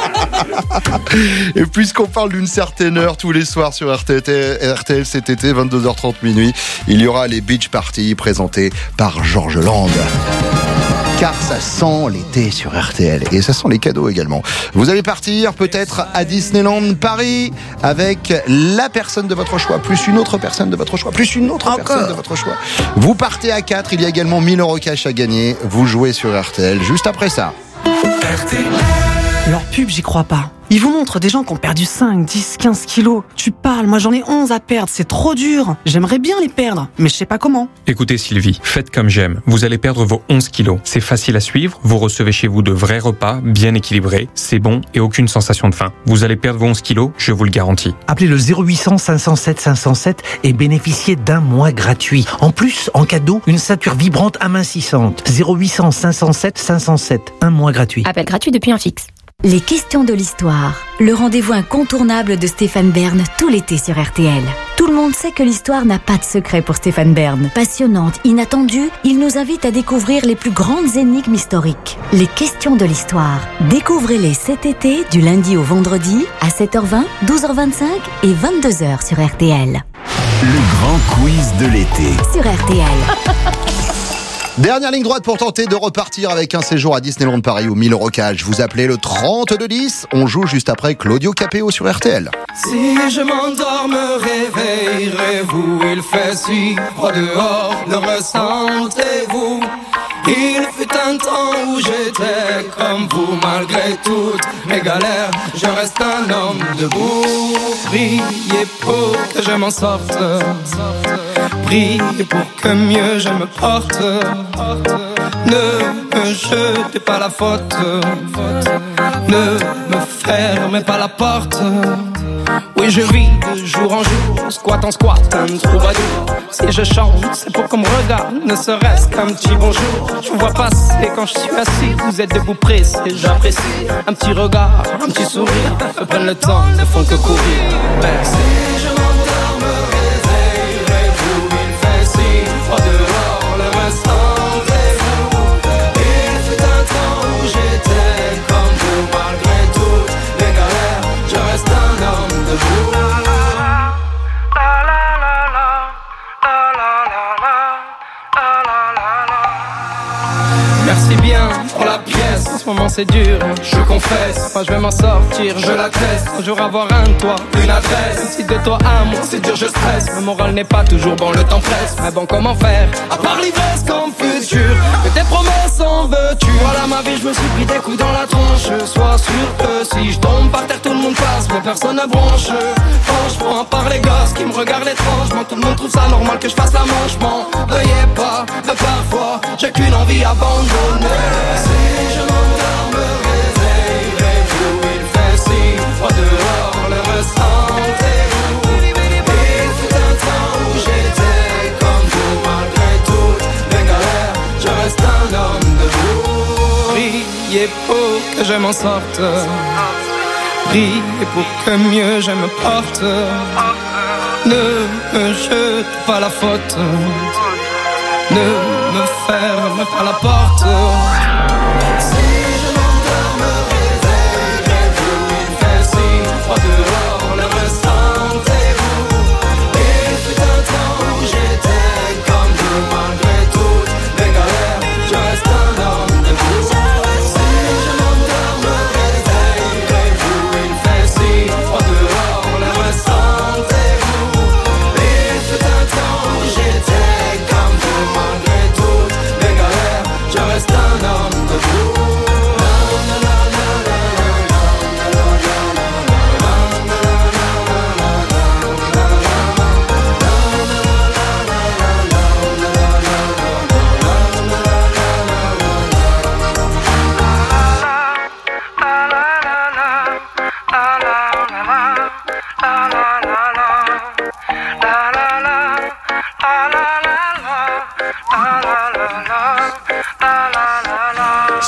Et puisqu'on parle d'une certaine heure tous les soirs sur RTL cet été, 22h30 minuit, il y aura les Beach Parties présentées par Georges Land. Car ça sent l'été sur RTL et ça sent les cadeaux également. Vous allez partir peut-être à Disneyland Paris avec la personne de votre choix, plus une autre personne de votre choix, plus une autre personne de votre choix. Vous partez à 4, il y a également 1000 € cash à gagner. Vous jouez sur RTL juste après ça. Leur pub, j'y crois pas. Ils vous montrent des gens qui ont perdu 5, 10, 15 kilos. Tu parles, moi j'en ai 11 à perdre, c'est trop dur. J'aimerais bien les perdre, mais je sais pas comment. Écoutez Sylvie, faites comme j'aime. Vous allez perdre vos 11 kilos. C'est facile à suivre, vous recevez chez vous de vrais repas, bien équilibrés, c'est bon et aucune sensation de faim. Vous allez perdre vos 11 kilos, je vous le garantis. Appelez le 0800 507 507 et bénéficiez d'un mois gratuit. En plus, en cadeau, une ceinture vibrante amincissante. 0800 507 507, un mois gratuit. Appel gratuit depuis un fixe. Les questions de l'histoire. Le rendez-vous incontournable de Stéphane Bern tout l'été sur RTL. Tout le monde sait que l'histoire n'a pas de secret pour Stéphane Bern. Passionnante, inattendue, il nous invite à découvrir les plus grandes énigmes historiques. Les questions de l'histoire. Découvrez-les cet été, du lundi au vendredi, à 7h20, 12h25 et 22h sur RTL. Le grand quiz de l'été. Sur RTL. Dernière ligne droite pour tenter de repartir avec un séjour à Disneyland Paris ou 1000 € cash. Vous appelez le 3210. On joue juste après Claudio Capéo sur RTL. Si je m'endors, me réveillerez-vous. Il fait si froid dehors, le ressentez-vous. Il fut un temps où j'étais comme vous, malgré toutes mes galères, je reste un homme debout. Priez pour que je m'en sorte, priez pour que mieux je me porte. Ne me jetez pas la faute, ne me fermez pas la porte. Oui, je vis de jour en jour, squat en squat, un troubadour. Si je chante, c'est pour qu'on me regarde, ne serait-ce qu'un petit bonjour. Je vous vois passer quand je suis assis, vous êtes debout pressé, j'apprécie. Un petit regard, un petit sourire, me prennent le temps, ne font que courir. Merci. Si je m'endors, me réveillerez-vous. Il fait si froid dehors, le ressentez-vous. Il fut un temps où j'étais comme vous, malgré toutes les galères, je reste un homme debout. Merci bien pour la pièce, en ce moment c'est dur, je confesse. Moi je vais m'en sortir, je l'atteste. Un jour avoir un toit, une adresse. Si de toi à moi c'est dur, je stresse. Le moral n'est pas toujours bon, le temps presse. Mais bon, comment faire, à part l'ivresse comme futur, que tes promesses en veux-tu. Voilà ma vie, je me suis pris des coups dans la tronche. Sois sûr que si je tombe par terre, tout le monde passe, mais personne ne bronche. Franchement, à part les gosses qui me regardent étrangement, tout le monde trouve ça normal que je fasse la manche. M'en veuillez pas, mais parfois j'ai qu'une envie abandonnée. Si je m'endors, me réveillerez-vous. Il fait si froid dehors, le ressentez-vous. Il fut un temps où j'étais comme vous, malgré toutes mes galères, je reste un homme debout. Priez pour que je m'en sorte, priez pour que mieux je me porte. Ne me jete pas la faute, ne me ferme pas la porte. Si je m'endors, me réveillerez-vous. Il fait si froid dehors, le ressentez-vous.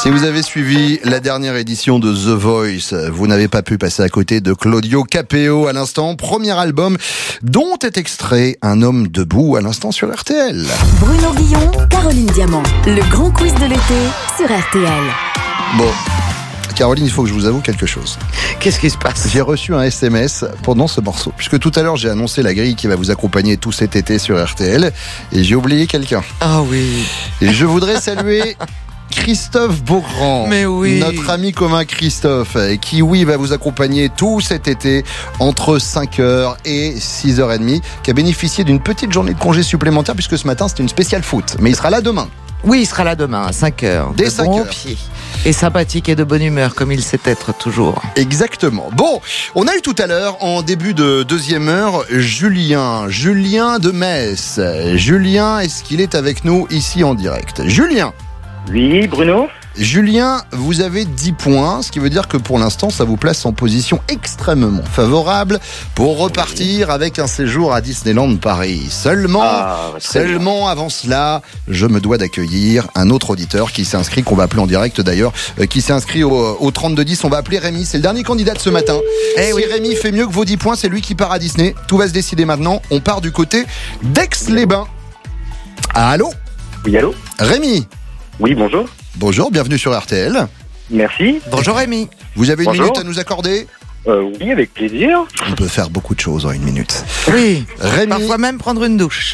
Si vous avez suivi la dernière édition de The Voice, vous n'avez pas pu passer à côté de Claudio Capéo à l'instant, premier album dont est extrait Un homme debout à l'instant sur RTL. Bruno Guillon, Caroline Diamant. Le grand quiz de l'été sur RTL. Bon, Caroline, il faut que je vous avoue quelque chose. Qu'est-ce qui se passe? J'ai reçu un SMS pendant ce morceau, puisque tout à l'heure j'ai annoncé la grille qui va vous accompagner tout cet été sur RTL, et j'ai oublié quelqu'un. Ah oui. Et je voudrais saluer Christophe Beaugrand, mais oui, notre ami commun Christophe, qui va vous accompagner tout cet été entre 5h et 6h30, qui a bénéficié d'une petite journée de congé supplémentaire puisque ce matin c'était une spéciale foot, mais il sera là demain. Oui, il sera là demain à 5h. Dès 5h. Bon pied. Et sympathique et de bonne humeur comme il sait être toujours. Exactement. Bon, on a eu tout à l'heure en début de deuxième heure Julien de Metz. Julien, est-ce qu'il est avec nous ici en direct? Julien. Oui, Bruno. Julien, vous avez 10 points, ce qui veut dire que pour l'instant, ça vous place en position extrêmement favorable pour repartir avec un séjour à Disneyland Paris. Seulement avant cela, je me dois d'accueillir un autre auditeur qui s'est inscrit, qu'on va appeler en direct d'ailleurs, qui s'est inscrit au 3210. On va appeler Rémi, c'est le dernier candidat de ce matin. Si Rémi fait mieux que vos 10 points, c'est lui qui part à Disney. Tout va se décider maintenant. On part du côté d'Aix-les-Bains. Allô? Oui, allô? Rémi. Oui, bonjour. Bonjour, bienvenue sur RTL. Merci. Bonjour Rémi. Vous avez une minute à nous accorder? Oui, avec plaisir. On peut faire beaucoup de choses en une minute. Oui, Rémi... parfois même prendre une douche.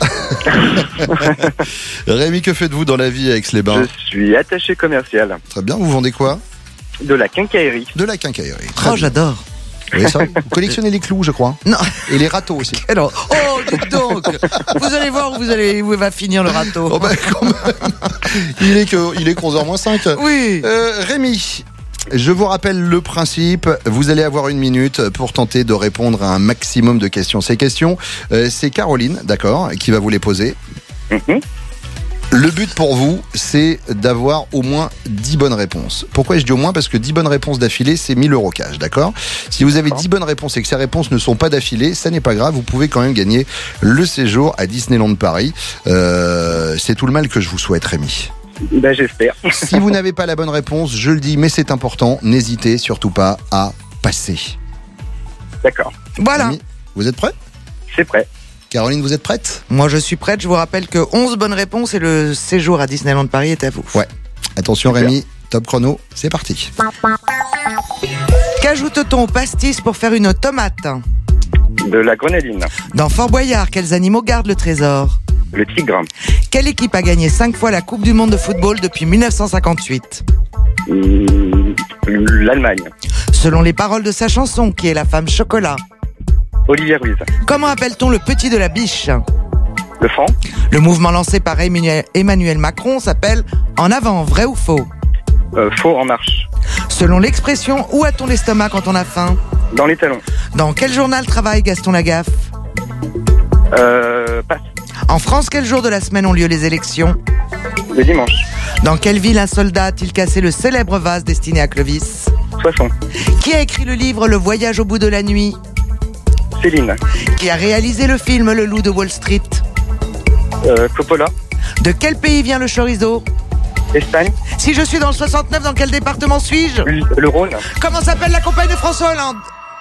Rémi, que faites-vous dans la vie à Aix-les-Bains? Je suis attaché commercial. Très bien, vous vendez quoi? De la quincaillerie. De la quincaillerie. Très bien. J'adore. Oui, ça, vous collectionnez les clous, je crois. Non. Et les râteaux aussi. Alors, dites donc. Vous allez voir où va finir le râteau. Oh quand même. Il est 11h-5. Oui. Rémi, je vous rappelle le principe. Vous allez avoir une minute pour tenter de répondre à un maximum de questions. Ces questions, c'est Caroline, d'accord, qui va vous les poser. Le but pour vous, c'est d'avoir au moins 10 bonnes réponses. Pourquoi je dis au moins? Parce que 10 bonnes réponses d'affilée, c'est 1000 € cash, d'accord? Si vous avez 10 bonnes réponses et que ces réponses ne sont pas d'affilée, ça n'est pas grave, vous pouvez quand même gagner le séjour à Disneyland Paris. C'est tout le mal que je vous souhaite, Rémi. Ben, j'espère. Si vous n'avez pas la bonne réponse, je le dis, mais c'est important, n'hésitez surtout pas à passer. D'accord. Voilà. Rémi, vous êtes prêts? C'est prêt. Caroline, vous êtes prête? Moi, je suis prête. Je vous rappelle que 11 bonnes réponses et le séjour à Disneyland Paris est à vous. Ouais. Attention, Rémi, top chrono, c'est parti. Qu'ajoute-t-on au pastis pour faire une tomate? De la grenadine. Dans Fort Boyard, quels animaux gardent le trésor? Le tigre. Quelle équipe a gagné 5 fois la Coupe du Monde de football depuis 1958? L'Allemagne. Selon les paroles de sa chanson, qui est la femme chocolat? Olivia Ruiz. Comment appelle-t-on le petit de la biche? Le franc. Le mouvement lancé par Emmanuel Macron s'appelle En avant, vrai ou faux? Faux, en marche. Selon l'expression, où a-t-on l'estomac quand on a faim? Dans les talons. Dans quel journal travaille Gaston Lagaffe? Passe. En France, quel jour de la semaine ont lieu les élections? Le dimanche. Dans quelle ville un soldat a-t-il cassé le célèbre vase destiné à Clovis? Soissons. Qui a écrit le livre Le voyage au bout de la nuit? Céline. Qui a réalisé le film Le loup de Wall Street? Coppola. De quel pays vient le chorizo? Espagne. Si je suis dans le 69, dans quel département suis-je? Le Rhône. Comment s'appelle la compagne de François Hollande?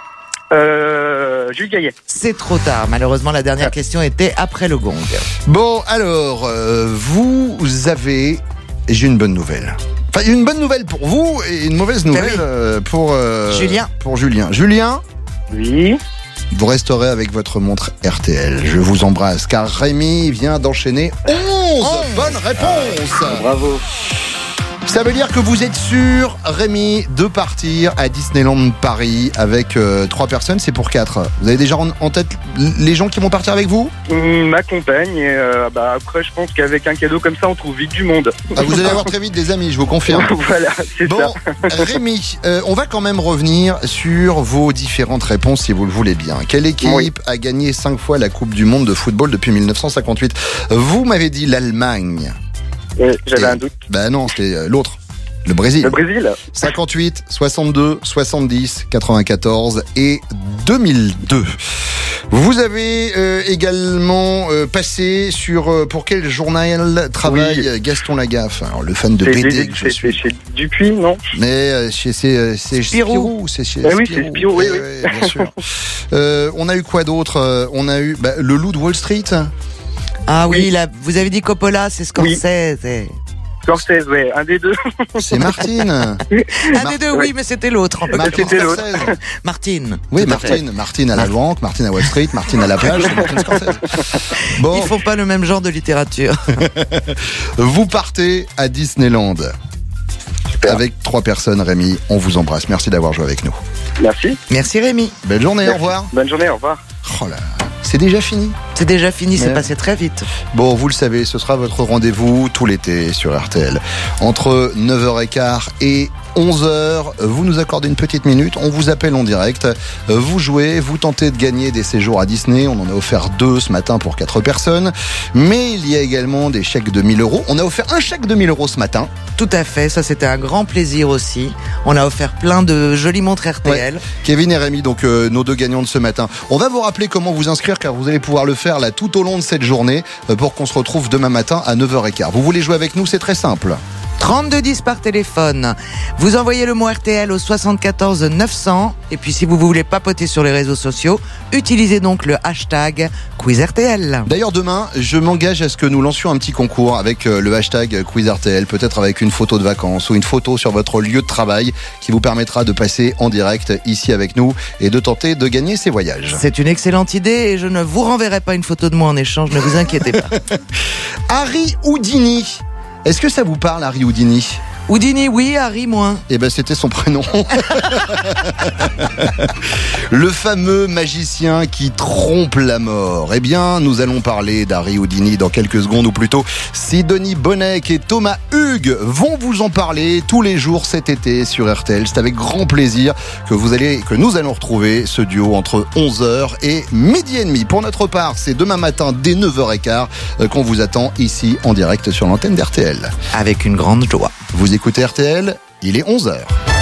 Jules Gaillet. C'est trop tard. Malheureusement, la dernière question était après le gong. Bon, alors, vous avez... J'ai une bonne nouvelle. Enfin, une bonne nouvelle pour vous et une mauvaise nouvelle pour Julien. Pour Julien. Julien? Oui. Vous resterez avec votre montre RTL. Je vous embrasse, car Rémi vient d'enchaîner 11 bonnes réponses. Bravo. Ça veut dire que vous êtes sûr, Rémi, de partir à Disneyland Paris avec 3 personnes, c'est pour 4. Vous avez déjà en tête les gens qui vont partir avec vous? Ma compagne, et après je pense qu'avec un cadeau comme ça, on trouve vite du monde. Ah, vous allez avoir très vite des amis, je vous confirme. Voilà, c'est ça. Rémi, on va quand même revenir sur vos différentes réponses si vous le voulez bien. Quelle équipe a gagné 5 fois la Coupe du Monde de football depuis 1958? Vous m'avez dit l'Allemagne. J'avais un doute. Ben non, c'était l'autre. Le Brésil. Le Brésil. 58, 62, 70, 94 et 2002. Vous avez également passé sur pour quel journal travaille Gaston Lagaffe? Alors, le fan de BD que je suis. C'est chez Dupuis, non? Mais c'est Spirou. C'est chez oui, c'est Spirou, oui. Bien sûr. On a eu quoi d'autre? On a eu le Loup de Wall Street. Ah oui, là, vous avez dit Coppola, c'est Scorsese. Oui. Scorsese, ouais, un des deux. C'est Martine. Un des deux, oui, mais c'était l'autre. C'était l'autre. Martine. Oui, Martine. Martine à la banque, Martine à Wall Street, Martine à la plage, Martine Scorsese. Bon. Ils font pas le même genre de littérature. Vous partez à Disneyland. Super. Avec 3 personnes, Rémi. On vous embrasse. Merci d'avoir joué avec nous. Merci. Merci Rémi. Belle journée, au revoir. Bonne journée, au revoir. Oh là. C'est déjà fini. C'est déjà fini, c'est passé très vite. Bon, vous le savez, ce sera votre rendez-vous tout l'été sur RTL. Entre 9h15 et 11h, vous nous accordez une petite minute, on vous appelle en direct, vous jouez, vous tentez de gagner des séjours à Disney, on en a offert 2 ce matin pour 4 personnes, mais il y a également des chèques de 1 000 €. On a offert un chèque de 1 000 € ce matin. Tout à fait, ça c'était un grand plaisir aussi. On a offert plein de jolies montres RTL. Ouais. Kevin et Rémi, donc nos 2 gagnants de ce matin. On va vous rappeler comment vous inscrire car vous allez pouvoir le faire là tout au long de cette journée pour qu'on se retrouve demain matin à 9h15. Vous voulez jouer avec nous, c'est très simple. 3210 par téléphone. Vous envoyez le mot RTL au 74 900. Et puis si vous voulez papoter sur les réseaux sociaux, utilisez donc le hashtag QuizRTL. D'ailleurs demain, je m'engage à ce que nous lancions un petit concours avec le hashtag QuizRTL, peut-être avec une photo de vacances ou une photo sur votre lieu de travail qui vous permettra de passer en direct ici avec nous et de tenter de gagner ces voyages. C'est une excellente idée et je ne vous renverrai pas une photo de moi en échange, ne vous inquiétez pas. Harry Houdini. Est-ce que ça vous parle, Harry Houdini? Houdini, oui, Harry, moins. Eh ben, c'était son prénom. Le fameux magicien qui trompe la mort. Eh bien, nous allons parler d'Harry Houdini dans quelques secondes, ou plutôt Sidonie Bonnec et Thomas Hugues vont vous en parler tous les jours cet été sur RTL. C'est avec grand plaisir que nous allons retrouver ce duo entre 11h et 12h30. Pour notre part, c'est demain matin dès 9h15 qu'on vous attend ici en direct sur l'antenne d'RTL. Avec une grande joie. Vous écoutez RTL, il est 11h.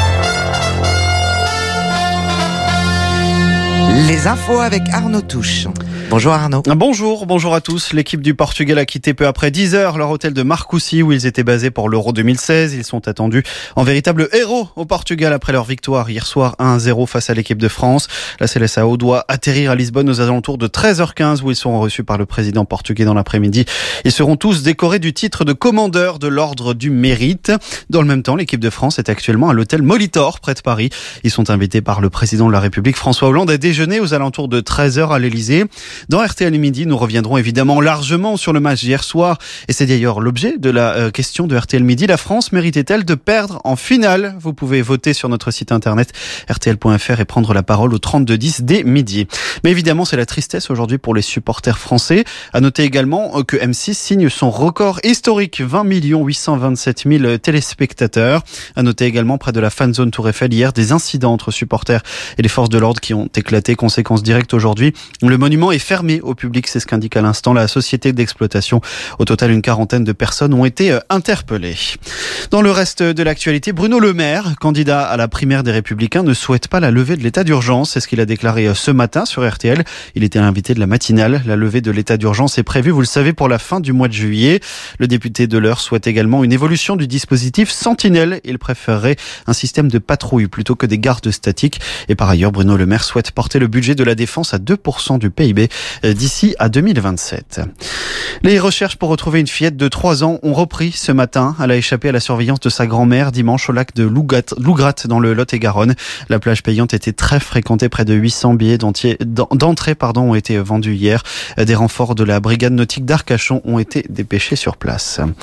Les infos avec Arnaud Touche. Bonjour Arnaud. Bonjour à tous. L'équipe du Portugal a quitté peu après 10h leur hôtel de Marcoussis où ils étaient basés pour l'Euro 2016. Ils sont attendus en véritable héros au Portugal après leur victoire hier soir 1-0 face à l'équipe de France. La Seleção doit atterrir à Lisbonne aux alentours de 13h15 où ils seront reçus par le président portugais dans l'après-midi. Ils seront tous décorés du titre de commandeur de l'Ordre du Mérite. Dans le même temps, l'équipe de France est actuellement à l'hôtel Molitor près de Paris. Ils sont invités par le président de la République François Hollande à déjeuner aux alentours de 13h à l'Elysée. Dans RTL Midi, nous reviendrons évidemment largement sur le match d'hier soir. Et c'est d'ailleurs l'objet de la question de RTL Midi. La France méritait-elle de perdre en finale? Vous pouvez voter sur notre site internet rtl.fr et prendre la parole au 3210 dès midi. Mais évidemment, c'est la tristesse aujourd'hui pour les supporters français. À noter également que M6 signe son record historique, 20 827 000 téléspectateurs. À noter également près de la fan zone Tour Eiffel hier des incidents entre supporters et les forces de l'ordre qui ont éclaté. Conséquence directe aujourd'hui, le monument est fermé au public, c'est ce qu'indique à l'instant la société d'exploitation. Au total, une quarantaine de personnes ont été interpellées. Dans le reste de l'actualité, Bruno Le Maire, candidat à la primaire des Républicains, ne souhaite pas la levée de l'état d'urgence. C'est ce qu'il a déclaré ce matin sur RTL. Il était l'invité de la matinale. La levée de l'état d'urgence est prévue, vous le savez, pour la fin du mois de juillet. Le député de l'Eure souhaite également une évolution du dispositif Sentinelle. Il préférerait un système de patrouille plutôt que des gardes statiques. Et par ailleurs, Bruno Le Maire souhaite porter le budget de la défense à 2% du PIB d'ici à 2027. Les recherches pour retrouver une fillette de 3 ans ont repris ce matin. Elle a échappé à la surveillance de sa grand-mère dimanche au lac de Lougat dans le Lot-et-Garonne. La plage payante était très fréquentée. Près de 800 billets d'entrée ont été vendus hier. Des renforts de la brigade nautique d'Arcachon ont été dépêchés sur place.